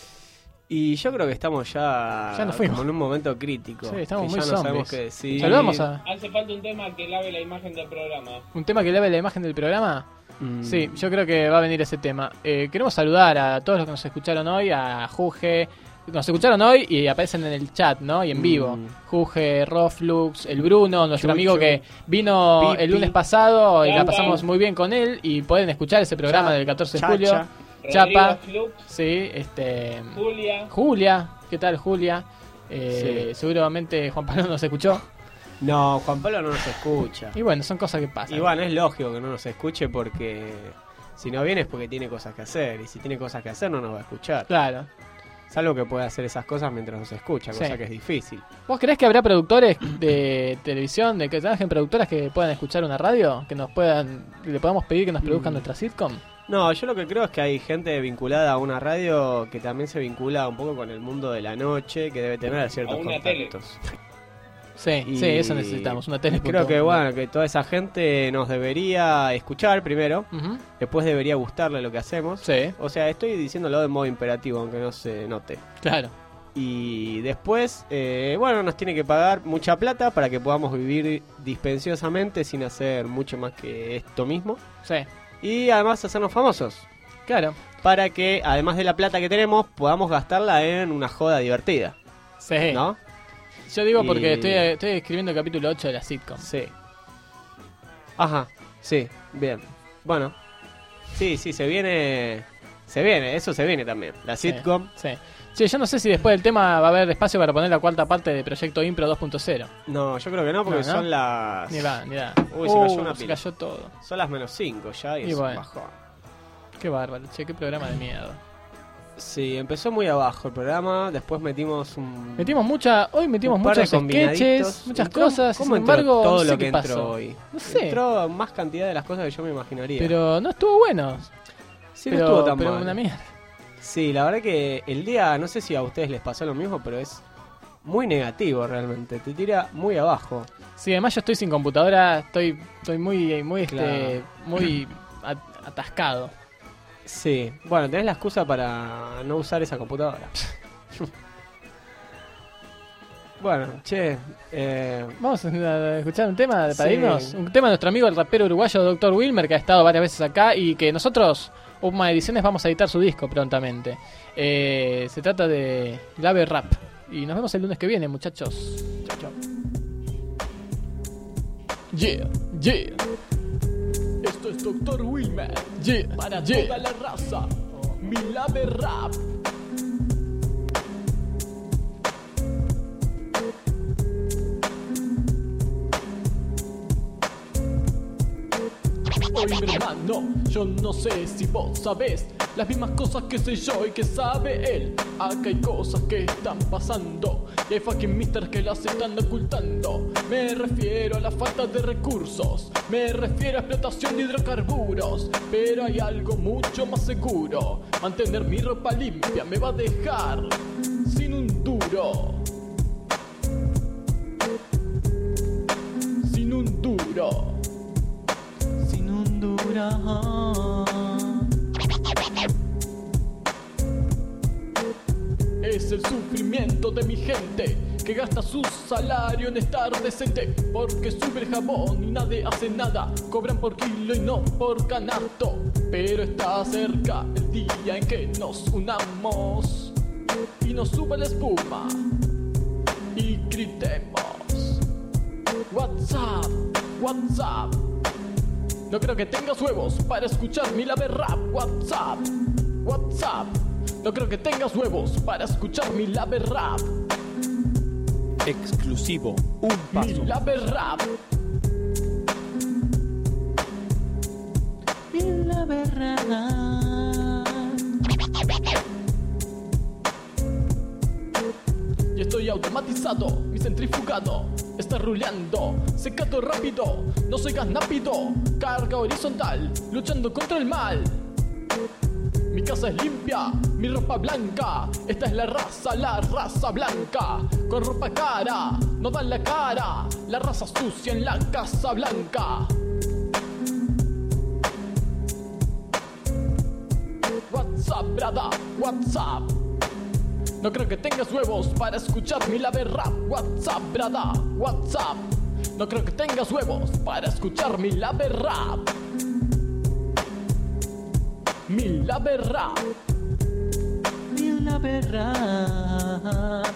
Y yo creo que estamos ya, Ya nos fuimos. como en un momento crítico. Sí, estamos que muy ya no sabemos zombies. qué decir. Saludamos a Hace falta un tema que lave la imagen del programa. un tema que leve la imagen del programa. Mm. Sí, yo creo que va a venir ese tema. Eh, queremos saludar a todos los que nos escucharon hoy, a Juge. Nos escucharon hoy y aparecen en el chat, ¿no? Y en vivo. Mm. Juge, Roflux, el Bruno, nuestro Chucho, amigo que vino Pipi, el lunes pasado y la Chapa. pasamos muy bien con él. Y pueden escuchar ese programa Cha- del catorce de Chacha. julio. Chapa. Rodrigo Flux, Sí, este. Julia. Julia, ¿qué tal Julia? Eh, Sí. Seguramente Juan Pablo nos escuchó. No, Juan Pablo no nos escucha. Y bueno, son cosas que pasan. Y bueno, es lógico que no nos escuche porque si no viene es porque tiene cosas que hacer. Y si tiene cosas que hacer no nos va a escuchar. Claro. Salvo que pueda hacer esas cosas mientras nos escucha, cosa Sí. que es difícil. ¿Vos creés que habrá productores de televisión, de que trabajen productoras que puedan escuchar una radio? Que nos puedan, le podamos pedir que nos produzcan Mm. nuestra sitcom. No, yo lo que creo es que hay gente vinculada a una radio que también se vincula un poco con el mundo de la noche, que debe tener ciertos A una tele. contactos. Sí, Y sí, eso necesitamos, una tele. Creo que bueno, que toda esa gente nos debería escuchar primero, Ujú. después debería gustarle lo que hacemos. Sí, O sea, estoy diciéndolo de modo imperativo, aunque no se note. claro. Y después, eh, bueno, nos tiene que pagar mucha plata para que podamos vivir dispensiosamente sin hacer mucho más que esto mismo. Sí, Y además hacernos famosos. claro. Para que, además de la plata que tenemos, podamos gastarla en una joda divertida. Sí. ¿No? Yo digo Y- porque estoy, estoy escribiendo el capítulo ocho de la sitcom. Sí. Ajá, sí, bien. Bueno, sí, sí, se viene. Se viene, eso se viene también. La Sí, sitcom. Sí. Sí, yo no sé si después del tema va a haber espacio para poner la cuarta parte de Proyecto Impro dos punto cero. No, yo creo que no, porque No, ¿no? son las. Ni va, ni va. Uy, se cayó una se pila. cayó todo. Son las menos cinco ya y, Y es bueno. un bajón. Qué bárbaro, che, qué programa de miedo. Sí, empezó muy abajo el programa, después metimos un. Metimos mucha, hoy metimos un par de muchos sketches, combinaditos. muchas Entró- cosas, ¿Cómo sin entró embargo, todo no sé lo qué que pasó. entró hoy? No sé. Entró más cantidad de las cosas que yo me imaginaría. Pero no estuvo bueno. sí, pero, no estuvo tan pero mal. una mierda. Sí, la verdad que el día, no sé si a ustedes les pasó lo mismo, pero es muy negativo realmente. Te tira muy abajo. Sí, además yo estoy sin computadora, estoy estoy muy muy este Claro. muy at- atascado. Sí, bueno, tenés la excusa para no usar esa computadora. Bueno, che, eh, Vamos a escuchar un tema para Sí. irnos. Un tema de nuestro amigo el rapero uruguayo doctor Wilmer, que ha estado varias veces acá y que nosotros, Upma Ediciones, vamos a editar su disco prontamente. Eh, se trata de Lave Rap. Y nos vemos el lunes que viene, muchachos. Chao, chao. Yeah, yeah. Esto es doctor Wilmer. Yeah, para toda la raza. mi lave rap. Oye, mi hermano, yo no sé si vos sabés las mismas cosas que sé yo y que sabe él. Acá hay cosas que están pasando y hay fucking misters que las están ocultando. Me refiero a la falta de recursos, me refiero a explotación de hidrocarburos, pero hay algo mucho más seguro. Mantener mi ropa limpia me va a dejar sin un duro. Sin un duro. Sin un duro. Es el sufrimiento de mi gente que gasta su salario en estar decente, porque sube el jabón y nadie hace nada. Cobran por kilo y no por canasto, pero está cerca el día en que nos unamos y nos suba la espuma y gritemos: WhatsApp, WhatsApp. No creo que tengas huevos para escuchar mi lave rap. WhatsApp, WhatsApp. No creo que tengas huevos para escuchar mi lave rap. Exclusivo, un paso. Mi lave rap. Mi lave rap. Y estoy automatizado, mi centrifugado está ruleando, secando rápido, no soy nápido, carga horizontal, luchando contra el mal. Mi casa es limpia, mi ropa blanca, esta es la raza, la raza blanca. Con ropa cara, no dan la cara, la raza sucia en la Casa Blanca. WhatsApp, brada, WhatsApp. No creo que tengas huevos para escuchar mi lave rap. WhatsApp, brada, WhatsApp. No creo que tengas huevos para escuchar mi lave rap. Mi lave rap. Mi lave rap.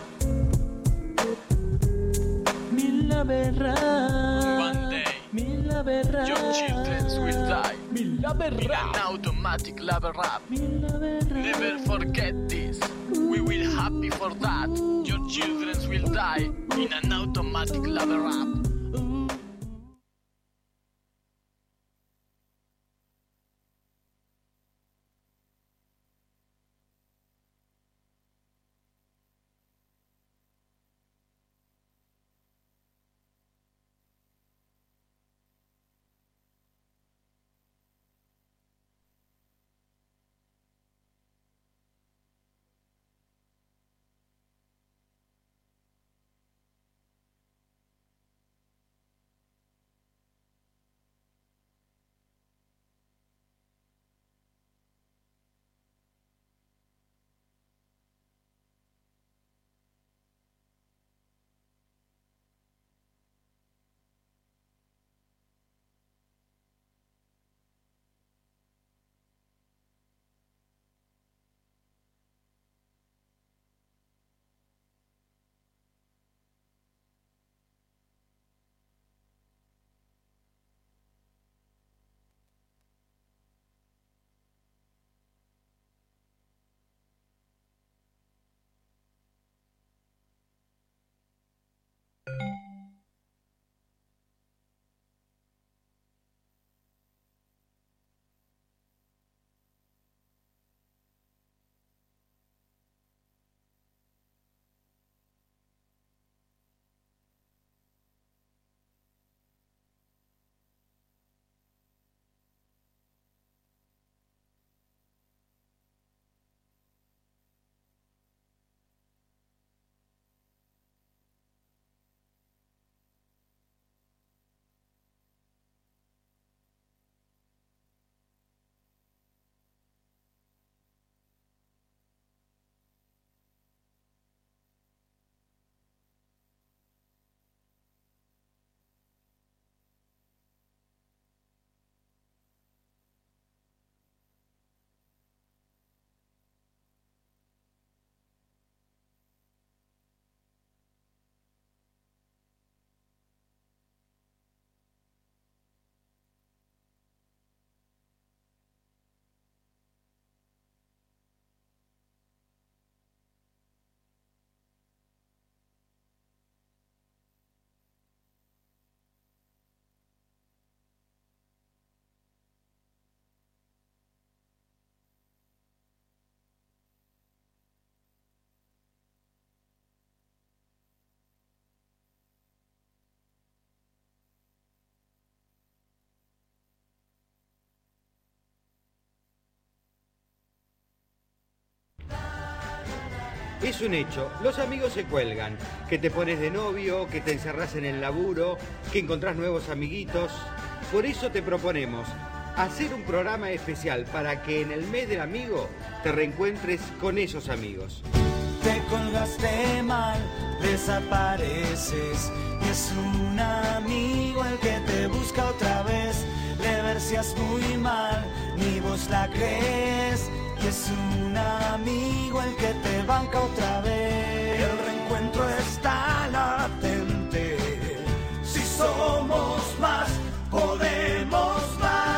Mi lave rap. One day, Mi lave rap. your children will die Mi lave in rap. an automatic lava rap. Mi lave rap. Never forget this. We will happy for that. Your children will die in an automatic lava rap. Es un hecho, los amigos se cuelgan, que te pones de novio, que te encerrás en el laburo, que encontrás nuevos amiguitos. Por eso te proponemos hacer un programa especial para que en el mes del amigo te reencuentres con esos amigos. Te colgaste mal, desapareces y es un amigo el que te busca otra vez. Le verseas muy mal, ni vos la crees y es un amigo el que te banca otra vez. El reencuentro está latente, si somos más, podemos más.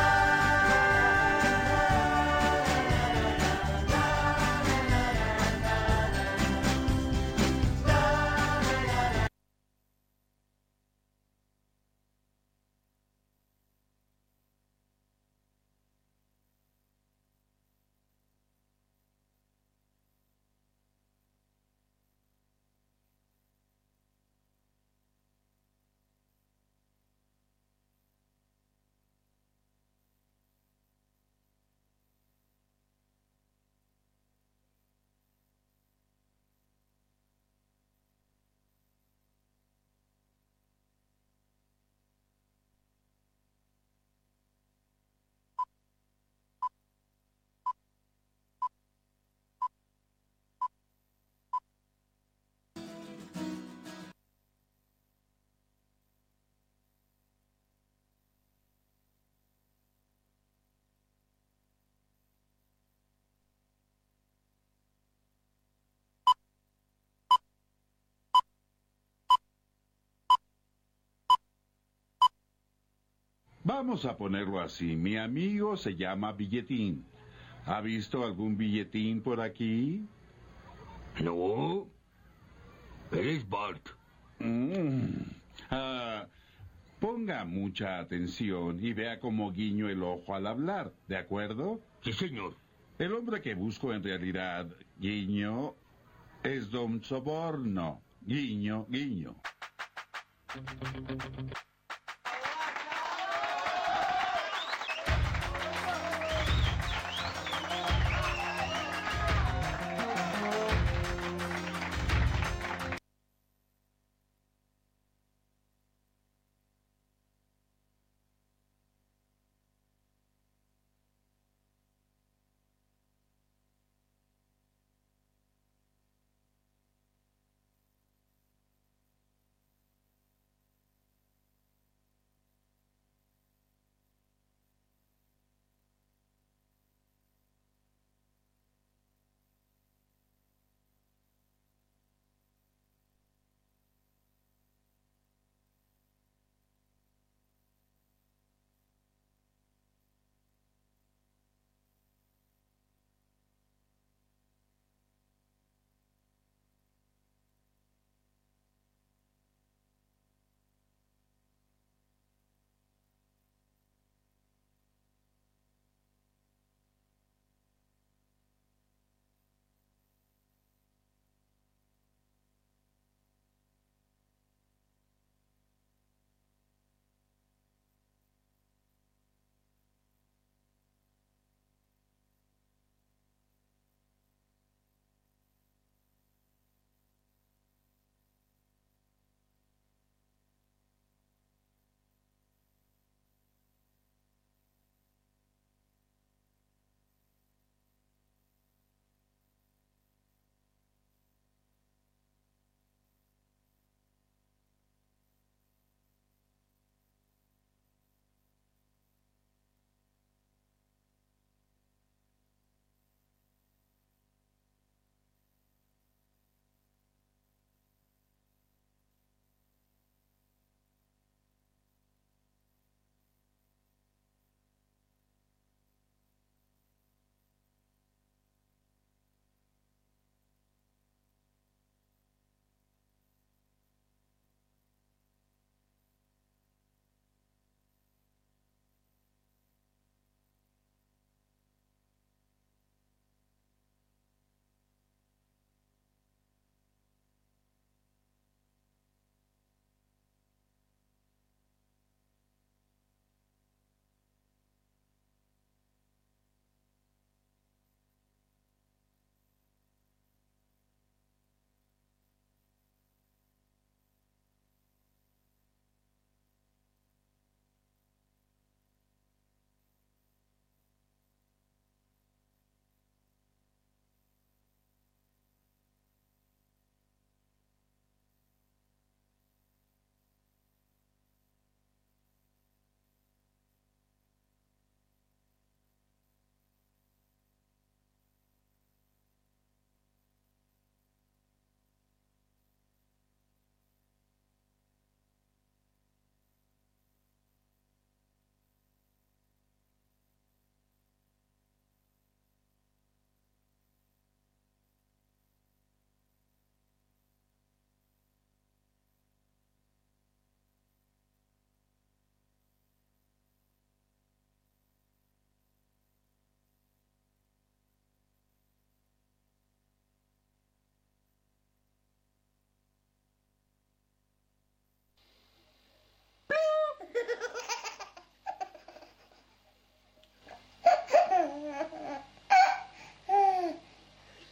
Vamos a ponerlo así. Mi amigo se llama Billetín. ¿Ha visto algún billetín por aquí? No. Él es Bart. Mm. Ah, ponga mucha atención y vea cómo guiño el ojo al hablar, ¿de acuerdo? Sí, señor. El hombre que busco en realidad, guiño, es Don Soborno. Guiño, guiño.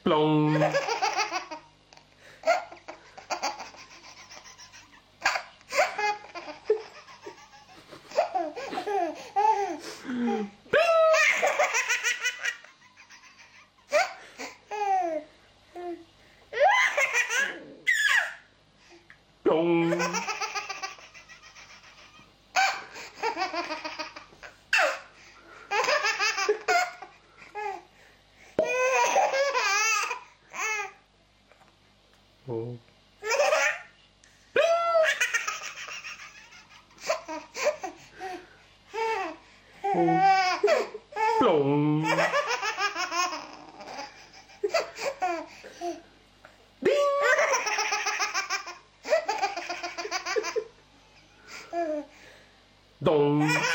Plong. Plong. Oh. Plong. Dong.